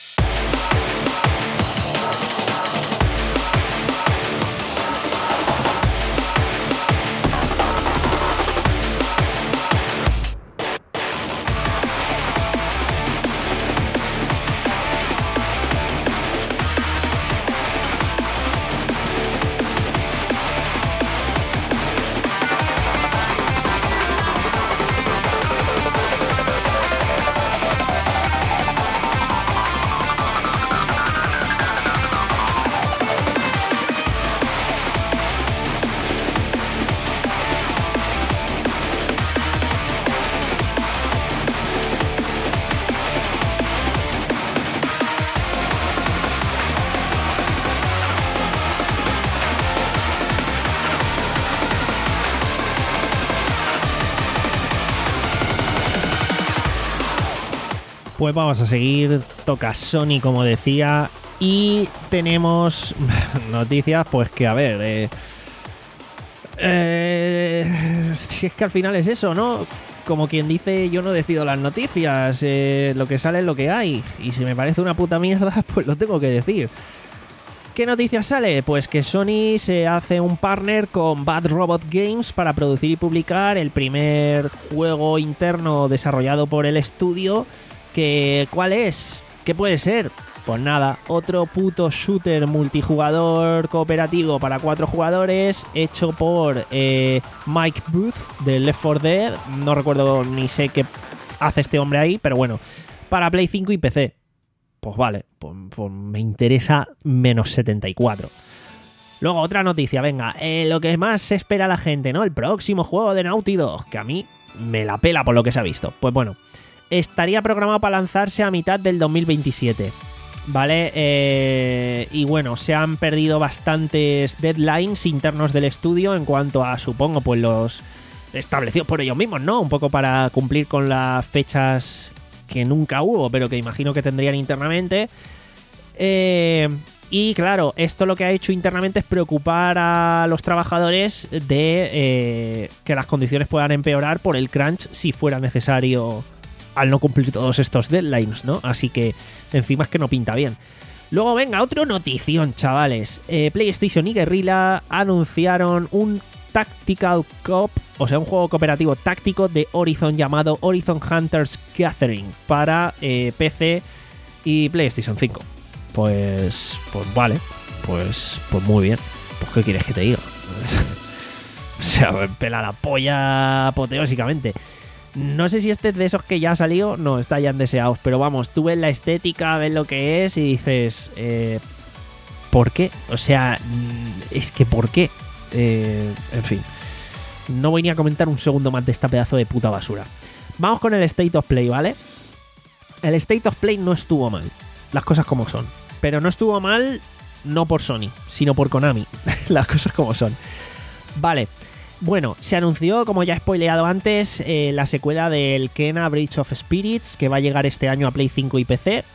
Pues vamos a seguir, toca Sony como decía, y tenemos noticias pues que a ver, eh, eh, si es que al final es eso, ¿no? Como quien dice, yo no decido las noticias, eh, lo que sale es lo que hay, y si me parece una puta mierda, pues lo tengo que decir. ¿Qué noticias sale? Pues que Sony se hace un partner con Bad Robot Games para producir y publicar el primer juego interno desarrollado por el estudio. Que, ¿cuál es? ¿Qué puede ser? Pues nada, otro puto shooter multijugador cooperativo para cuatro jugadores hecho por eh, Mike Booth de Left four Dead. No recuerdo ni sé qué hace este hombre ahí, pero bueno, para Play cinco y P C. Pues vale, pues, pues me interesa menos setenta y cuatro. Luego otra noticia, venga, eh, lo que más se espera la gente, ¿no? El próximo juego de Naughty Dog, que a mí me la pela por lo que se ha visto. Pues bueno, estaría programado para lanzarse a mitad del dos mil veintisiete, ¿vale? Eh, y bueno, se han perdido bastantes deadlines internos del estudio en cuanto a, supongo, pues los establecidos por ellos mismos, ¿no? Un poco para cumplir con las fechas que nunca hubo, pero que imagino que tendrían internamente. Eh, y claro, esto lo que ha hecho internamente es preocupar a los trabajadores de eh, que las condiciones puedan empeorar por el crunch si fuera necesario al no cumplir todos estos deadlines, ¿no? Así que encima es que no pinta bien. Luego, venga, otro notición, chavales. Eh, PlayStation y Guerrilla anunciaron un Tactical Cop, o sea, un juego cooperativo táctico de Horizon llamado Horizon Hunters Gathering para eh, P C y PlayStation cinco. Pues, pues vale, pues, pues muy bien. Pues ¿qué quieres que te diga? O sea, me pela la polla apoteósicamente. No sé si este es de esos que ya ha salido, no, está ya en deseados, pero vamos, tú ves la estética, ves lo que es y dices, eh, ¿por qué? O sea, es que ¿por qué? Eh, en fin, no voy ni a comentar un segundo más de esta pedazo de puta basura. Vamos con el State of Play, ¿vale? El State of Play no estuvo mal, las cosas como son, pero no estuvo mal no por Sony, sino por Konami, las cosas como son. Vale. Bueno, se anunció, como ya he spoileado antes, eh, la secuela del Kena Bridge of Spirits, que va a llegar este año a Play cinco y P C.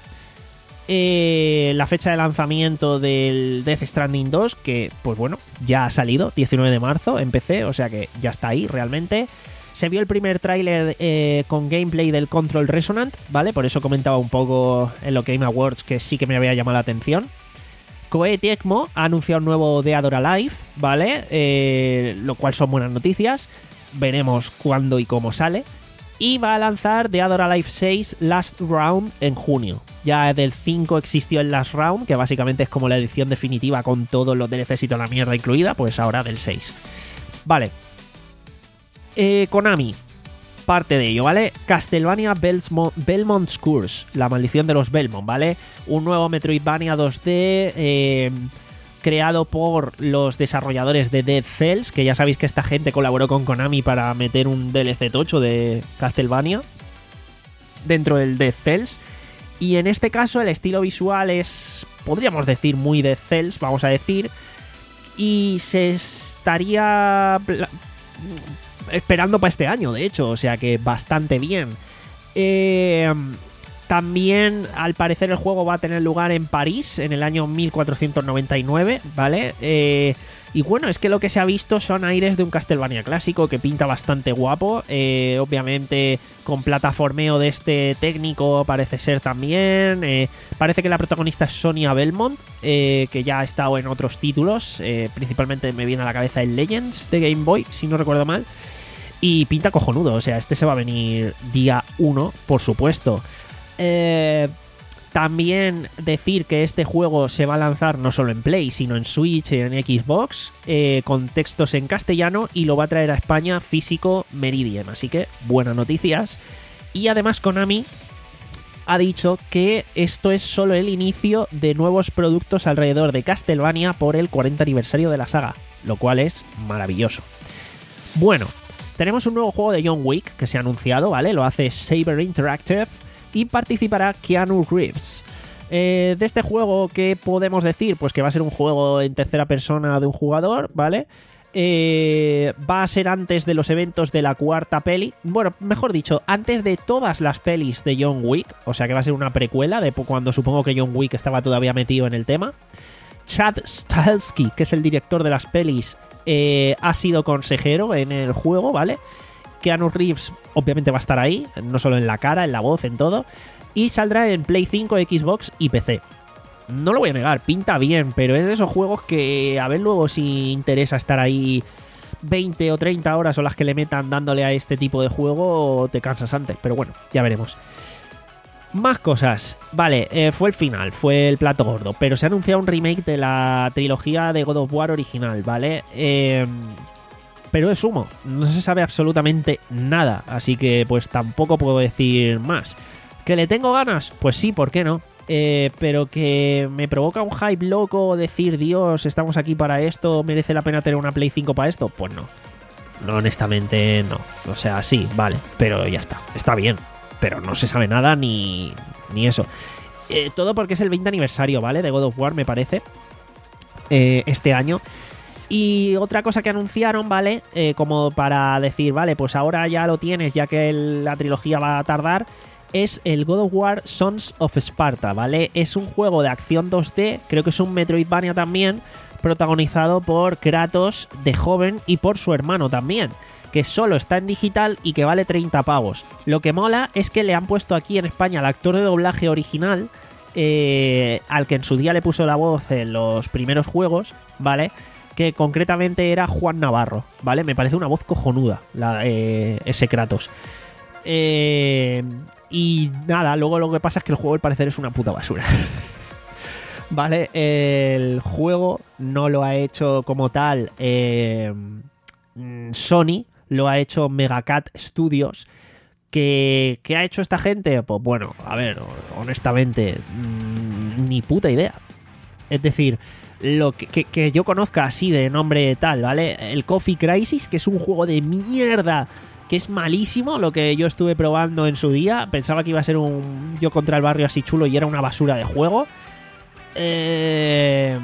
Eh, la fecha de lanzamiento del Death Stranding dos, que, pues bueno, ya ha salido, diecinueve de marzo en P C, o sea que ya está ahí realmente. Se vio el primer tráiler eh, con gameplay del Control Resonant, ¿vale? Por eso comentaba un poco en los Game Awards que sí que me había llamado la atención. Koei Tecmo ha anunciado un nuevo Dead or Alive, ¿vale? Eh, lo cual son buenas noticias. Veremos cuándo y cómo sale. Y va a lanzar Dead or Alive seis Last Round en junio. Ya del cinco existió el Last Round, que básicamente es como la edición definitiva con todos los D L Cs y toda la mierda incluida, pues ahora del seis. Vale. Eh, Konami. Parte de ello, ¿vale? Castlevania Belmont, Belmont's Curse, la maldición de los Belmont, ¿vale? Un nuevo Metroidvania dos D eh, creado por los desarrolladores de Dead Cells, que ya sabéis que esta gente colaboró con Konami para meter un D L C tocho de Castlevania dentro del Dead Cells. Y en este caso el estilo visual es, podríamos decir, muy Dead Cells, vamos a decir, y se estaría esperando para este año, de hecho, o sea que bastante bien. Eh, también, al parecer, el juego va a tener lugar en París en el año mil cuatrocientos noventa y nueve, ¿vale? Eh, y bueno, es que lo que se ha visto son aires de un Castlevania clásico que pinta bastante guapo. Eh, obviamente, con plataformeo de este técnico parece ser también. Eh, parece que la protagonista es Sonia Belmont, eh, que ya ha estado en otros títulos. Eh, principalmente me viene a la cabeza el Legends de Game Boy, si no recuerdo mal. Y pinta cojonudo, o sea, este se va a venir día uno, por supuesto. Eh, también decir que este juego se va a lanzar no solo en Play, sino en Switch y en Xbox, eh, con textos en castellano, y lo va a traer a España físico Meridian, así que buenas noticias. Y además Konami ha dicho que esto es solo el inicio de nuevos productos alrededor de Castlevania por el cuarenta aniversario de la saga, lo cual es maravilloso. Bueno, tenemos un nuevo juego de John Wick que se ha anunciado, ¿vale? Lo hace Saber Interactive y participará Keanu Reeves. Eh, de este juego, ¿qué podemos decir? Pues que va a ser un juego en tercera persona de un jugador, ¿vale? Eh, va a ser antes de los eventos de la cuarta peli. Bueno, mejor dicho, antes de todas las pelis de John Wick. O sea que va a ser una precuela de cuando supongo que John Wick estaba todavía metido en el tema. Chad Stahelski, que es el director de las pelis, eh, ha sido consejero en el juego, ¿vale? Keanu Reeves obviamente va a estar ahí, no solo en la cara, en la voz, en todo. Y saldrá en Play cinco, Xbox y P C. No lo voy a negar, pinta bien, pero es de esos juegos que a ver luego si interesa estar ahí veinte o treinta horas o las que le metan dándole a este tipo de juego, o te cansas antes. Pero bueno, ya veremos. Más cosas. Vale, eh, fue el final, fue el plato gordo, pero se ha anunciado un remake de la trilogía de God of War original, ¿vale? Eh... Pero es humo, no se sabe absolutamente nada, así que pues tampoco puedo decir más. ¿Que le tengo ganas? Pues sí, ¿por qué no? Eh, pero que me provoca un hype loco decir, Dios, estamos aquí para esto, ¿merece la pena tener una Play cinco para esto? Pues no. No, honestamente no. O sea, sí, vale, pero ya está. Está bien, pero no se sabe nada ni, ni eso. Eh, todo porque es el veinte aniversario, ¿vale? De God of War, me parece. Eh, este año. Y otra cosa que anunciaron, ¿vale? Eh, como para decir, vale, pues ahora ya lo tienes, ya que el, la trilogía va a tardar, es el God of War Sons of Sparta, ¿vale? Es un juego de acción dos D, creo que es un Metroidvania también, protagonizado por Kratos de joven y por su hermano también, que solo está en digital y que vale treinta pavos. Lo que mola es que le han puesto aquí en España al actor de doblaje original, eh, al que en su día le puso la voz en los primeros juegos, ¿vale? Que concretamente era Juan Navarro, ¿vale? Me parece una voz cojonuda, la, eh, ese Kratos. Eh, y nada, luego lo que pasa es que el juego al parecer es una puta basura. Vale, el juego no lo ha hecho como tal eh, Sony, lo ha hecho Megacat Studios. ¿Qué, ¿Qué ha hecho esta gente? Pues bueno, a ver, honestamente, mmm, ni puta idea. Es decir, lo que, que, que yo conozca así de nombre tal, ¿vale? El Coffee Crisis, que es un juego de mierda, que es malísimo, lo que yo estuve probando en su día. Pensaba que iba a ser un Yo contra el barrio así chulo y era una basura de juego. Eh...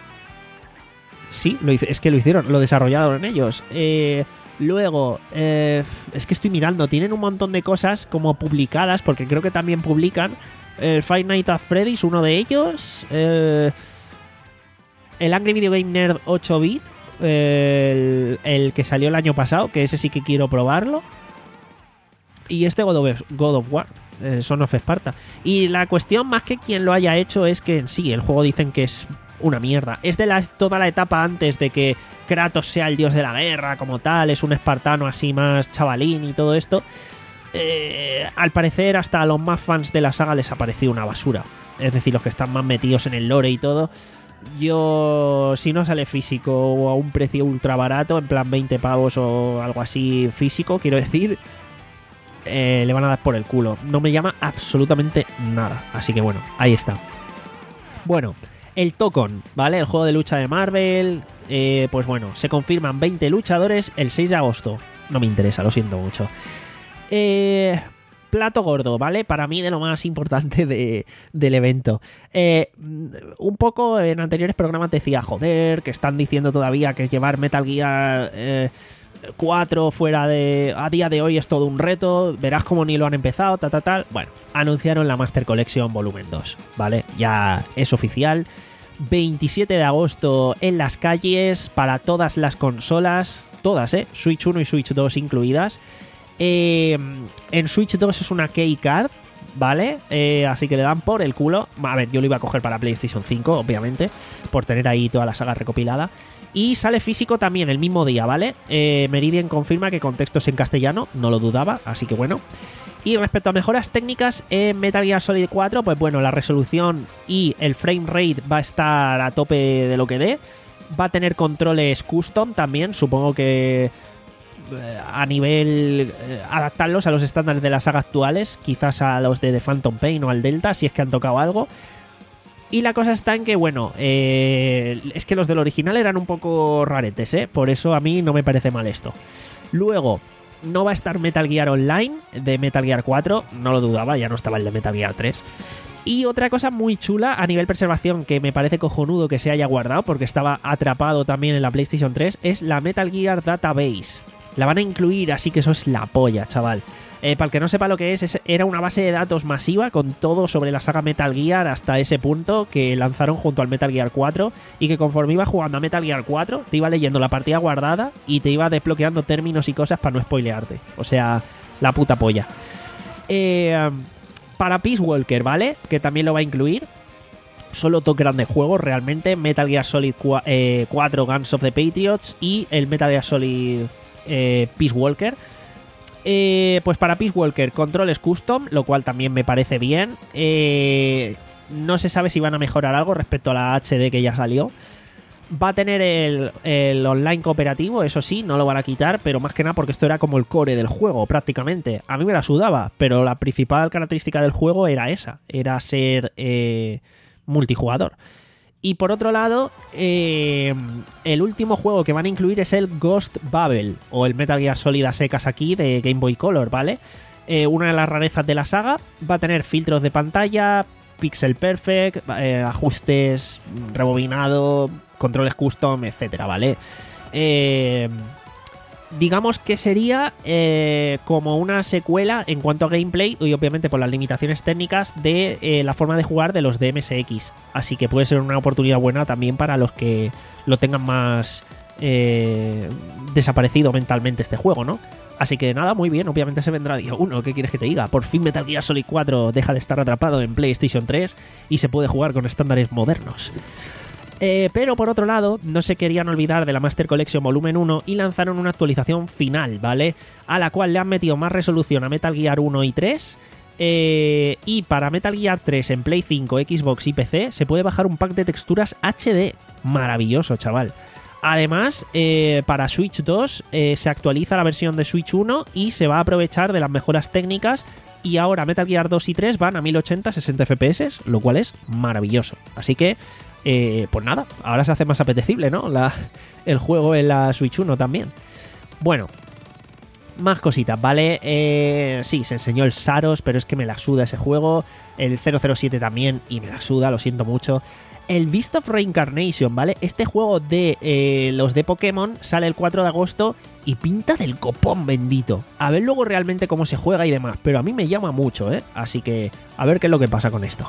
Sí, lo hice, es que lo hicieron, lo desarrollaron ellos. Eh... Luego, eh, es que estoy mirando, tienen un montón de cosas como publicadas, porque creo que también publican el Five Nights at Freddy's, uno de ellos, eh, el Angry Video Game Nerd ocho bit, eh, el, el que salió el año pasado, que ese sí que quiero probarlo, y este God of, God of War, eh, Son of Sparta. Y la cuestión, más que quien lo haya hecho, es que en sí, el juego dicen que es una mierda. Es de la, toda la etapa antes de que Kratos sea el dios de la guerra como tal, es un espartano así más chavalín y todo esto. Eh, al parecer hasta a los más fans de la saga les ha parecido una basura. Es decir, los que están más metidos en el lore y todo. Yo, si no sale físico o a un precio ultra barato, en plan veinte pavos o algo así físico, quiero decir, eh, le van a dar por el culo. No me llama absolutamente nada. Así que bueno, ahí está. Bueno, el Tokon, ¿vale? El juego de lucha de Marvel. Eh, pues bueno, se confirman veinte luchadores el seis de agosto. No me interesa, lo siento mucho. Eh, plato gordo, ¿vale? Para mí de lo más importante de, del evento. Eh, un poco en anteriores programas decía, joder, que están diciendo todavía que llevar Metal Gear eh, cuatro fuera de... A día de hoy es todo un reto, verás cómo ni lo han empezado, tal, tal, tal. Bueno, anunciaron la Master Collection Volumen dos, ¿vale? Ya es oficial. veintisiete de agosto en las calles para todas las consolas, todas, ¿eh? Switch uno y Switch dos incluidas. Eh, en Switch dos es una keycard, ¿vale? Eh, así que le dan por el culo. A ver, yo lo iba a coger para PlayStation cinco, obviamente, por tener ahí toda la saga recopilada. Y sale físico también el mismo día, ¿vale? Eh, Meridian confirma que con textos en castellano, no lo dudaba, así que bueno. Y respecto a mejoras técnicas en Metal Gear Solid cuatro, pues bueno, la resolución y el frame rate va a estar a tope de lo que dé. Va a tener controles custom también, supongo que eh, a nivel eh, adaptarlos a los estándares de la saga actuales, quizás a los de The Phantom Pain o al Delta, si es que han tocado algo. Y la cosa está en que, bueno, eh, es que los del original eran un poco raretes, ¿eh? Por eso a mí no me parece mal esto. Luego, no va a estar Metal Gear Online de Metal Gear cuatro, no lo dudaba, ya no estaba el de Metal Gear tres. Y otra cosa muy chula a nivel preservación que me parece cojonudo que se haya guardado, porque estaba atrapado también en la PlayStation tres, es la Metal Gear Database. La van a incluir, así que eso es la polla, chaval. Eh, para el que no sepa lo que es, es, era una base de datos masiva con todo sobre la saga Metal Gear hasta ese punto que lanzaron junto al Metal Gear cuatro, y que conforme iba jugando a Metal Gear cuatro te iba leyendo la partida guardada y te iba desbloqueando términos y cosas para no spoilearte. O sea, la puta polla. Eh, para Peace Walker, ¿vale? Que también lo va a incluir. Solo dos grandes juegos realmente: Metal Gear Solid cuatro Guns of the Patriots y el Metal Gear Solid eh, Peace Walker. Eh, pues para Peace Walker, controles custom, lo cual también me parece bien. Eh, no se sabe si van a mejorar algo respecto a la H D que ya salió. Va a tener el, el online cooperativo, eso sí, no lo van a quitar, pero más que nada porque esto era como el core del juego, prácticamente. A mí me la sudaba, pero la principal característica del juego era esa, era ser eh, multijugador. Y por otro lado, eh, el último juego que van a incluir es el Ghost Babel, o el Metal Gear Solid a secas aquí de Game Boy Color, ¿vale? Eh, una de las rarezas de la saga, va a tener filtros de pantalla, pixel perfect, eh, ajustes, rebobinado, controles custom, etcétera, ¿vale? Eh, digamos que sería eh, como una secuela en cuanto a gameplay y obviamente por las limitaciones técnicas de eh, la forma de jugar de los de M S X. Así que puede ser una oportunidad buena también para los que lo tengan más eh, desaparecido mentalmente este juego, ¿no? Así que nada, muy bien, obviamente se vendrá día uno, ¿qué quieres que te diga? Por fin Metal Gear Solid cuatro deja de estar atrapado en PlayStation tres y se puede jugar con estándares modernos. Eh, pero por otro lado, no se querían olvidar de la Master Collection Volumen uno y lanzaron una actualización final, ¿vale? A la cual le han metido más resolución a Metal Gear uno y tres. Eh, y para Metal Gear tres en Play cinco, Xbox y P C se puede bajar un pack de texturas H D. Maravilloso, chaval. Además, eh, para Switch dos eh, se actualiza la versión de Switch uno y se va a aprovechar de las mejoras técnicas. Y ahora Metal Gear dos y tres van a mil ochenta sesenta F P S, lo cual es maravilloso. Así que, eh, pues nada, ahora se hace más apetecible, ¿no? La, el juego en la Switch uno también. Bueno, más cositas, ¿vale? Eh, sí, se enseñó el Saros, pero es que me la suda ese juego. El cero cero siete también, y me la suda, lo siento mucho. El Beast of Reincarnation, ¿vale? Este juego de eh, los de Pokémon sale el cuatro de agosto y pinta del copón bendito. A ver luego realmente cómo se juega y demás, pero a mí me llama mucho, ¿eh? Así que a ver qué es lo que pasa con esto.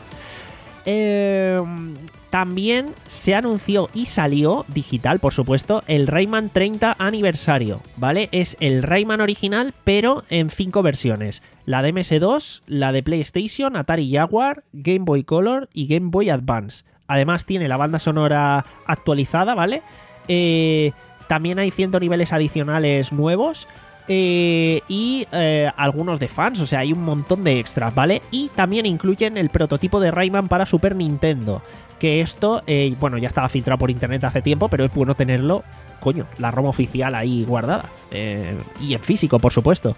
Eh, también se anunció y salió digital, por supuesto, el Rayman treinta aniversario, ¿vale? Es el Rayman original, pero en cinco versiones. La de M S dos, la de PlayStation, Atari Jaguar, Game Boy Color y Game Boy Advance. Además tiene la banda sonora actualizada, ¿vale? Eh, también hay cien niveles adicionales nuevos eh, y eh, algunos de fans, o sea, hay un montón de extras, ¿vale? Y también incluyen el prototipo de Rayman para Super Nintendo, que esto, eh, bueno, ya estaba filtrado por internet hace tiempo, pero es bueno tenerlo, coño, la ROM oficial ahí guardada. Eh, y en físico, por supuesto.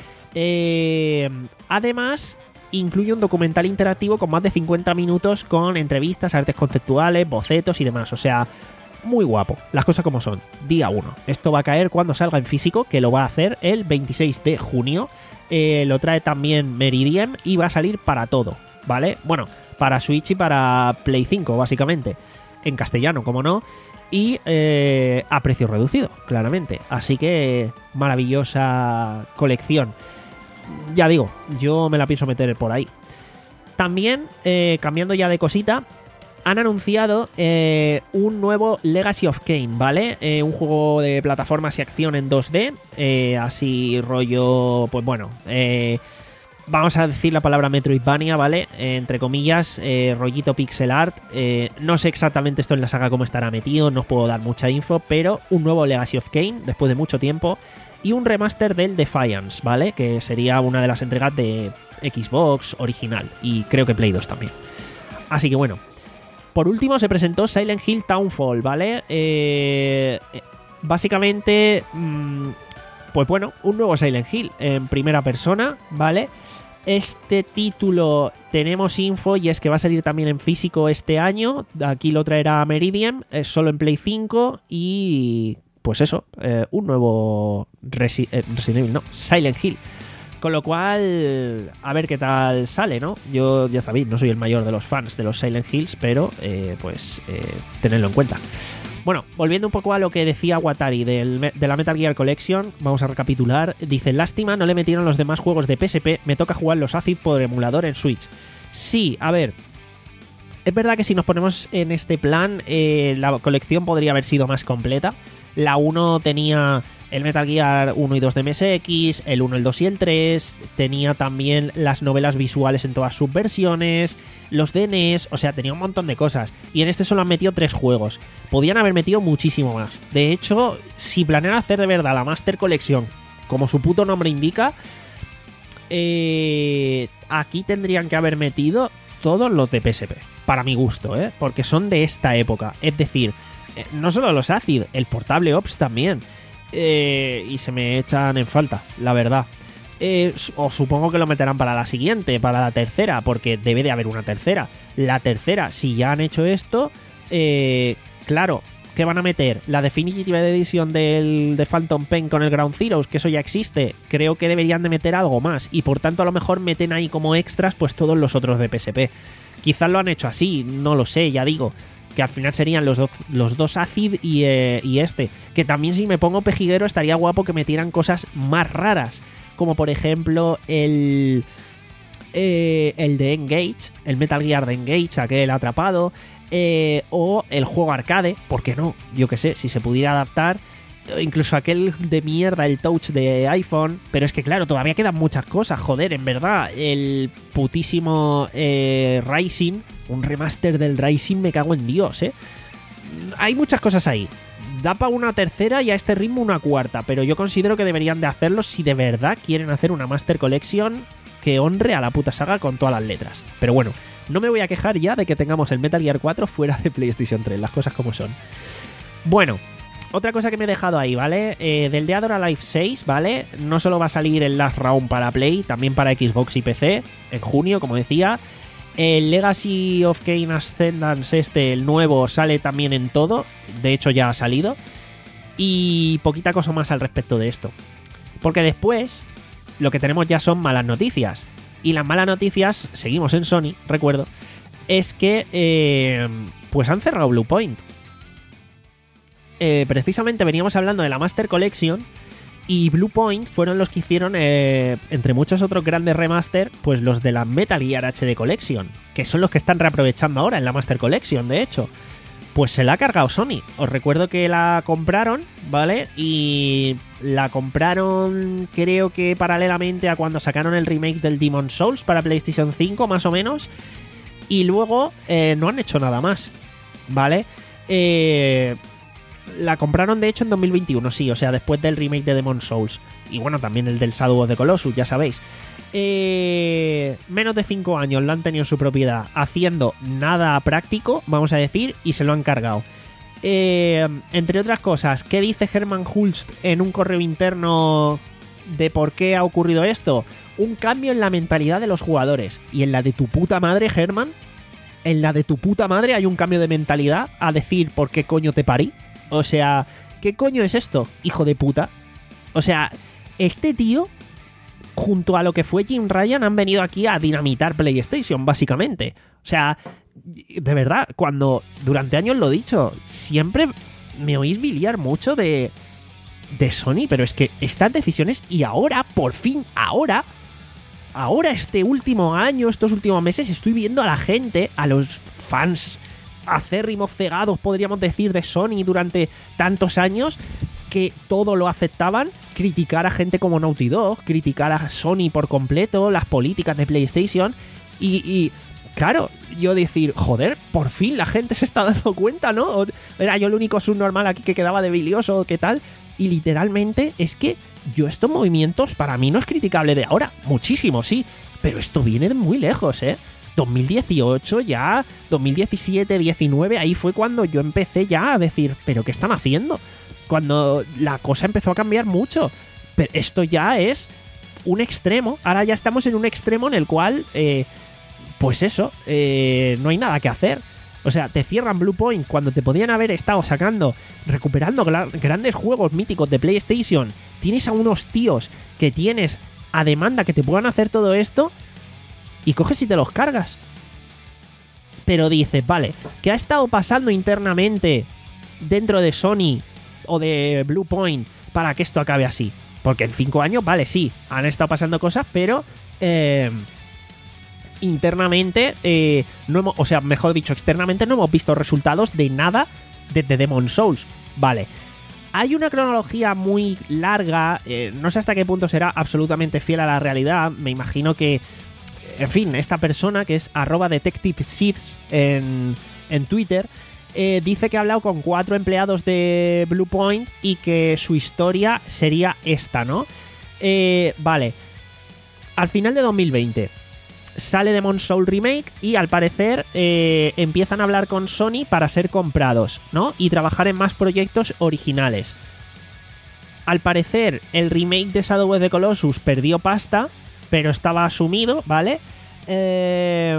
Eh, además, incluye un documental interactivo con más de cincuenta minutos con entrevistas, artes conceptuales, bocetos y demás. O sea, muy guapo. Las cosas como son. Día uno. Esto va a caer cuando salga en físico, que lo va a hacer el veintiséis de junio. Eh, lo trae también Meridian y va a salir para todo, ¿vale? Bueno, para Switch y para Play cinco, básicamente. En castellano, como no. Y eh, a precio reducido, claramente. Así que maravillosa colección. Ya digo, yo me la pienso meter por ahí. También, eh, cambiando ya de cosita, han anunciado eh, un nuevo Legacy of Kain, ¿vale? Eh, un juego de plataformas y acción en dos D, eh, así rollo, pues bueno, eh, vamos a decir la palabra Metroidvania, ¿vale? Eh, entre comillas, eh, rollito pixel art. Eh, no sé exactamente esto en la saga cómo estará metido, no os puedo dar mucha info, pero un nuevo Legacy of Kain, después de mucho tiempo. Y un remaster del Defiance, ¿vale? Que sería una de las entregas de Xbox original. Y creo que Play dos también. Así que bueno. Por último se presentó Silent Hill Townfall, ¿vale? Eh, básicamente, mmm, pues bueno, un nuevo Silent Hill en primera persona, ¿vale? Este título tenemos info y es que va a salir también en físico este año. Aquí lo traerá Meridian, eh, solo en Play cinco y... Pues eso, eh, un nuevo Resi- eh, Resident Evil, no, Silent Hill. Con lo cual, a ver qué tal sale, ¿no? Yo, ya sabéis, no soy el mayor de los fans de los Silent Hills, pero eh, pues eh, tenedlo en cuenta. Bueno, volviendo un poco a lo que decía Watari del, de la Metal Gear Collection, vamos a recapitular. Dice, lástima, no le metieron los demás juegos de P S P, me toca jugar los Acid por emulador en Switch. Sí, a ver... Es verdad que si nos ponemos en este plan, eh, la colección podría haber sido más completa. La uno tenía el Metal Gear uno y dos de M S X, el uno, el dos y el tres, tenía también las novelas visuales en todas sus versiones, los D N S, o sea, tenía un montón de cosas. Y en este solo han metido tres juegos. Podían haber metido muchísimo más. De hecho, si planean hacer de verdad la Master Collection, como su puto nombre indica, eh, aquí tendrían que haber metido todos los de P S P, para mi gusto, ¿eh? Porque son de esta época. Es decir, eh, no solo los Acid, el Portable Ops también. Eh, y se me echan en falta, la verdad. Eh, o supongo que lo meterán para la siguiente, para la tercera, porque debe de haber una tercera. La tercera, si ya han hecho esto, eh, claro, ¿qué van a meter? La Definitive Edition del, de Phantom Pain con el Ground Zeroes, que eso ya existe. Creo que deberían de meter algo más, y por tanto a lo mejor meten ahí como extras pues todos los otros de P S P. Quizás lo han hecho así, no lo sé, ya digo. que al final serían los, do, los dos Acid y, eh, y este. Que también, si me pongo pejiguero, estaría guapo que metieran cosas más raras, como por ejemplo el eh, el de Engage, el Metal Gear de Engage, aquel atrapado, eh, o el juego arcade, ¿por qué no? Yo qué sé, si se pudiera adaptar. Incluso aquel de mierda, el Touch de iPhone. Pero es que claro, todavía quedan muchas cosas, joder, en verdad. El putísimo eh, Rising, un remaster del Rising, me cago en Dios, eh. Hay muchas cosas ahí. Da para una tercera y a este ritmo una cuarta, pero yo considero que deberían de hacerlo si de verdad quieren hacer una Master Collection que honre a la puta saga con todas las letras. Pero bueno, no me voy a quejar ya de que tengamos el Metal Gear cuatro fuera de PlayStation tres, las cosas como son. Bueno, otra cosa que me he dejado ahí, ¿vale? Eh, del Dead or Alive seis, ¿vale? No solo va a salir el Last Round para Play, también para Xbox y P C, en junio, como decía. El Legacy of Kain Ascendance, este, el nuevo, sale también en todo. De hecho, ya ha salido. Y poquita cosa más al respecto de esto. Porque después, lo que tenemos ya son malas noticias. Y las malas noticias, seguimos en Sony, recuerdo, es que eh, pues han cerrado Bluepoint. Eh, precisamente veníamos hablando de la Master Collection y Bluepoint fueron los que hicieron, eh, entre muchos otros grandes remaster, pues los de la Metal Gear H D Collection, que son los que están reaprovechando ahora en la Master Collection, de hecho. Pues se la ha cargado Sony. Os recuerdo que la compraron, ¿vale? Y la compraron, creo que paralelamente a cuando sacaron el remake del Demon's Souls para PlayStation cinco, más o menos. Y luego eh, no han hecho nada más, ¿vale? Eh... La compraron de hecho en dos mil veintiuno, sí, o sea, después del remake de Demon's Souls. Y bueno, también el del Shadow of the Colossus, ya sabéis. Eh, menos de cinco años lo han tenido en su propiedad, haciendo nada práctico, vamos a decir, y se lo han cargado. Eh, entre otras cosas, ¿qué dice Herman Hulst en un correo interno de por qué ha ocurrido esto? Un cambio en la mentalidad de los jugadores. Y en la de tu puta madre, Herman, en la de tu puta madre hay un cambio de mentalidad a decir ¿por qué coño te parí? O sea, ¿qué coño es esto, hijo de puta? O sea, este tío, junto a lo que fue Jim Ryan, han venido aquí a dinamitar PlayStation, básicamente. O sea, de verdad, cuando durante años lo he dicho, siempre me oís biliar mucho de, de Sony, pero es que estas decisiones, y ahora, por fin, ahora, ahora este último año, estos últimos meses, estoy viendo a la gente, a los fans acérrimos cegados, podríamos decir, de Sony durante tantos años, que todo lo aceptaban, criticar a gente como Naughty Dog, criticar a Sony por completo, las políticas de PlayStation, y, y claro, yo decir, joder, por fin la gente se está dando cuenta, ¿no? Era yo el único subnormal aquí que quedaba debilioso, ¿qué tal? Y literalmente es que yo estos movimientos, para mí no es criticable de ahora, muchísimo, sí, pero esto viene de muy lejos, ¿eh? dos mil dieciocho ya, dos mil diecisiete, diecinueve, ahí fue cuando yo empecé ya a decir, ¿pero qué están haciendo? Cuando la cosa empezó a cambiar mucho. Pero esto ya es un extremo, ahora ya estamos en un extremo en el cual, eh, pues eso, eh, no hay nada que hacer. O sea, te cierran Bluepoint cuando te podían haber estado sacando, recuperando grandes juegos míticos de PlayStation. Tienes a unos tíos que tienes a demanda que te puedan hacer todo esto, y coges y te los cargas. Pero dices, vale, ¿qué ha estado pasando internamente dentro de Sony o de Bluepoint para que esto acabe así? Porque en cinco años, vale, sí, han estado pasando cosas, pero eh, internamente, eh, no hemos, o sea, mejor dicho, externamente no hemos visto resultados de nada desde Demon's Souls. Vale. Hay una cronología muy larga, eh, no sé hasta qué punto será absolutamente fiel a la realidad. Me imagino que, en fin, esta persona que es arroba Detective Seeds en, en Twitter, eh, dice que ha hablado con cuatro empleados de Bluepoint y que su historia sería esta, ¿no? Eh, vale, al final de dos mil veinte sale Demon's Souls Remake y al parecer eh, empiezan a hablar con Sony para ser comprados, ¿no? Y trabajar en más proyectos originales. Al parecer el remake de Shadow of the Colossus perdió pasta, pero estaba asumido, ¿vale? Eh,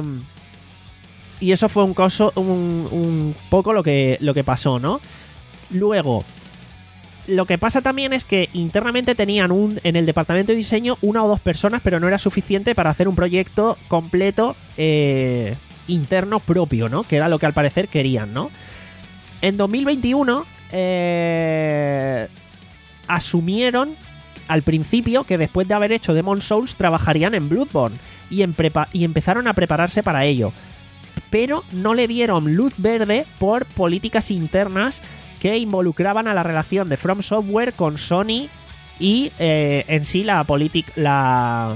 y eso fue un, coso, un, un poco lo que, lo que pasó, ¿no? Luego, lo que pasa también es que internamente tenían un, en el departamento de diseño una o dos personas, pero no era suficiente para hacer un proyecto completo, eh, interno propio, ¿no? Que era lo que al parecer querían, ¿no? En dos mil veintiuno eh, asumieron al principio que después de haber hecho Demon's Souls trabajarían en Bloodborne y, en prepa- y empezaron a prepararse para ello. Pero no le dieron luz verde por políticas internas que involucraban a la relación de From Software con Sony y eh, en sí la política la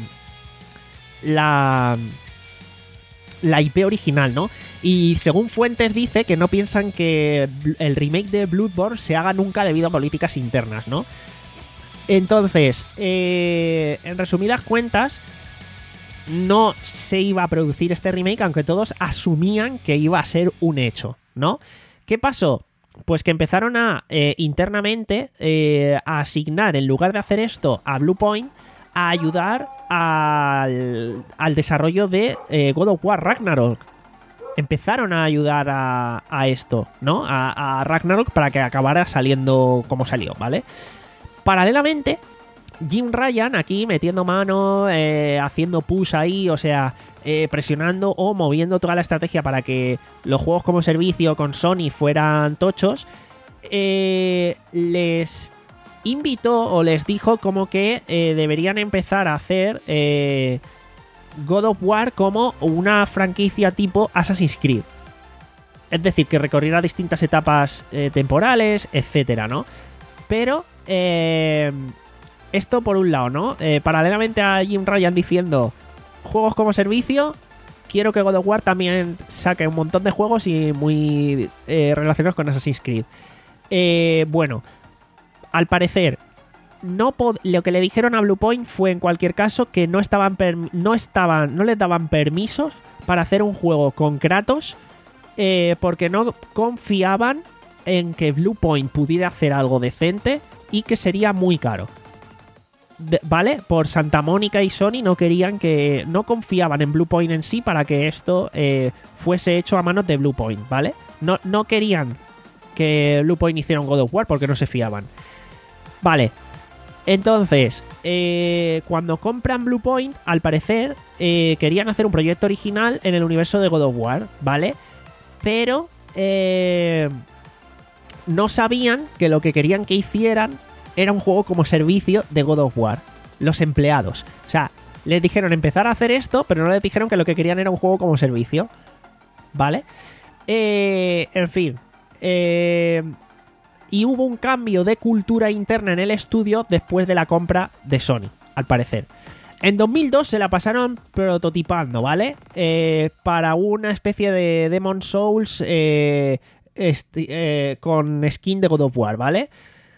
la la I P original, ¿no? Y según fuentes dice que no piensan que el remake de Bloodborne se haga nunca debido a políticas internas, ¿no? Entonces, eh, en resumidas cuentas, no se iba a producir este remake, aunque todos asumían que iba a ser un hecho, ¿no? ¿Qué pasó? Pues que empezaron a, eh, internamente, eh, a asignar, en lugar de hacer esto a Bluepoint, a ayudar al, al desarrollo de eh, God of War Ragnarok. Empezaron a ayudar a, a esto, ¿no? A, a Ragnarok para que acabara saliendo como salió, ¿vale? Paralelamente, Jim Ryan aquí metiendo mano, eh, haciendo push ahí, o sea, eh, presionando o moviendo toda la estrategia para que los juegos como servicio con Sony fueran tochos, eh, les invitó o les dijo como que eh, deberían empezar a hacer eh, God of War como una franquicia tipo Assassin's Creed. Es decir, que recorriera distintas etapas eh, temporales, etcétera, ¿no? Pero eh, esto por un lado, ¿no? Eh, paralelamente a Jim Ryan diciendo juegos como servicio, quiero que God of War también saque un montón de juegos y muy eh, relacionados con Assassin's Creed. Eh, bueno, al parecer, no pod- lo que le dijeron a Bluepoint fue en cualquier caso que no estaban, perm- no estaban, no les daban permisos para hacer un juego con Kratos, eh, porque no confiaban en que Bluepoint pudiera hacer algo decente y que sería muy caro. De, ¿Vale? Por Santa Mónica y Sony no querían que... No confiaban en Bluepoint en sí para que esto eh, fuese hecho a manos de Bluepoint, ¿vale? No, no querían que Bluepoint hiciera un God of War porque no se fiaban. Vale. Entonces, eh, cuando compran Bluepoint, al parecer, eh, querían hacer un proyecto original en el universo de God of War, ¿vale? Pero... Eh, no sabían que lo que querían que hicieran era un juego como servicio de God of War. Los empleados. O sea, les dijeron empezar a hacer esto, pero no les dijeron que lo que querían era un juego como servicio. ¿Vale? Eh, en fin. Eh, y hubo un cambio de cultura interna en el estudio después de la compra de Sony, al parecer. En dos mil dos se la pasaron prototipando, ¿vale? Eh, para una especie de Demon's Souls... Eh, Este, eh, con skin de God of War, ¿vale?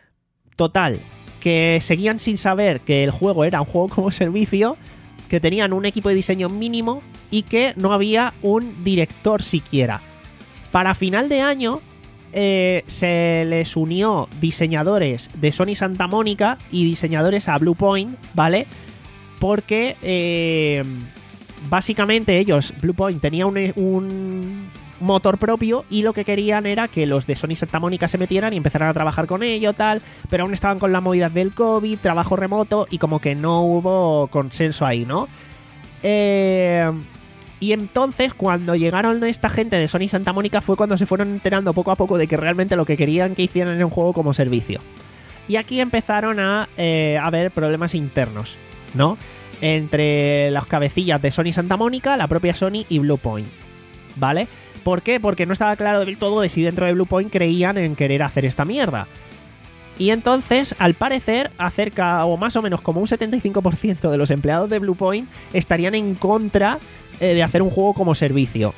Total, que seguían sin saber que el juego era un juego como servicio, que tenían un equipo de diseño mínimo y que no había un director siquiera. Para final de año eh, se les unió diseñadores de Sony Santa Mónica y diseñadores a Bluepoint, ¿vale? Porque eh, básicamente ellos, Bluepoint, tenía un... un motor propio y lo que querían era que los de Sony Santa Mónica se metieran y empezaran a trabajar con ello, tal, pero aún estaban con las movidas del COVID, trabajo remoto y como que no hubo consenso ahí, ¿no? Eh, y entonces cuando llegaron esta gente de Sony Santa Mónica fue cuando se fueron enterando poco a poco de que realmente lo que querían que hicieran era un juego como servicio. Y aquí empezaron a eh, haber problemas internos, ¿no? Entre las cabecillas de Sony Santa Mónica, la propia Sony y Bluepoint, ¿vale? ¿Por qué? Porque no estaba claro del todo de si dentro de Bluepoint creían en querer hacer esta mierda. Y entonces, al parecer, acerca o más o menos como un setenta y cinco por ciento de los empleados de Bluepoint estarían en contra eh, de hacer un juego como servicio.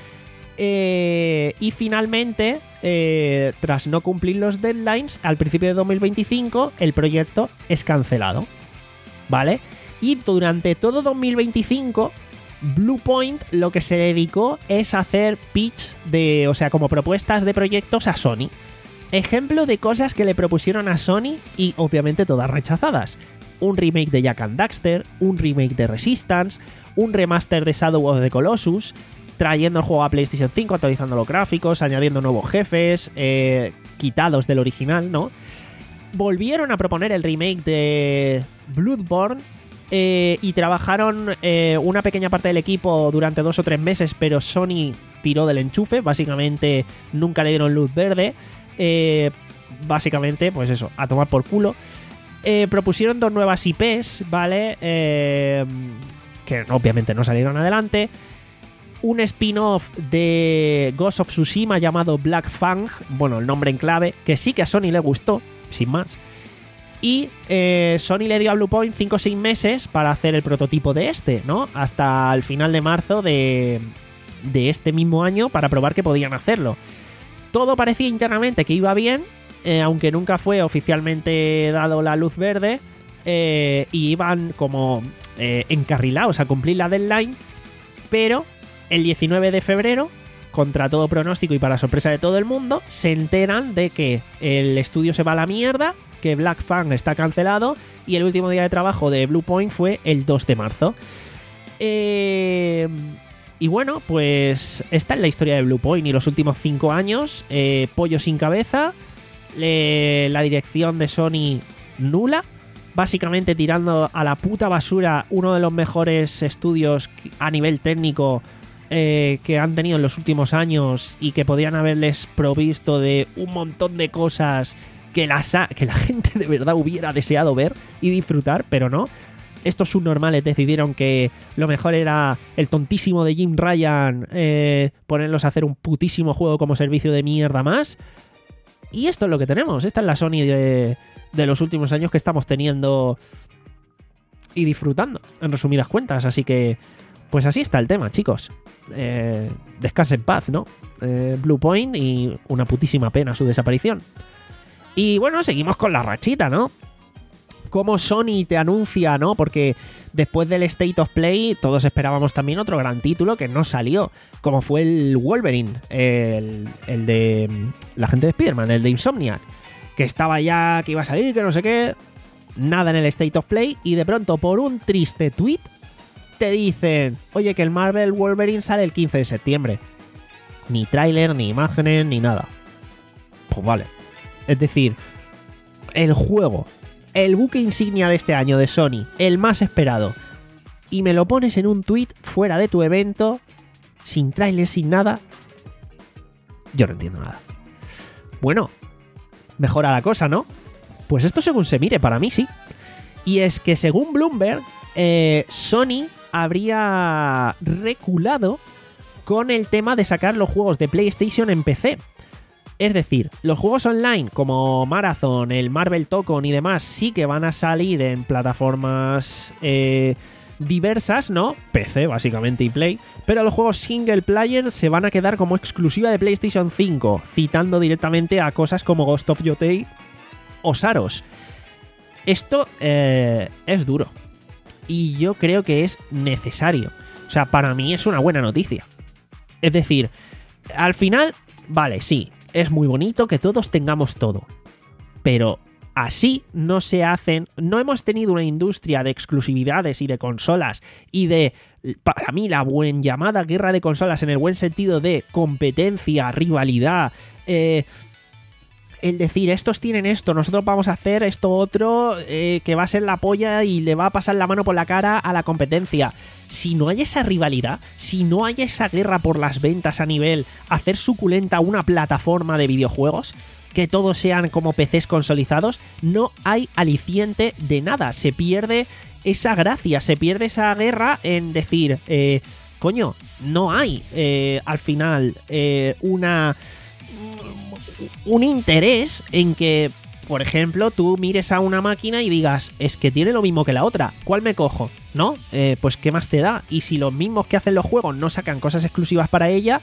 Eh, y finalmente, eh, tras no cumplir los deadlines, al principio de dos mil veinticinco, el proyecto es cancelado, ¿vale? Y durante todo dos mil veinticinco... Bluepoint lo que se dedicó es hacer pitch de, o sea, como propuestas de proyectos a Sony. Ejemplo de cosas que le propusieron a Sony y obviamente todas rechazadas. Un remake de Jak and Daxter, un remake de Resistance, un remaster de Shadow of the Colossus, trayendo el juego a PlayStation cinco, actualizando los gráficos, añadiendo nuevos jefes, eh, quitados del original, ¿no? Volvieron a proponer el remake de Bloodborne eh, y trabajaron eh, una pequeña parte del equipo durante dos o tres meses, pero Sony tiró del enchufe, básicamente nunca le dieron luz verde, eh, básicamente, pues eso, a tomar por culo. Eh, propusieron dos nuevas I Pes, ¿vale? Eh, que obviamente no salieron adelante. Un spin-off de Ghost of Tsushima llamado Black Fang, bueno, el nombre en clave, que sí que a Sony le gustó, sin más. Y eh, Sony le dio a Bluepoint cinco o seis meses para hacer el prototipo de este, ¿no? Hasta el final de marzo de, de este mismo año para probar que podían hacerlo. Todo parecía internamente que iba bien, eh, aunque nunca fue oficialmente dado la luz verde, eh, y iban como eh, encarrilados a cumplir la deadline, pero el diecinueve de febrero, contra todo pronóstico y para sorpresa de todo el mundo, se enteran de que el estudio se va a la mierda, que Black Fang está cancelado y el último día de trabajo de Bluepoint fue el dos de marzo. Eh... Y bueno, pues esta es la historia de Bluepoint y los últimos cinco años. Eh, pollo sin cabeza, eh, la dirección de Sony nula, básicamente tirando a la puta basura uno de los mejores estudios a nivel técnico eh, que han tenido en los últimos años y que podían haberles provisto de un montón de cosas que, las ha, que la gente de verdad hubiera deseado ver y disfrutar, pero no. Estos subnormales decidieron que lo mejor era el tontísimo de Jim Ryan, eh, ponerlos a hacer un putísimo juego como servicio de mierda más. Y esto es lo que tenemos. Esta es la Sony de, de los últimos años que estamos teniendo y disfrutando, en resumidas cuentas. Así que, pues así está el tema, chicos. Eh, descanse en paz, ¿no? Eh, Bluepoint, y una putísima pena su desaparición. Y bueno, seguimos con la rachita, ¿no? Como Sony te anuncia, ¿no? Porque después del State of Play todos esperábamos también otro gran título que no salió, como fue el Wolverine, el, el de la gente de Spider-Man, el de Insomniac, que estaba ya, que iba a salir, que no sé qué, nada en el State of Play, y de pronto por un triste tweet te dicen, oye, que el Marvel Wolverine sale el quince de septiembre. Ni tráiler, ni imágenes, ni nada. Pues vale. Es decir, el juego, el buque insignia de este año de Sony, el más esperado, y me lo pones en un tweet fuera de tu evento, sin tráiler, sin nada. Yo no entiendo nada. Bueno, mejora la cosa, ¿no? Pues esto según se mire, para mí sí. Y es que según Bloomberg, eh, Sony habría reculado con el tema de sacar los juegos de PlayStation en P C. Es decir, los juegos online como Marathon, el Marvel Tokon y demás sí que van a salir en plataformas eh, diversas, ¿no? P C básicamente y Play, pero los juegos single player se van a quedar como exclusiva de PlayStation cinco, citando directamente a cosas como Ghost of Yotei o Saros. Esto eh, es duro y yo creo que es necesario. O sea, para mí es una buena noticia. Es decir, al final, vale, sí, es muy bonito que todos tengamos todo, pero así no se hacen. No hemos tenido una industria de exclusividades y de consolas y de, para mí, la buen llamada guerra de consolas en el buen sentido de competencia, rivalidad, eh, el decir, estos tienen esto, nosotros vamos a hacer esto otro, eh, que va a ser la polla y le va a pasar la mano por la cara a la competencia. Si no hay esa rivalidad, si no hay esa guerra por las ventas a nivel hacer suculenta una plataforma de videojuegos, que todos sean como P Cs consolizados, no hay aliciente de nada. Se pierde esa gracia, se pierde esa guerra en decir, eh, coño, no hay eh, al final eh, una... un interés en que, por ejemplo, tú mires a una máquina y digas, es que tiene lo mismo que la otra, ¿cuál me cojo? ¿No? Eh, pues ¿qué más te da? Y si los mismos que hacen los juegos no sacan cosas exclusivas para ella,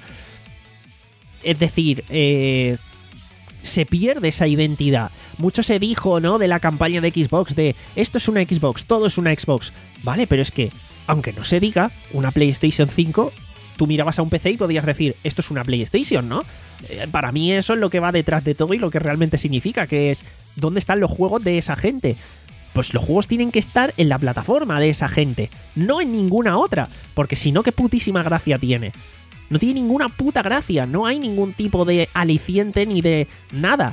es decir, eh, se pierde esa identidad. Mucho se dijo, ¿no?, de la campaña de Xbox, de esto es una Xbox, todo es una Xbox. Vale, pero es que, aunque no se diga, una PlayStation cinco, tú mirabas a un P C y podías decir, esto es una PlayStation, ¿no? Eh, para mí eso es lo que va detrás de todo y lo que realmente significa, que es, ¿dónde están los juegos de esa gente? Pues los juegos tienen que estar en la plataforma de esa gente, no en ninguna otra, porque si no, ¿qué putísima gracia tiene? No tiene ninguna puta gracia, no hay ningún tipo de aliciente ni de nada.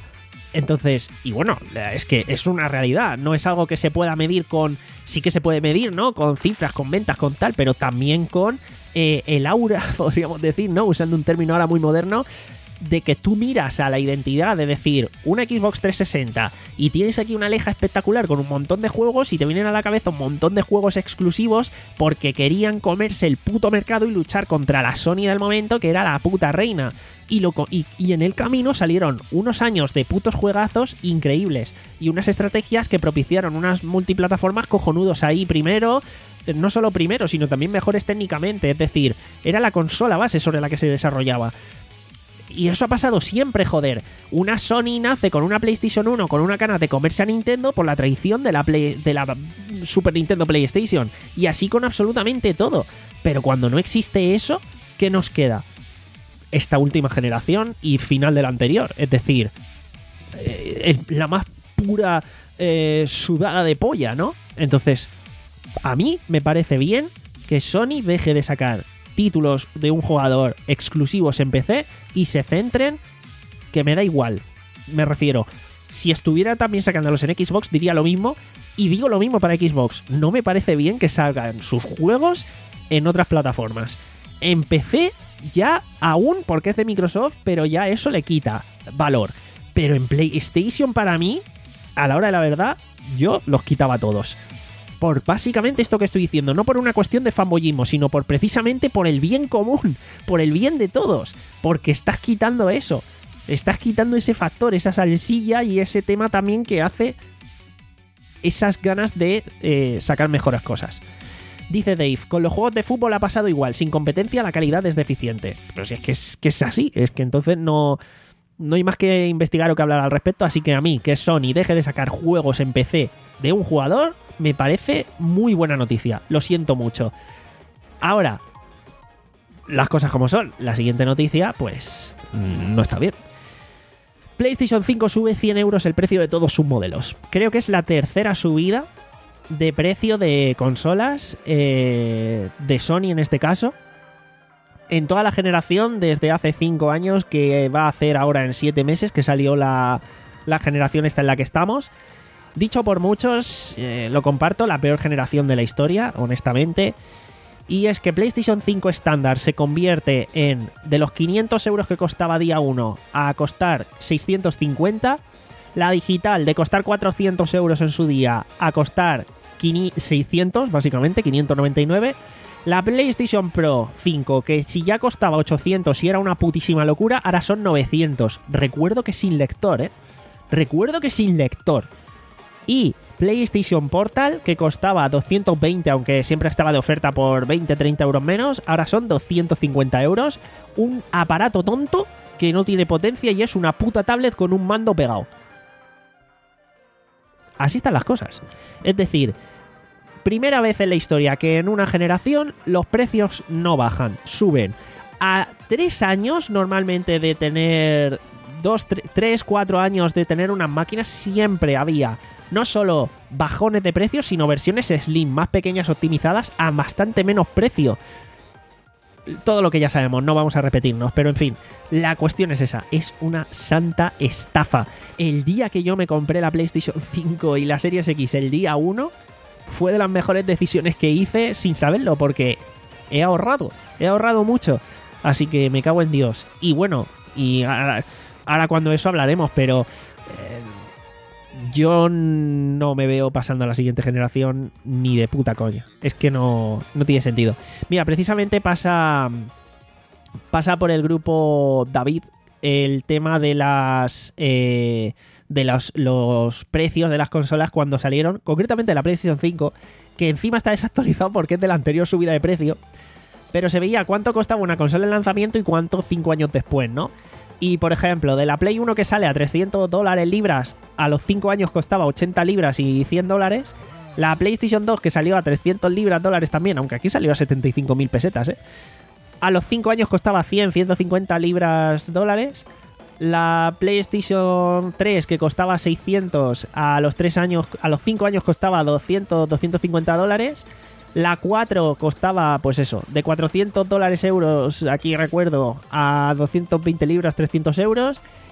Entonces, y bueno, es que es una realidad, no es algo que se pueda medir con... Sí que se puede medir, ¿no? Con cifras, con ventas, con tal, pero también con eh, el aura, podríamos decir, ¿no? Usando un término ahora muy moderno, de que tú miras a la identidad de decir una Xbox trescientos sesenta y tienes aquí una leja espectacular con un montón de juegos y te vienen a la cabeza un montón de juegos exclusivos porque querían comerse el puto mercado y luchar contra la Sony del momento, que era la puta reina. Y, lo, y, y en el camino salieron unos años de putos juegazos increíbles y unas estrategias que propiciaron unas multiplataformas cojonudos ahí primero, no solo primero, sino también mejores técnicamente, es decir, era la consola base sobre la que se desarrollaba. Y eso ha pasado siempre, joder. Una Sony nace con una PlayStation uno con una ganas de comerse a Nintendo por la traición de la, Play, de la Super Nintendo PlayStation. Y así con absolutamente todo. Pero cuando no existe eso, ¿qué nos queda? Esta última generación y final de la anterior. Es decir, eh, la más pura eh, sudada de polla, ¿no? Entonces, a mí me parece bien que Sony deje de sacar títulos de un jugador exclusivos en P C y se centren, que me da igual. Me refiero, si estuviera también sacándolos en Xbox diría lo mismo, y digo lo mismo para Xbox. No me parece bien que salgan sus juegos en otras plataformas. En P C ya aún, porque es de Microsoft, pero ya eso le quita valor. Pero en PlayStation, para mí, a la hora de la verdad, yo los quitaba todos. Por básicamente esto que estoy diciendo, no por una cuestión de fanboyismo, sino por precisamente por el bien común, por el bien de todos, porque estás quitando eso, estás quitando ese factor, esa salsilla y ese tema también que hace esas ganas de eh, sacar mejores cosas. Dice Dave, con los juegos de fútbol ha pasado igual, sin competencia la calidad es deficiente. Pero si es que es, que es así, es que entonces no... No hay más que investigar o que hablar al respecto, así que a mí, que Sony deje de sacar juegos en P C de un jugador, me parece muy buena noticia. Lo siento mucho. Ahora, las cosas como son. La siguiente noticia, pues, no está bien. PlayStation cinco sube cien euros el precio de todos sus modelos. Creo que es la tercera subida de precio de consolas eh, de Sony en este caso. En toda la generación, desde hace cinco años, que va a hacer ahora en siete meses, que salió la, la generación esta en la que estamos. Dicho por muchos, eh, lo comparto, la peor generación de la historia, honestamente. Y es que PlayStation cinco estándar se convierte en, de los quinientos euros que costaba día uno, a costar seiscientos cincuenta. La digital, de costar cuatrocientos euros en su día, a costar seiscientos, básicamente, quinientos noventa y nueve. La PlayStation Pro cinco, que si ya costaba ochocientos y era una putísima locura, ahora son novecientos. Recuerdo que sin lector, ¿eh? Recuerdo que sin lector. Y PlayStation Portal, que costaba doscientos veinte, aunque siempre estaba de oferta por veinte a treinta euros menos, ahora son doscientos cincuenta euros. Un aparato tonto que no tiene potencia y es una puta tablet con un mando pegado. Así están las cosas. Es decir... Primera vez en la historia que en una generación los precios no bajan, suben. A tres años normalmente de tener, dos, tres, cuatro años de tener unas máquinas, siempre había no solo bajones de precios, sino versiones slim, más pequeñas, optimizadas a bastante menos precio. Todo lo que ya sabemos, no vamos a repetirnos, pero en fin, la cuestión es esa, es una santa estafa. El día que yo me compré la PlayStation cinco y la Series X, el día uno... fue de las mejores decisiones que hice sin saberlo, porque he ahorrado, he ahorrado mucho. Así que me cago en Dios. Y bueno, y ahora, ahora cuando eso hablaremos, pero eh, yo no me veo pasando a la siguiente generación ni de puta coña. Es que no, no tiene sentido. Mira, precisamente pasa, pasa por el grupo David el tema de las... Eh, de los, los precios de las consolas cuando salieron, concretamente la PlayStation cinco, que encima está desactualizado porque es de la anterior subida de precio, pero se veía cuánto costaba una consola en lanzamiento y cuánto cinco años después, ¿no? Y por ejemplo, de la Play uno que sale a trescientos dólares libras, a los cinco años costaba ochenta libras y cien dólares. La PlayStation dos que salió a trescientos libras dólares también, aunque aquí salió a setenta y cinco mil pesetas, ¿eh? A los cinco años costaba cien, ciento cincuenta libras dólares. La PlayStation tres que costaba seiscientos, a los tres años, a los cinco años costaba doscientos, doscientos cincuenta dólares. La cuatro costaba, pues eso, de cuatrocientos dólares euros, aquí recuerdo, a doscientos veinte libras, trescientos euros.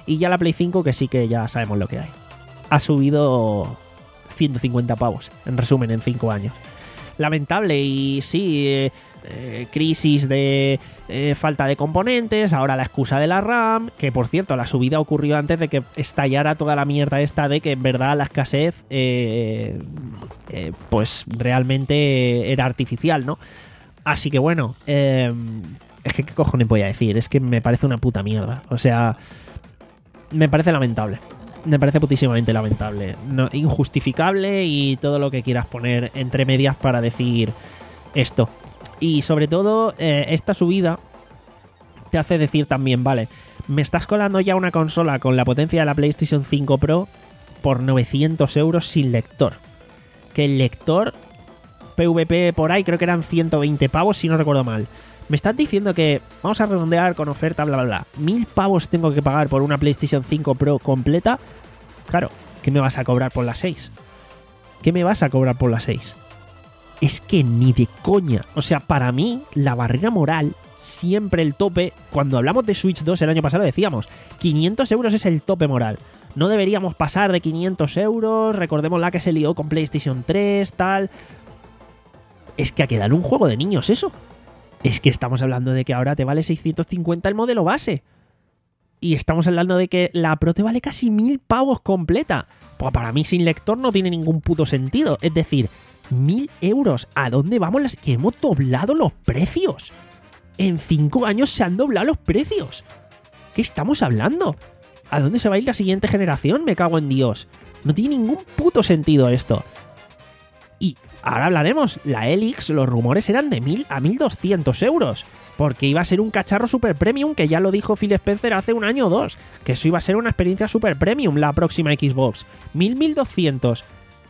Y ya la Play cinco, que sí que ya sabemos lo que hay. Ha subido ciento cincuenta pavos, en resumen, en cinco años. Lamentable y sí, eh, eh, crisis de eh, falta de componentes, ahora la excusa de la RAM, que por cierto la subida ocurrió antes de que estallara toda la mierda esta de que en verdad la escasez eh, eh, pues realmente era artificial, ¿no? Así que bueno, eh, es que qué cojones voy a decir, es que me parece una puta mierda, o sea, me parece lamentable. Me parece putísimamente lamentable, no, injustificable y todo lo que quieras poner entre medias para decir esto. Y sobre todo, eh, esta subida te hace decir también, vale, me estás colando ya una consola con la potencia de la PlayStation cinco Pro por novecientos euros sin lector. Que el lector P V P por ahí creo que eran ciento veinte pavos si no recuerdo mal. Me estás diciendo que vamos a redondear con oferta, bla, bla, bla. ¿Mil pavos tengo que pagar por una PlayStation cinco Pro completa? Claro, ¿qué me vas a cobrar por las seis? ¿Qué me vas a cobrar por las seis? Es que ni de coña. O sea, para mí, la barrera moral, siempre el tope. Cuando hablamos de Switch dos el año pasado decíamos, quinientos euros es el tope moral. No deberíamos pasar de quinientos euros. Recordemos la que se lió con PlayStation tres, tal. Es que ha quedado un juego de niños eso. Es que estamos hablando de que ahora te vale seiscientos cincuenta el modelo base. Y estamos hablando de que la Pro te vale casi mil pavos completa. Pues para mí sin lector no tiene ningún puto sentido. Es decir, mil euros. ¿A dónde vamos? Las... que hemos doblado los precios. En cinco años se han doblado los precios. ¿Qué estamos hablando? ¿A dónde se va a ir la siguiente generación? Me cago en Dios. No tiene ningún puto sentido esto. Y ahora hablaremos, la Helix, los rumores eran de mil a mil doscientos euros, porque iba a ser un cacharro super premium, que ya lo dijo Phil Spencer hace un año o dos, que eso iba a ser una experiencia super premium la próxima Xbox. mil, mil doscientos.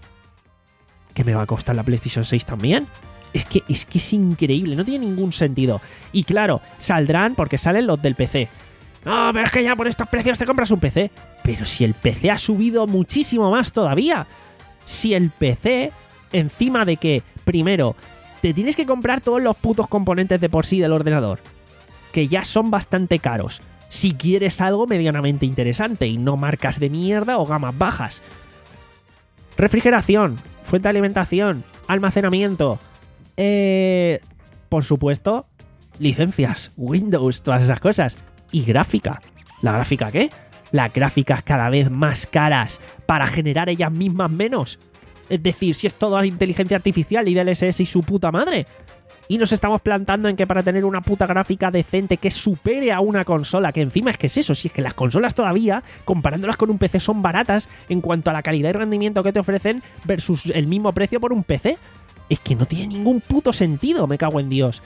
¿Qué me va a costar la PlayStation seis también? Es que, es que es increíble, no tiene ningún sentido. Y claro, saldrán porque salen los del P C. No, pero es que ya por estos precios te compras un P C. Pero si el P C ha subido muchísimo más todavía. Si el P C... encima de que, primero, te tienes que comprar todos los putos componentes de por sí del ordenador, que ya son bastante caros, si quieres algo medianamente interesante y no marcas de mierda o gamas bajas. Refrigeración, fuente de alimentación, almacenamiento, eh, por supuesto, licencias, Windows, todas esas cosas. Y gráfica. ¿La gráfica qué? Las gráficas cada vez más caras para generar ellas mismas menos. Es decir, si es todo inteligencia artificial y D L S S y su puta madre. Y nos estamos plantando en que para tener una puta gráfica decente que supere a una consola, que encima es que es eso, si es que las consolas todavía, comparándolas con un P C, son baratas en cuanto a la calidad y rendimiento que te ofrecen versus el mismo precio por un P C. Es que no tiene ningún puto sentido, me cago en Dios.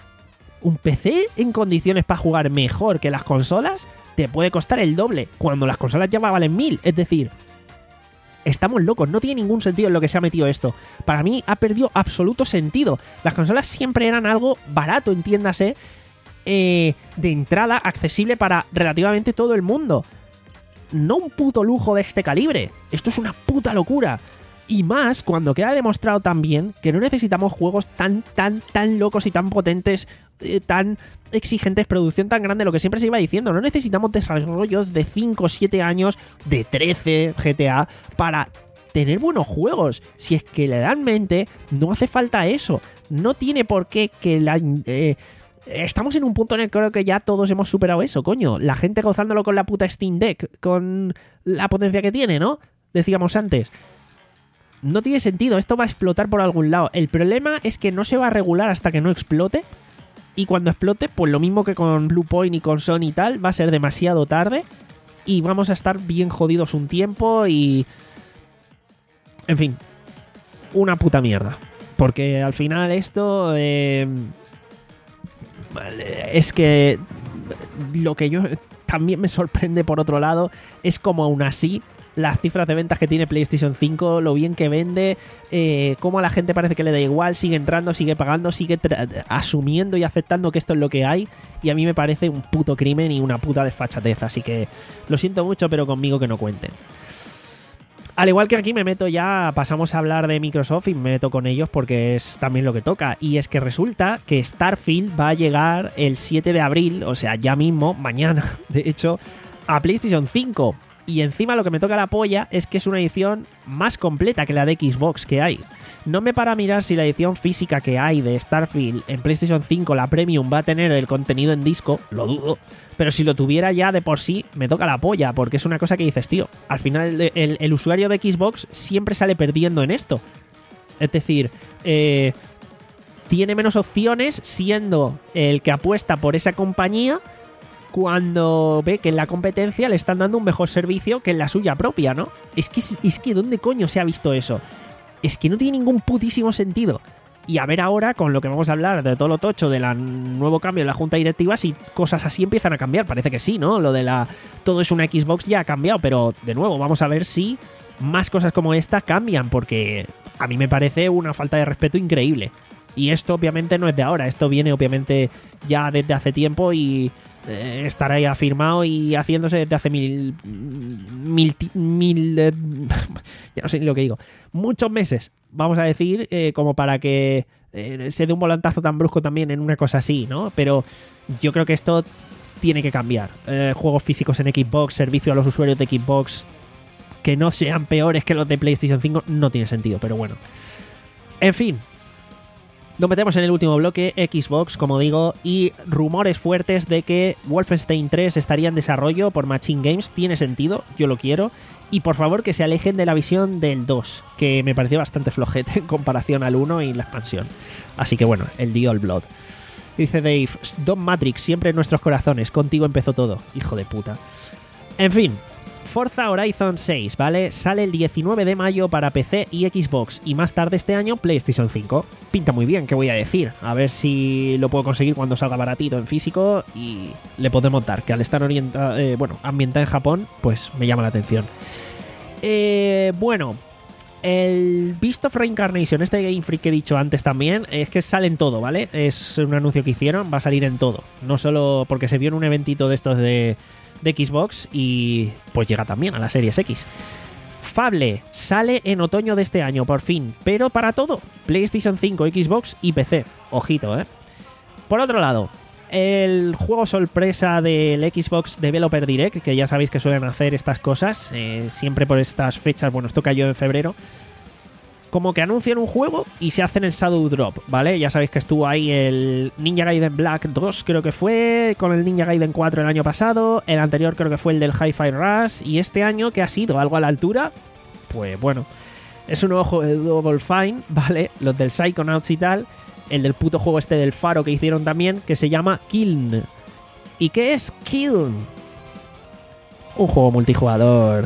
Un P C en condiciones para jugar mejor que las consolas te puede costar el doble, cuando las consolas ya valen mil, es decir... estamos locos, no tiene ningún sentido en lo que se ha metido esto. Para mí ha perdido absoluto sentido. Las consolas siempre eran algo barato, entiéndase, eh, de entrada accesible para relativamente todo el mundo. No un puto lujo de este calibre. Esto es una puta locura. Y más cuando queda demostrado también que no necesitamos juegos tan, tan, tan locos y tan potentes, eh, tan exigentes, producción tan grande, lo que siempre se iba diciendo. No necesitamos desarrollos de cinco o siete años, de trece G T A, para tener buenos juegos. Si es que realmente no hace falta eso. No tiene por qué que la... Eh, estamos en un punto en el que creo que ya todos hemos superado eso, coño. La gente gozándolo con la puta Steam Deck, con la potencia que tiene, ¿no? Decíamos antes. No tiene sentido, esto va a explotar por algún lado. El problema es que no se va a regular hasta que no explote. Y cuando explote, pues lo mismo que con Bluepoint y con Sony y tal, va a ser demasiado tarde. Y vamos a estar bien jodidos un tiempo y... en fin, una puta mierda. Porque al final esto... Eh... es que... lo que yo también me sorprende por otro lado es como aún así... las cifras de ventas que tiene PlayStation cinco, lo bien que vende, eh, cómo a la gente parece que le da igual, sigue entrando, sigue pagando, sigue asumiendo y aceptando que esto es lo que hay, y a mí me parece un puto crimen y una puta desfachatez, así que lo siento mucho, pero conmigo que no cuenten. Al igual que aquí me meto ya, pasamos a hablar de Microsoft y me meto con ellos porque es también lo que toca, y es que resulta que Starfield va a llegar el siete de abril, o sea, ya mismo, mañana, de hecho, a PlayStation cinco. Y encima lo que me toca la polla es que es una edición más completa que la de Xbox que hay. No me para mirar si la edición física que hay de Starfield en PlayStation cinco, la Premium, va a tener el contenido en disco, lo dudo. Pero si lo tuviera ya de por sí, me toca la polla, porque es una cosa que dices, tío, al final el, el, el usuario de Xbox siempre sale perdiendo en esto. Es decir, eh, tiene menos opciones siendo el que apuesta por esa compañía cuando ve que en la competencia le están dando un mejor servicio que en la suya propia, ¿no? Es que, es que ¿dónde coño se ha visto eso? Es que no tiene ningún putísimo sentido. Y a ver ahora, con lo que vamos a hablar de todo lo tocho del nuevo cambio de la junta directiva, si cosas así empiezan a cambiar. Parece que sí, ¿no? Lo de la todo es una Xbox ya ha cambiado, pero de nuevo vamos a ver si más cosas como esta cambian, porque a mí me parece una falta de respeto increíble. Y esto obviamente no es de ahora, esto viene obviamente ya desde hace tiempo y eh, estará ya firmado y haciéndose desde hace mil... mil... mil eh, ya no sé ni lo que digo. Muchos meses, vamos a decir, eh, como para que eh, se dé un volantazo tan brusco también en una cosa así, ¿no? Pero yo creo que esto tiene que cambiar. Eh, juegos físicos en Xbox, servicio a los usuarios de Xbox que no sean peores que los de PlayStation cinco, no tiene sentido, pero bueno. En fin. Nos metemos en el último bloque, Xbox, como digo, y rumores fuertes de que Wolfenstein tres estaría en desarrollo por Machine Games. Tiene sentido, yo lo quiero. Y por favor que se alejen de la visión del dos, que me pareció bastante flojete en comparación al uno y la expansión. Así que bueno, el The Old Blood. Dice Dave, Don Matrix, siempre en nuestros corazones, contigo empezó todo, hijo de puta. En fin. Forza Horizon seis, ¿vale? Sale el diecinueve de mayo para P C y Xbox y más tarde este año PlayStation cinco. Pinta muy bien, ¿qué voy a decir? A ver si lo puedo conseguir cuando salga baratito en físico y le podemos dar, que al estar orienta, eh, bueno, ambientada en Japón, pues me llama la atención. Eh, bueno, el Beast of Reincarnation, este Game Freak que he dicho antes también, es que sale en todo, ¿vale? Es un anuncio que hicieron, va a salir en todo. No solo porque se vio en un eventito de estos de... de Xbox y pues llega también a la Series X. Fable sale en otoño de este año, por fin, pero para todo, PlayStation cinco, Xbox y P C. Ojito, ¿eh? Por otro lado, el juego sorpresa del Xbox Developer Direct, que ya sabéis que suelen hacer estas cosas, eh, siempre por estas fechas, bueno, esto cayó en febrero, como que anuncian un juego y se hacen el Shadow Drop, ¿vale? Ya sabéis que estuvo ahí el Ninja Gaiden Black dos, creo que fue, con el Ninja Gaiden cuatro el año pasado, el anterior creo que fue el del Hi-Fi Rush, y este año, ¿qué ha sido? ¿Algo a la altura? Pues bueno, es un nuevo juego de Double Fine, ¿vale? Los del Psychonauts y tal, el del puto juego este del Faro que hicieron también, que se llama Kiln. ¿Y qué es Kiln? Un juego multijugador,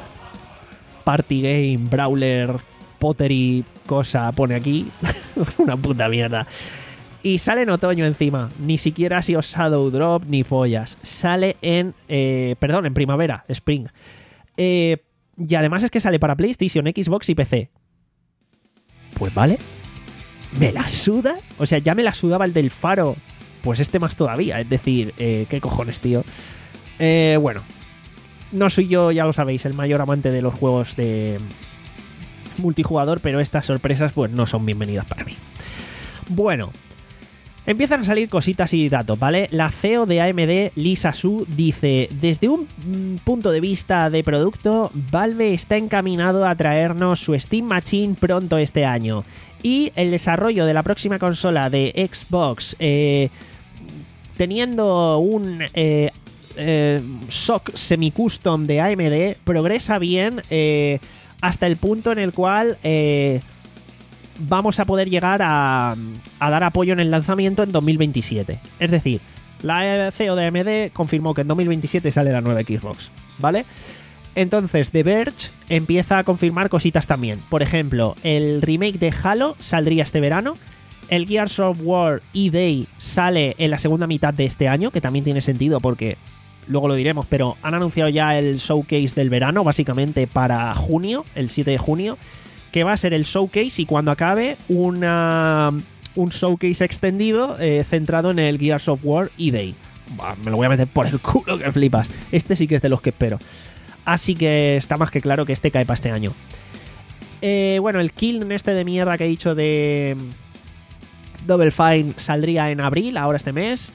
party game, brawler, pottery, cosa, pone aquí. Una puta mierda. Y sale en otoño encima. Ni siquiera ha sido Shadow Drop ni pollas. Sale en... Eh, perdón, en primavera, Spring. Eh, y además es que sale para PlayStation, Xbox y P C. Pues vale. ¿Me la suda? O sea, ya me la sudaba el del Faro. Pues este más todavía. Es decir, eh, ¿qué cojones, tío? Eh, bueno. No soy yo, ya lo sabéis, el mayor amante de los juegos de... multijugador, pero estas sorpresas pues no son bienvenidas para mí. Bueno, empiezan a salir cositas y datos, ¿vale? La C E O de A M D, Lisa Su, dice: desde un punto de vista de producto, Valve está encaminado a traernos su Steam Machine pronto este año, y el desarrollo de la próxima consola de Xbox, eh, teniendo un eh, eh, S O C semi-custom de A M D, progresa bien, eh, hasta el punto en el cual eh, vamos a poder llegar a, a dar apoyo en el lanzamiento en dos mil veintisiete. Es decir, la C E O de A M D confirmó que en dos mil veintisiete sale la nueva Xbox, ¿vale? Entonces, The Verge empieza a confirmar cositas también. Por ejemplo, el remake de Halo saldría este verano. El Gears of War E-Day sale en la segunda mitad de este año, que también tiene sentido porque... luego lo diremos, pero han anunciado ya el showcase del verano, básicamente para junio, el siete de junio, que va a ser el showcase y cuando acabe una, un showcase extendido eh, centrado en el Gears of War E-Day. Bah, me lo voy a meter por el culo que flipas. Este sí que es de los que espero. Así que está más que claro que este cae para este año. Eh, bueno, el Kiln este de mierda que he dicho de Double Fine saldría en abril, ahora este mes.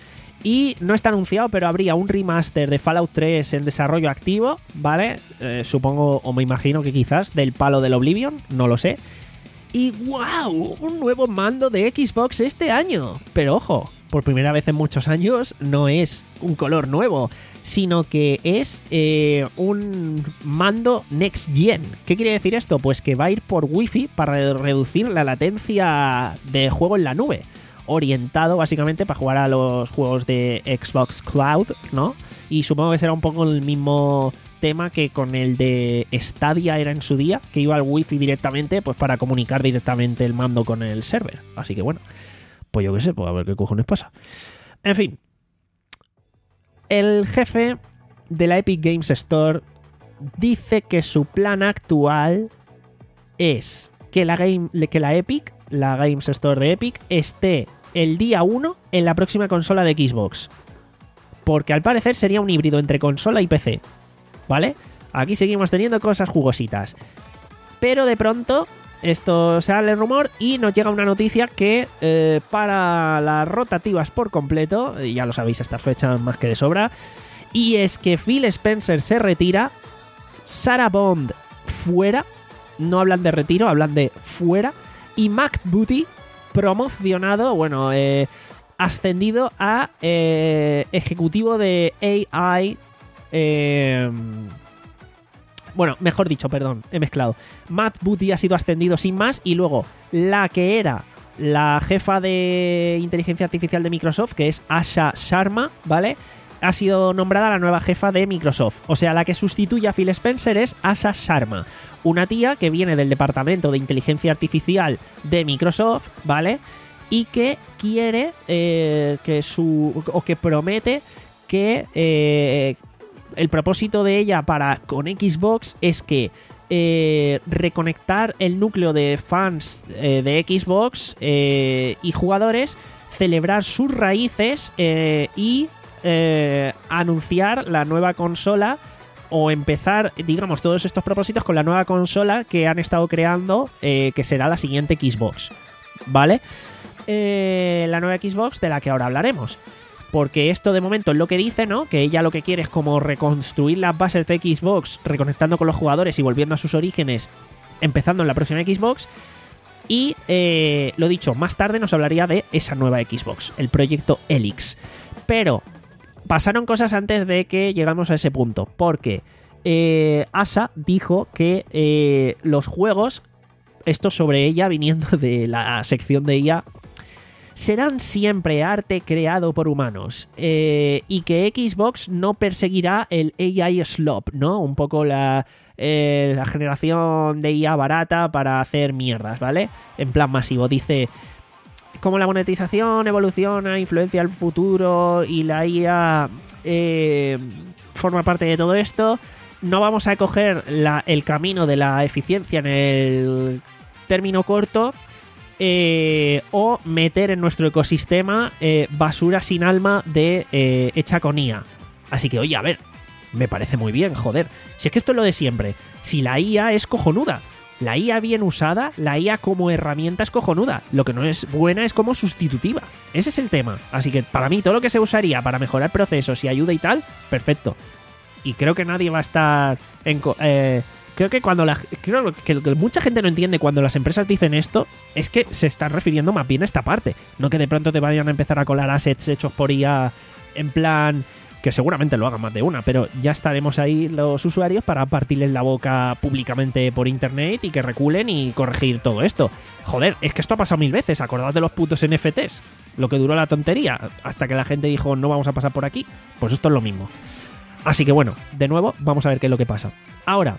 Y no está anunciado, pero habría un remaster de Fallout tres en desarrollo activo, ¿vale? Eh, supongo, o me imagino que quizás del palo del Oblivion, no lo sé. Y ¡wow! Un nuevo mando de Xbox este año. Pero ojo, por primera vez en muchos años no es un color nuevo, sino que es eh, un mando Next Gen. ¿Qué quiere decir esto? Pues que va a ir por Wi-Fi para reducir la latencia de juego en la nube. Orientado básicamente para jugar a los juegos de Xbox Cloud, ¿no? Y supongo que será un poco el mismo tema que con el de Stadia era en su día, que iba al Wi-Fi directamente, pues para comunicar directamente el mando con el server. Así que bueno, pues yo qué sé, pues a ver qué cojones pasa. En fin, el jefe de la Epic Games Store dice que su plan actual es que la, game, que la Epic, la Games Store de Epic, esté el día uno en la próxima consola de Xbox. Porque al parecer sería un híbrido entre consola y P C. ¿Vale? Aquí seguimos teniendo cosas jugositas. Pero de pronto esto sale el rumor y nos llega una noticia que eh, para las rotativas por completo, ya lo sabéis, esta fecha más que de sobra, y es que Phil Spencer se retira, Sarah Bond fuera, no hablan de retiro, hablan de fuera, y Matt Booty promocionado, bueno, eh, ascendido a eh, ejecutivo de A I. Eh, bueno, mejor dicho, perdón, he mezclado. Matt Booty ha sido ascendido sin más, y luego la que era la jefa de inteligencia artificial de Microsoft, que es Asha Sharma, ¿vale? Ha sido nombrada la nueva jefa de Microsoft. O sea, la que sustituye a Phil Spencer es Asha Sharma, una tía que viene del departamento de inteligencia artificial de Microsoft, ¿vale? Y que quiere eh, que su... o que promete que eh, el propósito de ella para con Xbox es que eh, reconectar el núcleo de fans eh, de Xbox eh, y jugadores, celebrar sus raíces eh, y eh, anunciar la nueva consola, o empezar, digamos, todos estos propósitos con la nueva consola que han estado creando, eh, que será la siguiente Xbox, ¿vale? Eh, la nueva Xbox de la que ahora hablaremos. Porque esto de momento es lo que dice, ¿no? Que ella lo que quiere es como reconstruir las bases de Xbox, reconectando con los jugadores y volviendo a sus orígenes, empezando en la próxima Xbox. Y, eh, lo dicho, más tarde nos hablaría de esa nueva Xbox, el proyecto Helix. Pero pasaron cosas antes de que llegamos a ese punto, porque eh, Asha dijo que eh, los juegos, esto sobre ella, viniendo de la sección de ella, serán siempre arte creado por humanos, eh, y que Xbox no perseguirá el A I slop, ¿no? Un poco la, eh, la generación de I A barata para hacer mierdas, ¿vale? En plan masivo. Dice, como la monetización evoluciona, influencia el futuro y la I A eh, forma parte de todo esto, no vamos a coger la, el camino de la eficiencia en el término corto, Eh, o meter en nuestro ecosistema eh, basura sin alma de eh, hecha con I A. Así que, oye, a ver, me parece muy bien, joder. Si es que esto es lo de siempre. Si la I A es cojonuda, la I A bien usada, la I A como herramienta es cojonuda. Lo que no es buena es como sustitutiva. Ese es el tema. Así que para mí todo lo que se usaría para mejorar procesos y ayuda y tal, perfecto. Y creo que nadie va a estar en... Eh, Creo que cuando la creo que lo que mucha gente no entiende cuando las empresas dicen esto es que se están refiriendo más bien a esta parte, no que de pronto te vayan a empezar a colar assets hechos por I A en plan, que seguramente lo hagan más de una, pero ya estaremos ahí los usuarios para partirles la boca públicamente por internet y que reculen y corregir todo esto. Joder, es que esto ha pasado mil veces, acordad de los putos N F Ts, lo que duró la tontería hasta que la gente dijo no vamos a pasar por aquí, pues esto es lo mismo. Así que bueno, de nuevo vamos a ver qué es lo que pasa. Ahora,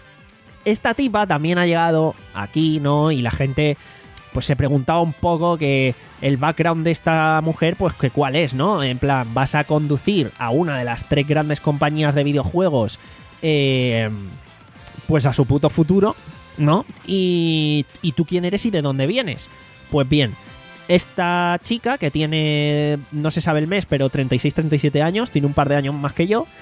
esta tipa también ha llegado aquí, ¿no? Y la gente pues se preguntaba un poco que el background de esta mujer, pues que cuál es, ¿no? En plan, vas a conducir a una de las tres grandes compañías de videojuegos eh, pues a su puto futuro, ¿no? Y, y tú quién eres y de dónde vienes. Pues bien, esta chica que tiene, no se sabe el mes, pero treinta y seis, treinta y siete años, tiene un par de años más que yo,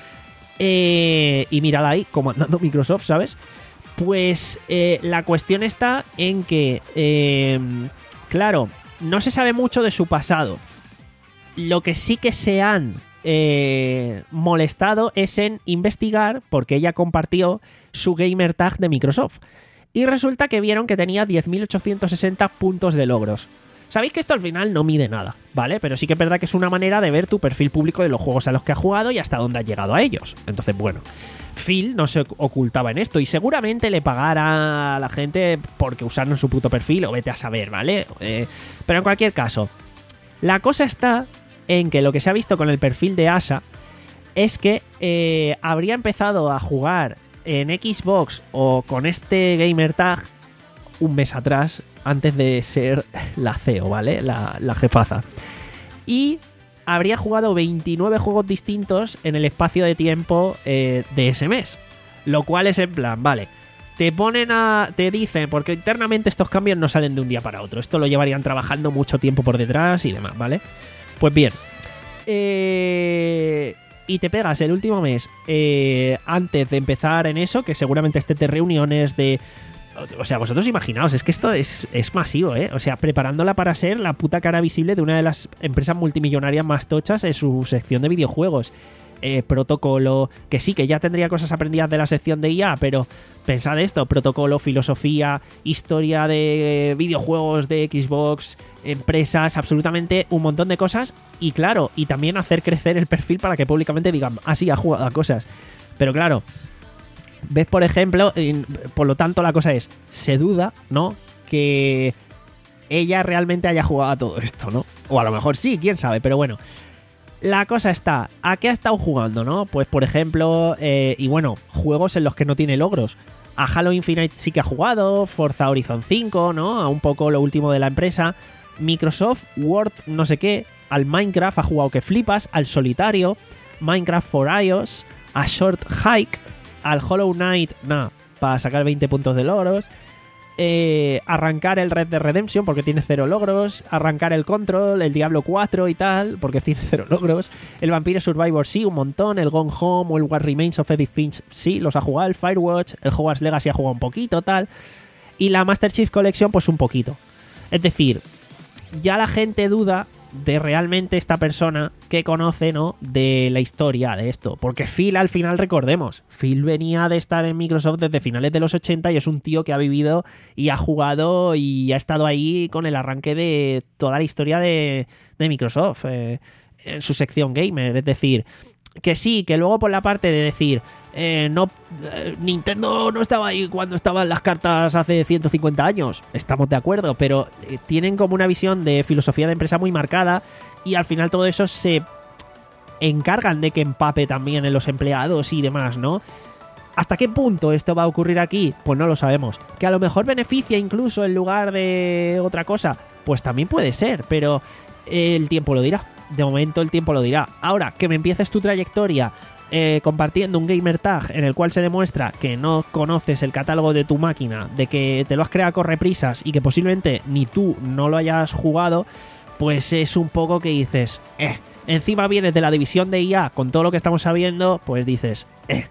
eh, y mírala ahí, comandando Microsoft, ¿sabes? Pues eh, la cuestión está en que, eh, claro, no se sabe mucho de su pasado. Lo que sí que se han eh, molestado es en investigar, porque ella compartió su gamer tag de Microsoft. Y resulta que vieron que tenía diez mil ochocientos sesenta puntos de logros. Sabéis que esto al final no mide nada, ¿vale? Pero sí que es verdad que es una manera de ver tu perfil público de los juegos a los que has jugado y hasta dónde has llegado a ellos. Entonces, bueno, Phil no se ocultaba en esto y seguramente le pagara a la gente porque usaron su puto perfil o vete a saber, ¿vale? Eh, pero en cualquier caso, la cosa está en que lo que se ha visto con el perfil de Asha es que eh, habría empezado a jugar en Xbox o con este gamer tag un mes atrás, antes de ser la C E O, ¿vale? La, la jefaza. Y habría jugado veintinueve juegos distintos en el espacio de tiempo eh, de ese mes. Lo cual es en plan, vale, te ponen a... te dicen, porque internamente estos cambios no salen de un día para otro. Esto lo llevarían trabajando mucho tiempo por detrás y demás, ¿vale? Pues bien. Eh... Y te pegas el último mes eh, antes de empezar en eso, que seguramente estés de reuniones, de... O sea, vosotros imaginaos, es que esto es, es masivo, ¿eh? O sea, preparándola para ser la puta cara visible de una de las empresas multimillonarias más tochas en su sección de videojuegos. Eh, protocolo, que sí, que ya tendría cosas aprendidas de la sección de I A, pero pensad esto, protocolo, filosofía, historia de videojuegos de Xbox, empresas, absolutamente un montón de cosas. Y claro, y también hacer crecer el perfil para que públicamente digan, ah, sí, ha jugado a cosas. Pero claro... ves, por ejemplo, por lo tanto la cosa es, se duda, ¿no?, que ella realmente haya jugado a todo esto, ¿no? O a lo mejor sí, quién sabe, pero bueno. La cosa está, ¿a qué ha estado jugando, no? Pues por ejemplo, eh, y bueno, juegos en los que no tiene logros. A Halo Infinite sí que ha jugado, Forza Horizon cinco, ¿no? A un poco lo último de la empresa. Microsoft Word no sé qué, al Minecraft ha jugado que flipas, al Solitario, Minecraft for iOS, a Short Hike, al Hollow Knight, nada, para sacar veinte puntos de logros. Eh, arrancar el Red Dead Redemption porque tiene cero logros. Arrancar el Control, el Diablo cuatro y tal, porque tiene cero logros. El Vampire Survivor sí, un montón. El Gone Home o el What Remains of Edith Finch sí, los ha jugado. El Firewatch, el Hogwarts Legacy ha jugado un poquito, tal. Y la Master Chief Collection, pues un poquito. Es decir, ya la gente duda de realmente esta persona que conoce, ¿no?, de la historia de esto. Porque Phil, al final, recordemos, Phil venía de estar en Microsoft desde finales de los ochenta y es un tío que ha vivido y ha jugado y ha estado ahí con el arranque de toda la historia de, de Microsoft eh, en su sección gamer. Es decir, que sí, que luego por la parte de decir eh, no eh, Nintendo no estaba ahí cuando estaban las cartas hace ciento cincuenta años, estamos de acuerdo, pero eh, tienen como una visión de filosofía de empresa muy marcada y al final todo eso se encargan de que empape también en los empleados y demás, ¿no? ¿Hasta qué punto esto va a ocurrir aquí? Pues no lo sabemos. ¿Que a lo mejor beneficia incluso en lugar de otra cosa? Pues también puede ser, pero el tiempo lo dirá. De momento el tiempo lo dirá. Ahora, que me empieces tu trayectoria eh, compartiendo un gamer tag en el cual se demuestra que no conoces el catálogo de tu máquina, de que te lo has creado a correprisas y que posiblemente ni tú no lo hayas jugado, pues es un poco que dices, eh, encima vienes de la división de I A con todo lo que estamos sabiendo, pues dices, eh,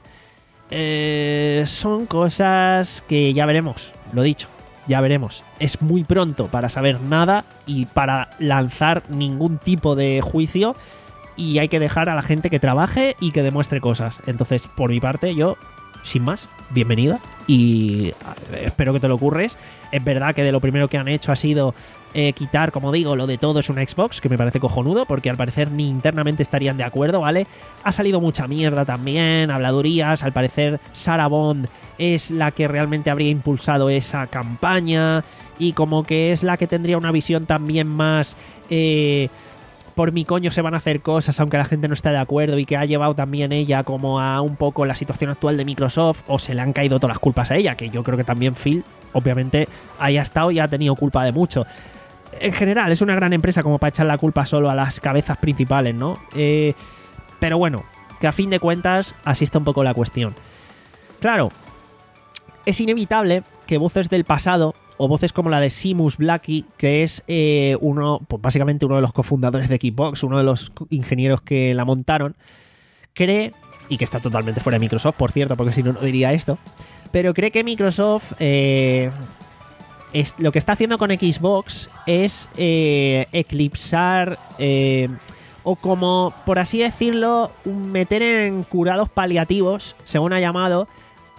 eh son cosas que ya veremos, lo dicho. Ya veremos. Es muy pronto para saber nada y para lanzar ningún tipo de juicio y hay que dejar a la gente que trabaje y que demuestre cosas. Entonces, por mi parte, yo, sin más, bienvenida y espero que te lo ocurres. Es verdad que de lo primero que han hecho ha sido eh, quitar, como digo, lo de todo es una Xbox, que me parece cojonudo, porque al parecer ni internamente estarían de acuerdo, ¿vale? Ha salido mucha mierda también, habladurías, al parecer Sarah Bond es la que realmente habría impulsado esa campaña y como que es la que tendría una visión también más eh, por mi coño se van a hacer cosas aunque la gente no esté de acuerdo y que ha llevado también ella como a un poco la situación actual de Microsoft o se le han caído todas las culpas a ella, que yo creo que también Phil obviamente haya estado y ha tenido culpa de mucho. En general es una gran empresa como para echar la culpa solo a las cabezas principales, ¿no? Eh, pero bueno, que a fin de cuentas así está un poco la cuestión. Claro, es inevitable que voces del pasado o voces como la de Seamus Blackie, que es eh, uno, pues básicamente uno de los cofundadores de Xbox, uno de los ingenieros que la montaron, cree, y que está totalmente fuera de Microsoft, por cierto, porque si no, no diría esto, pero cree que Microsoft eh, es, lo que está haciendo con Xbox es eh, eclipsar eh, o como, por así decirlo, meter en curados paliativos, según ha llamado,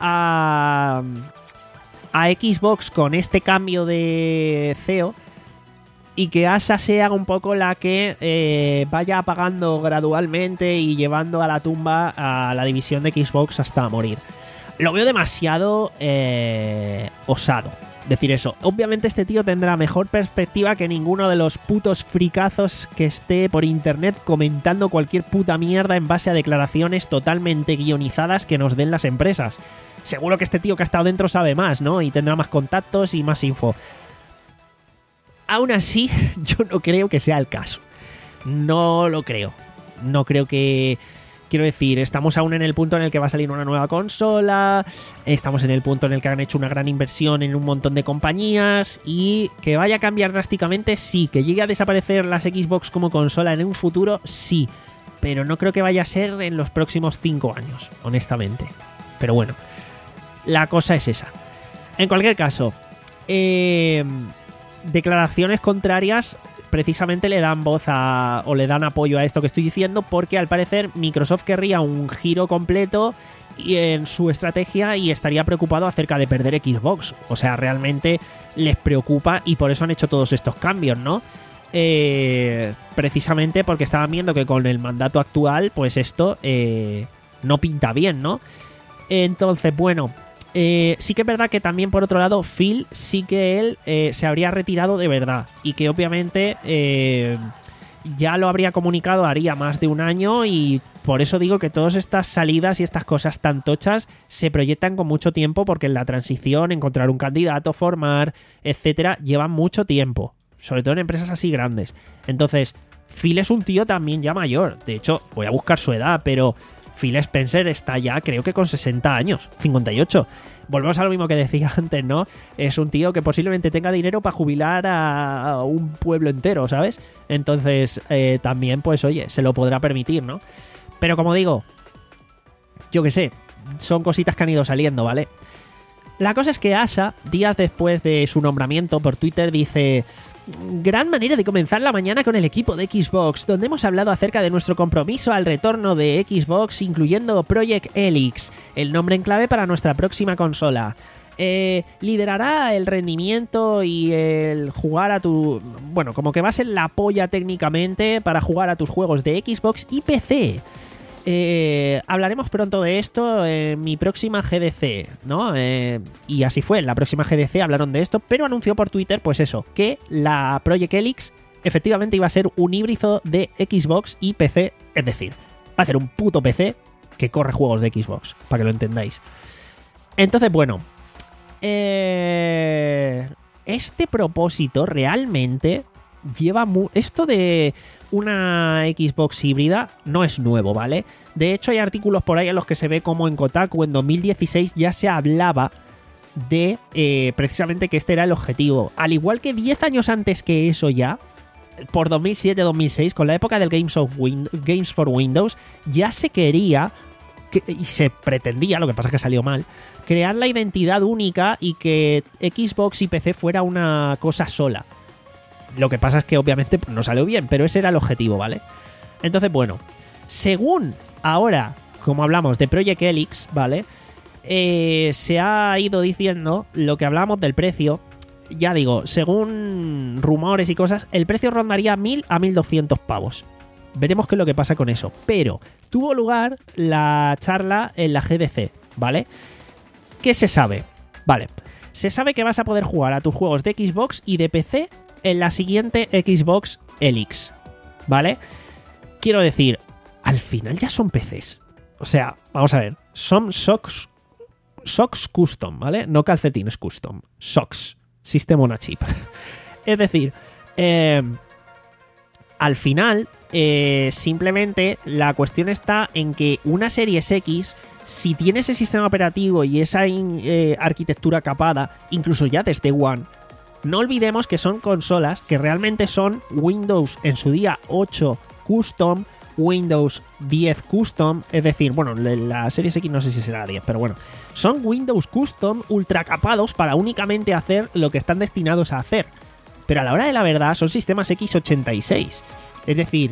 a, a Xbox con este cambio de C E O, y que Asa sea un poco la que eh, vaya apagando gradualmente y llevando a la tumba a la división de Xbox hasta morir. Lo veo demasiado eh, osado decir eso. Obviamente este tío tendrá mejor perspectiva que ninguno de los putos fricazos que esté por internet comentando cualquier puta mierda en base a declaraciones totalmente guionizadas que nos den las empresas. Seguro que este tío que ha estado dentro sabe más, ¿no? Y tendrá más contactos y más info. Aún así, yo no creo que sea el caso. No lo creo. No creo que... Quiero decir, estamos aún en el punto en el que va a salir una nueva consola, estamos en el punto en el que han hecho una gran inversión en un montón de compañías, y que vaya a cambiar drásticamente, sí. Que llegue a desaparecer las Xbox como consola en un futuro, sí. Pero no creo que vaya a ser en los próximos cinco años, honestamente. Pero bueno, la cosa es esa. En cualquier caso, eh, declaraciones contrarias precisamente le dan voz a, o le dan apoyo a esto que estoy diciendo, porque al parecer Microsoft querría un giro completo en su estrategia y estaría preocupado acerca de perder Xbox. O sea, realmente les preocupa y por eso han hecho todos estos cambios, ¿no? Eh, precisamente porque estaban viendo que con el mandato actual, pues esto eh, no pinta bien, ¿no? Entonces, bueno... Eh, sí que es verdad que también, por otro lado, Phil sí que él eh, se habría retirado de verdad, y que obviamente eh, ya lo habría comunicado haría más de un año, y por eso digo que todas estas salidas y estas cosas tan tochas se proyectan con mucho tiempo, porque en la transición, encontrar un candidato, formar, etcétera, llevan mucho tiempo, sobre todo en empresas así grandes. Entonces, Phil es un tío también ya mayor. De hecho, voy a buscar su edad, pero Phil Spencer está ya, creo que con sesenta años, cincuenta y ocho. Volvemos a lo mismo que decía antes, ¿no? Es un tío que posiblemente tenga dinero para jubilar a un pueblo entero, ¿sabes? Entonces, eh, también, pues, oye, se lo podrá permitir, ¿no? Pero como digo, yo qué sé, son cositas que han ido saliendo, ¿vale? La cosa es que Asa, días después de su nombramiento, por Twitter dice: gran manera de comenzar la mañana con el equipo de Xbox, donde hemos hablado acerca de nuestro compromiso al retorno de Xbox, incluyendo Project Helix, el nombre en clave para nuestra próxima consola. Eh, liderará el rendimiento y el jugar a tu... Bueno, como que va a ser la polla técnicamente para jugar a tus juegos de Xbox y P C. Eh, hablaremos pronto de esto en mi próxima G D C, ¿no? Eh, y así fue, en la próxima G D C hablaron de esto, pero anunció por Twitter, pues eso, que la Project Helix efectivamente iba a ser un híbrido de Xbox y P C, es decir, va a ser un puto P C que corre juegos de Xbox, para que lo entendáis. Entonces, bueno, eh, este propósito realmente lleva... Mu- esto de una Xbox híbrida no es nuevo, ¿vale? De hecho, hay artículos por ahí en los que se ve como en Kotaku en dos mil dieciséis ya se hablaba de eh, precisamente que este era el objetivo. Al igual que diez años antes que eso ya, por dos mil siete dos mil seis, con la época del Games, of Win- Games for Windows, ya se quería, que, y se pretendía, lo que pasa es que salió mal, crear la identidad única y que Xbox y P C fuera una cosa sola. Lo que pasa es que obviamente no salió bien, pero ese era el objetivo, ¿vale? Entonces, bueno, según ahora, como hablamos de Project Helix, ¿vale? Eh, se ha ido diciendo lo que hablábamos del precio. Ya digo, según rumores y cosas, el precio rondaría mil a mil doscientos pavos. Veremos qué es lo que pasa con eso. Pero tuvo lugar la charla en la G D C, ¿vale? ¿Qué se sabe? Vale, se sabe que vas a poder jugar a tus juegos de Xbox y de P C en la siguiente Xbox Helix, ¿vale? Quiero decir, al final ya son P Cs. O sea, vamos a ver, son socks, socks custom, ¿vale? No calcetines custom, socks, System on a chip. Es decir, eh, al final, eh, simplemente la cuestión está en que una Series X, si tiene ese sistema operativo y esa in, eh, arquitectura capada, incluso ya desde One, no olvidemos que son consolas que realmente son Windows en su día ocho Custom, Windows diez Custom, es decir, bueno, la Series X no sé si será diez, pero bueno, son Windows Custom ultra capados para únicamente hacer lo que están destinados a hacer. Pero a la hora de la verdad son sistemas X ochenta y seis. Es decir,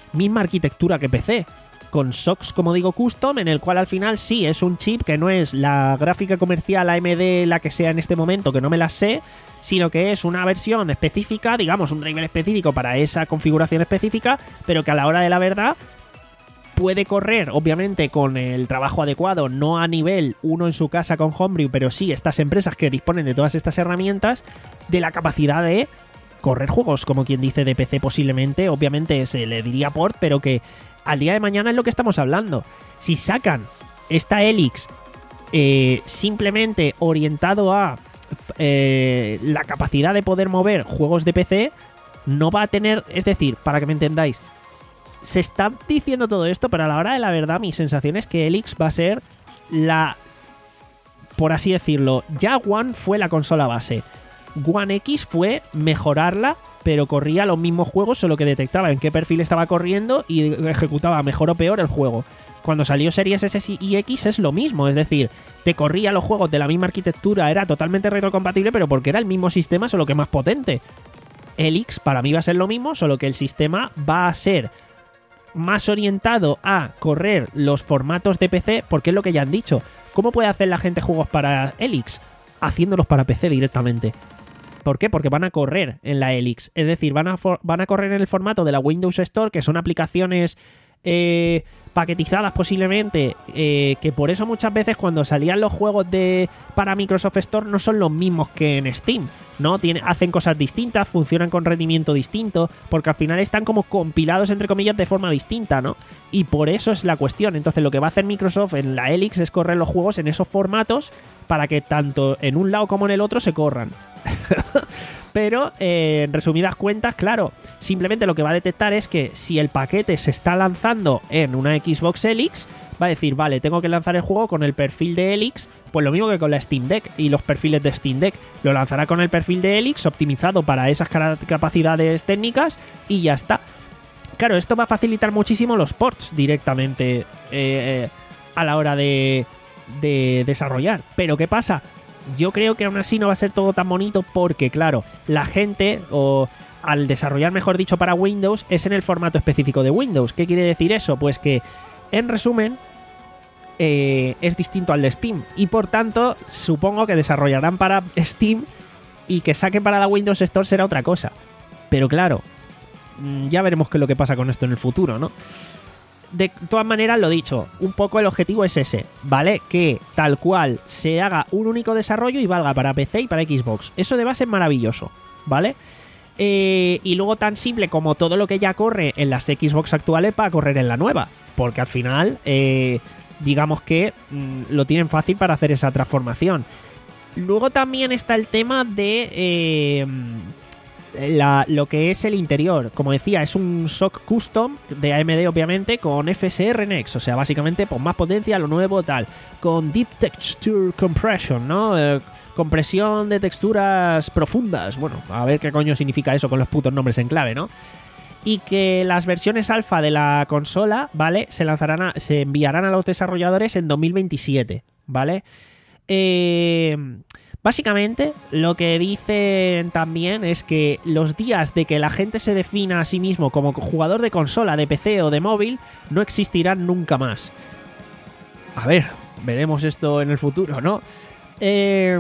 misma arquitectura que P C, con socks, como digo, custom, en el cual al final sí es un chip que no es la gráfica comercial A M D, la que sea en este momento, que no me la sé, sino que es una versión específica, digamos, un driver específico para esa configuración específica, pero que a la hora de la verdad puede correr, obviamente, con el trabajo adecuado, no a nivel uno en su casa con Homebrew, pero sí estas empresas que disponen de todas estas herramientas, de la capacidad de correr juegos, como quien dice, de P C posiblemente, obviamente se le diría port, pero que al día de mañana es lo que estamos hablando. Si sacan esta Helix eh, simplemente orientado a eh, la capacidad de poder mover juegos de P C, no va a tener, es decir, para que me entendáis, se está diciendo todo esto, pero a la hora de la verdad mi sensación es que Helix va a ser la, por así decirlo, ya One fue la consola base, One X fue mejorarla, pero corría los mismos juegos, solo que detectaba en qué perfil estaba corriendo y ejecutaba mejor o peor el juego. Cuando salió Series S y X es lo mismo, es decir, te corría los juegos de la misma arquitectura, era totalmente retrocompatible, pero porque era el mismo sistema, solo que más potente. Helix para mí va a ser lo mismo, solo que el sistema va a ser más orientado a correr los formatos de P C, porque es lo que ya han dicho. ¿Cómo puede hacer la gente juegos para Helix? Haciéndolos para P C directamente. ¿Por qué? Porque van a correr en la Helix. Es decir, van a, van a correr en el formato de la Windows Store, que son aplicaciones eh, paquetizadas posiblemente, eh, que por eso muchas veces cuando salían los juegos de para Microsoft Store no son los mismos que en Steam, ¿no? Tiene, hacen cosas distintas, funcionan con rendimiento distinto, porque al final están como compilados, entre comillas, de forma distinta, ¿no? Y por eso es la cuestión. Entonces lo que va a hacer Microsoft en la Helix es correr los juegos en esos formatos para que tanto en un lado como en el otro se corran. Pero eh, en resumidas cuentas, claro, simplemente lo que va a detectar es que si el paquete se está lanzando en una Xbox Helix, va a decir, vale, tengo que lanzar el juego con el perfil de Helix, pues lo mismo que con la Steam Deck y los perfiles de Steam Deck, lo lanzará con el perfil de Helix optimizado para esas capacidades técnicas y ya está. Claro, esto va a facilitar muchísimo los ports directamente eh, a la hora de, de desarrollar. Pero ¿qué pasa? Yo creo que aún así no va a ser todo tan bonito porque, claro, la gente, o al desarrollar, mejor dicho, para Windows, es en el formato específico de Windows. ¿Qué quiere decir eso? Pues que, en resumen, eh, es distinto al de Steam. Y por tanto, supongo que desarrollarán para Steam y que saquen para la Windows Store será otra cosa. Pero claro, ya veremos qué es lo que pasa con esto en el futuro, ¿no? De todas maneras, lo dicho, un poco el objetivo es ese, ¿vale? Que tal cual se haga un único desarrollo y valga para P C y para Xbox. Eso de base es maravilloso, ¿vale? Eh, y luego tan simple como todo lo que ya corre en las Xbox actuales para correr en la nueva. Porque al final, eh, digamos que mmm, lo tienen fácil para hacer esa transformación. Luego también está el tema de... Eh, La, lo que es el interior. Como decía, es un S O C custom de A M D, obviamente, con F S R Next, o sea, básicamente pues más potencia, lo nuevo, tal, con Deep Texture Compression, ¿no? Eh, compresión de texturas profundas. Bueno, a ver qué coño significa eso con los putos nombres en clave, ¿no? Y que las versiones alfa de la consola, ¿vale? Se lanzarán a, se enviarán a los desarrolladores en dos mil veintisiete, ¿vale? Eh... Básicamente, lo que dicen también es que los días de que la gente se defina a sí mismo como jugador de consola, de P C o de móvil, no existirán nunca más. A ver, veremos esto en el futuro, ¿no? Eh,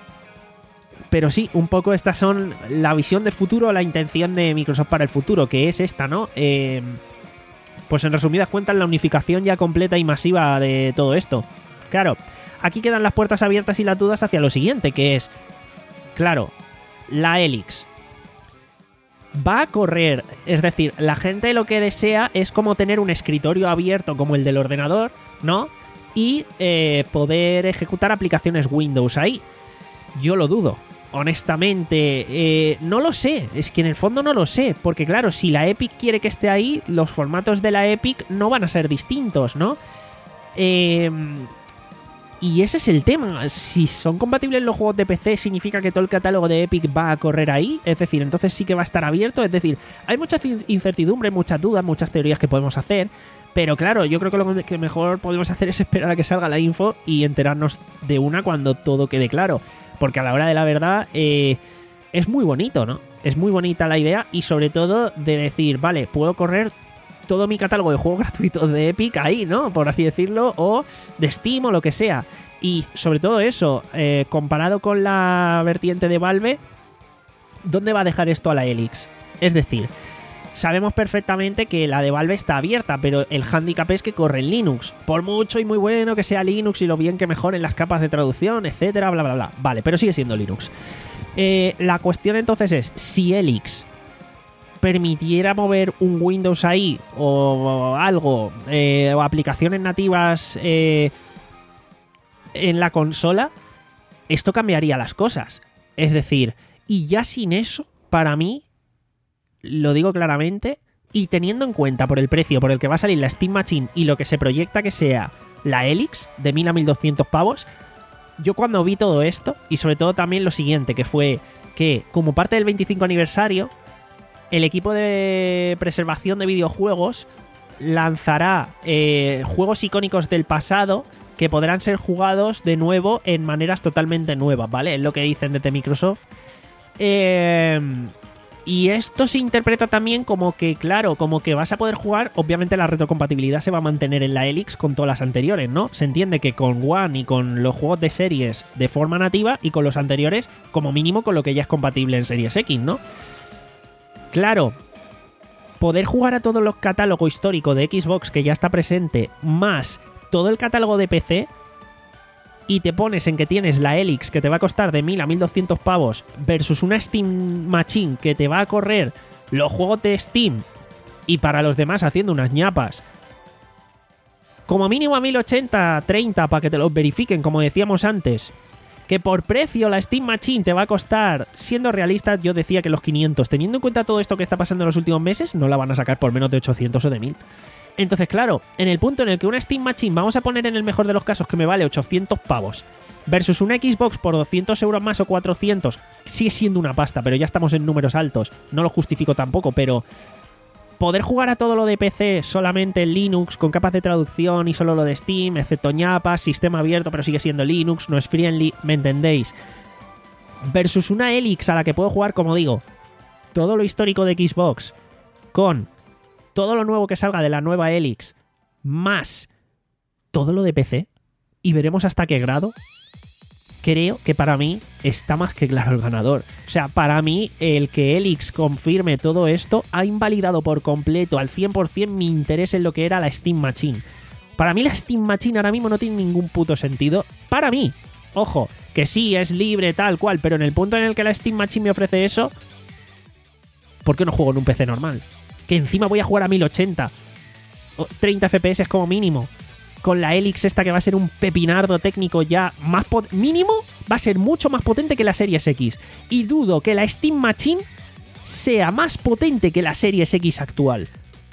pero sí, un poco estas son la visión del futuro, la intención de Microsoft para el futuro, que es esta, ¿no? Eh, pues en resumidas cuentas, la unificación ya completa y masiva de todo esto. Claro. Aquí quedan las puertas abiertas y las dudas hacia lo siguiente, que es, claro, la Helix va a correr, es decir, la gente lo que desea es como tener un escritorio abierto como el del ordenador, ¿no? Y eh, poder ejecutar aplicaciones Windows ahí. Yo lo dudo, honestamente, eh, no lo sé, es que en el fondo no lo sé, porque claro, si la Epic quiere que esté ahí, los formatos de la Epic no van a ser distintos, ¿no? Eh... Y ese es el tema. Si son compatibles los juegos de P C, significa que todo el catálogo de Epic va a correr ahí. Es decir, entonces sí que va a estar abierto. Es decir, hay mucha incertidumbre, muchas dudas, muchas teorías que podemos hacer. Pero claro, yo creo que lo que mejor podemos hacer es esperar a que salga la info y enterarnos de una cuando todo quede claro. Porque a la hora de la verdad, eh, es muy bonito, ¿no? Es muy bonita la idea y sobre todo de decir, vale, puedo correr todo mi catálogo de juegos gratuitos de Epic ahí, ¿no? Por así decirlo, o de Steam o lo que sea. Y sobre todo eso, eh, comparado con la vertiente de Valve, ¿dónde va a dejar esto a la Helix? Es decir, sabemos perfectamente que la de Valve está abierta, pero el hándicap es que corre en Linux. Por mucho y muy bueno que sea Linux y lo bien que mejoren las capas de traducción, etcétera, bla, bla, bla. Vale, pero sigue siendo Linux. Eh, la cuestión entonces es, si Helix permitiera mover un Windows ahí o algo, eh, o aplicaciones nativas eh, en la consola, esto cambiaría las cosas. Es decir, y ya sin eso, para mí, lo digo claramente, y teniendo en cuenta por el precio por el que va a salir la Steam Machine y lo que se proyecta que sea la Helix, de mil a mil doscientos pavos, yo cuando vi todo esto, y sobre todo también lo siguiente, que fue que como parte del veinticinco aniversario, el equipo de preservación de videojuegos lanzará eh, juegos icónicos del pasado que podrán ser jugados de nuevo en maneras totalmente nuevas, ¿vale? Es lo que dicen desde Microsoft. Eh, y esto se interpreta también como que, claro, como que vas a poder jugar, obviamente la retrocompatibilidad se va a mantener en la Helix con todas las anteriores, ¿no? Se entiende que con One y con los juegos de series de forma nativa y con los anteriores, como mínimo con lo que ya es compatible en Series X, ¿no? Claro, poder jugar a todos los catálogos históricos de Xbox que ya está presente, más todo el catálogo de P C, y te pones en que tienes la Helix que te va a costar de mil a mil doscientos pavos versus una Steam Machine que te va a correr los juegos de Steam y para los demás haciendo unas ñapas como mínimo a mil ochenta, treinta para que te los verifiquen, como decíamos antes. Que por precio la Steam Machine te va a costar, siendo realista, yo decía que los quinientos, teniendo en cuenta todo esto que está pasando en los últimos meses, no la van a sacar por menos de ochocientos o de mil. Entonces, claro, en el punto en el que una Steam Machine, vamos a poner en el mejor de los casos que me vale ochocientos pavos, versus una Xbox por doscientos euros más o cuatrocientos, sigue siendo una pasta, pero ya estamos en números altos, no lo justifico tampoco, pero poder jugar a todo lo de P C solamente en Linux, con capas de traducción y solo lo de Steam, excepto ñapas, sistema abierto, pero sigue siendo Linux, no es friendly, ¿me entendéis? Versus una Helix a la que puedo jugar, como digo, todo lo histórico de Xbox, con todo lo nuevo que salga de la nueva Helix, más todo lo de P C, y veremos hasta qué grado. Creo que para mí está más que claro el ganador. O sea, para mí el que Helix confirme todo esto ha invalidado por completo al cien por ciento mi interés en lo que era la Steam Machine. Para mí la Steam Machine ahora mismo no tiene ningún puto sentido. Para mí, ojo, que sí, es libre tal cual, pero en el punto en el que la Steam Machine me ofrece eso, ¿por qué no juego en un P C normal? Que encima voy a jugar a mil ochenta, treinta F P S como mínimo, con la Helix esta que va a ser un pepinardo técnico ya más pot- mínimo, va a ser mucho más potente que la Series X. Y dudo que la Steam Machine sea más potente que la Series X actual.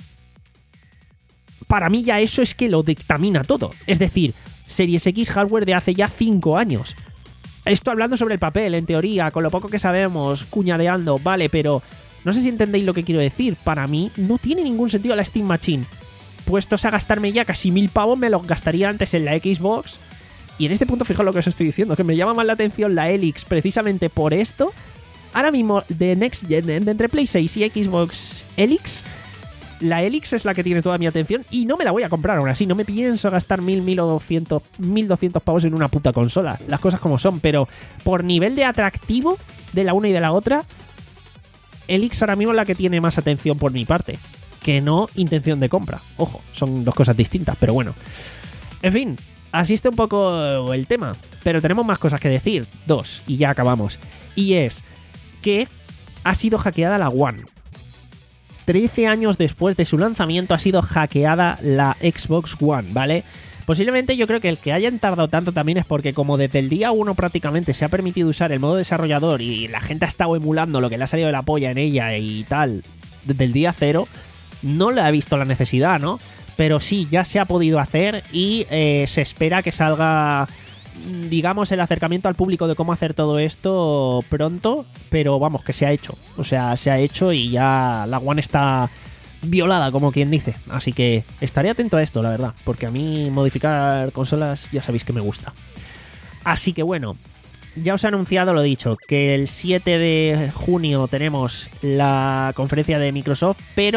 Para mí ya eso es que lo dictamina todo. Es decir, Series X hardware de hace ya cinco años. Esto hablando sobre el papel, en teoría, con lo poco que sabemos, cuñadeando, vale, pero no sé si entendéis lo que quiero decir. Para mí no tiene ningún sentido la Steam Machine. Puestos a gastarme ya casi mil pavos, me los gastaría antes en la Xbox. Y en este punto, fijaos lo que os estoy diciendo, que me llama más la atención la Helix precisamente por esto. Ahora mismo, de Next Gen, de entre Play seis y Xbox Helix, la Helix es la que tiene toda mi atención y no me la voy a comprar aún así. No me pienso gastar mil, mil o doscientos, mil doscientos pavos en una puta consola. Las cosas como son, pero por nivel de atractivo de la una y de la otra, Helix ahora mismo es la que tiene más atención por mi parte. Que no intención de compra. Ojo, son dos cosas distintas, pero bueno. En fin, así está un poco el tema. Pero tenemos más cosas que decir. Dos, y ya acabamos. Y es que ha sido hackeada la One. trece años después de su lanzamiento ha sido hackeada la Xbox One, ¿vale? Posiblemente yo creo que el que hayan tardado tanto también es porque como desde el día uno prácticamente se ha permitido usar el modo desarrollador y la gente ha estado emulando lo que le ha salido de la polla en ella y tal, desde el día cero, no le ha visto la necesidad, ¿no? Pero sí, ya se ha podido hacer y eh, se espera que salga, digamos, el acercamiento al público de cómo hacer todo esto pronto, pero vamos, que se ha hecho. O sea, se ha hecho y ya la One está violada, como quien dice. Así que estaré atento a esto, la verdad, porque a mí modificar consolas ya sabéis que me gusta. Así que bueno, ya os he anunciado, lo dicho, que el siete de junio tenemos la conferencia de Microsoft, pero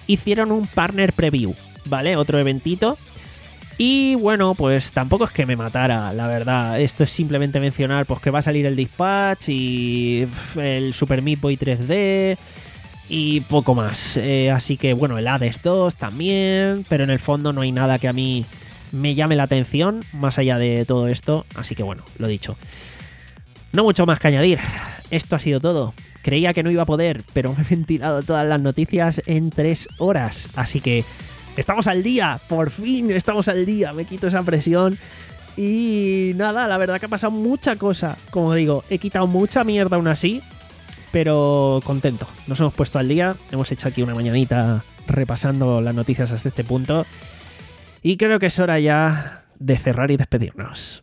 hicieron un partner preview, ¿vale? Otro eventito. Y bueno, pues tampoco es que me matara, la verdad. Esto es simplemente mencionar pues que va a salir el Dispatch y el Super Meat Boy tres D y poco más. Eh, así que bueno, el Hades dos también, pero en el fondo no hay nada que a mí me llame la atención más allá de todo esto. Así que bueno, lo dicho. No mucho más que añadir. Esto ha sido todo. Creía que no iba a poder, pero me he ventilado todas las noticias en tres horas. Así que estamos al día, por fin estamos al día. Me quito esa presión. Y nada, la verdad que ha pasado mucha cosa. Como digo, he quitado mucha mierda aún así, pero contento. Nos hemos puesto al día. Hemos hecho aquí una mañanita repasando las noticias hasta este punto. Y creo que es hora ya de cerrar y despedirnos.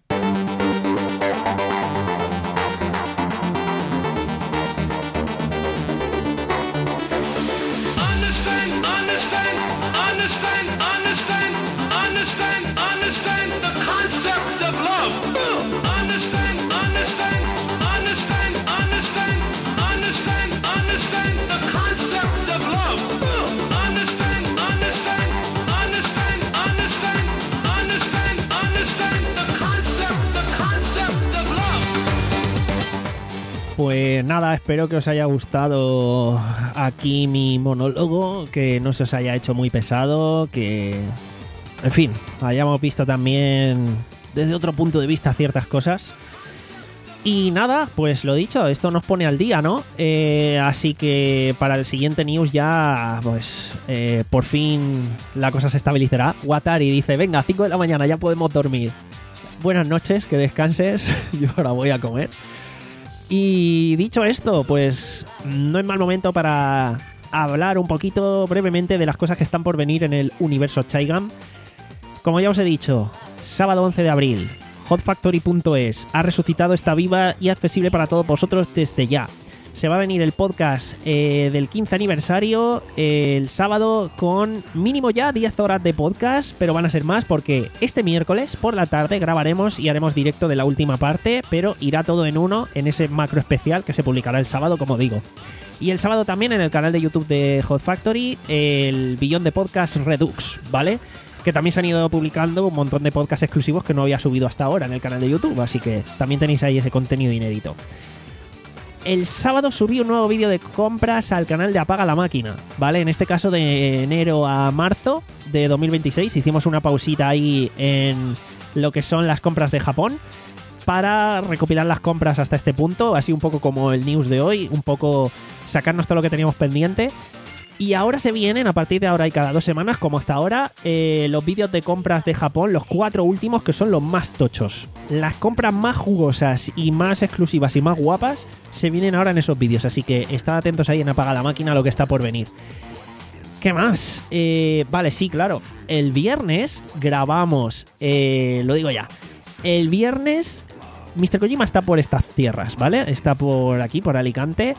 Pues nada, espero que os haya gustado aquí mi monólogo, que no se os haya hecho muy pesado, que, en fin, hayamos visto también desde otro punto de vista ciertas cosas. Y nada, pues lo dicho, esto nos pone al día, ¿no? Eh, así que para el siguiente news ya, pues, eh, por fin la cosa se estabilizará. Watari dice, venga, cinco de la mañana, ya podemos dormir. Buenas noches, que descanses, yo ahora voy a comer. Y dicho esto, pues no es mal momento para hablar un poquito brevemente de las cosas que están por venir en el universo Chaigam. Como ya os he dicho, sábado once de abril, hot factory punto es ha resucitado, está viva y accesible para todos vosotros desde ya. Se va a venir el podcast eh, del quince aniversario eh, el sábado con mínimo ya diez horas de podcast, pero van a ser más porque este miércoles por la tarde grabaremos y haremos directo de la última parte, pero irá todo en uno en ese macro especial que se publicará el sábado, como digo. Y el sábado también en el canal de YouTube de Hot Factory, el Billón de Podcast Redux, ¿vale? Que también se han ido publicando un montón de podcasts exclusivos que no había subido hasta ahora en el canal de YouTube, así que también tenéis ahí ese contenido inédito. El sábado subí un nuevo vídeo de compras al canal de Apaga la Máquina, ¿vale? En este caso de enero a marzo de dos mil veintiséis hicimos una pausita ahí en lo que son las compras de Japón para recopilar las compras hasta este punto, así un poco como el news de hoy, un poco sacarnos todo lo que teníamos pendiente. Y ahora se vienen, a partir de ahora y cada dos semanas, como hasta ahora, eh, los vídeos de compras de Japón, los cuatro últimos que son los más tochos. Las compras más jugosas y más exclusivas y más guapas se vienen ahora en esos vídeos, así que estad atentos ahí en Apaga la Máquina a lo que está por venir. ¿Qué más? Eh, vale, sí, claro. El viernes grabamos, eh, lo digo ya, el viernes míster Kojima está por estas tierras, ¿vale? Está por aquí, por Alicante.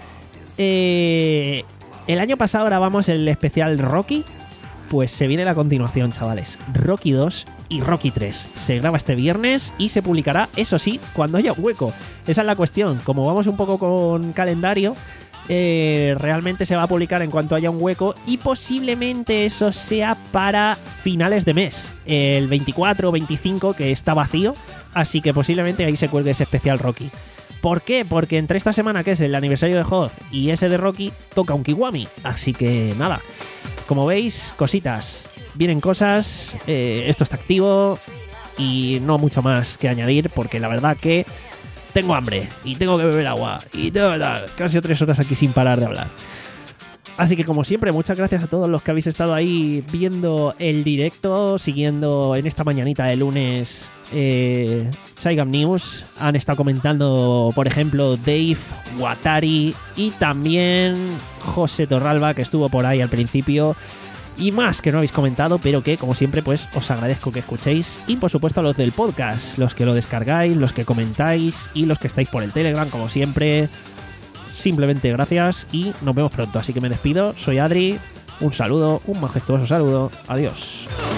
Eh... El año pasado grabamos el especial Rocky, pues se viene la continuación, chavales. Rocky dos y Rocky tres. Se graba este viernes y se publicará, eso sí, cuando haya hueco. Esa es la cuestión. Como vamos un poco con calendario, eh, realmente se va a publicar en cuanto haya un hueco y posiblemente eso sea para finales de mes. El veinticuatro o veinticinco, que está vacío, así que posiblemente ahí se cuelgue ese especial Rocky. ¿Por qué? Porque entre esta semana, que es el aniversario de Hot y ese de Rocky, toca un Kiwami. Así que nada, como veis, cositas. Vienen cosas, eh, esto está activo y no mucho más que añadir porque la verdad que tengo hambre y tengo que beber agua y tengo que dar casi tres horas aquí sin parar de hablar. Así que como siempre, muchas gracias a todos los que habéis estado ahí viendo el directo, siguiendo en esta mañanita de lunes eh, Chaigam News. Han estado comentando, por ejemplo, Dave, Watari y también José Torralba, que estuvo por ahí al principio. Y más que no habéis comentado, pero que, como siempre, pues os agradezco que escuchéis. Y por supuesto a los del podcast, los que lo descargáis, los que comentáis y los que estáis por el Telegram, como siempre. Simplemente gracias y nos vemos pronto. Así que me despido, soy Adri, un saludo, un majestuoso saludo, adiós.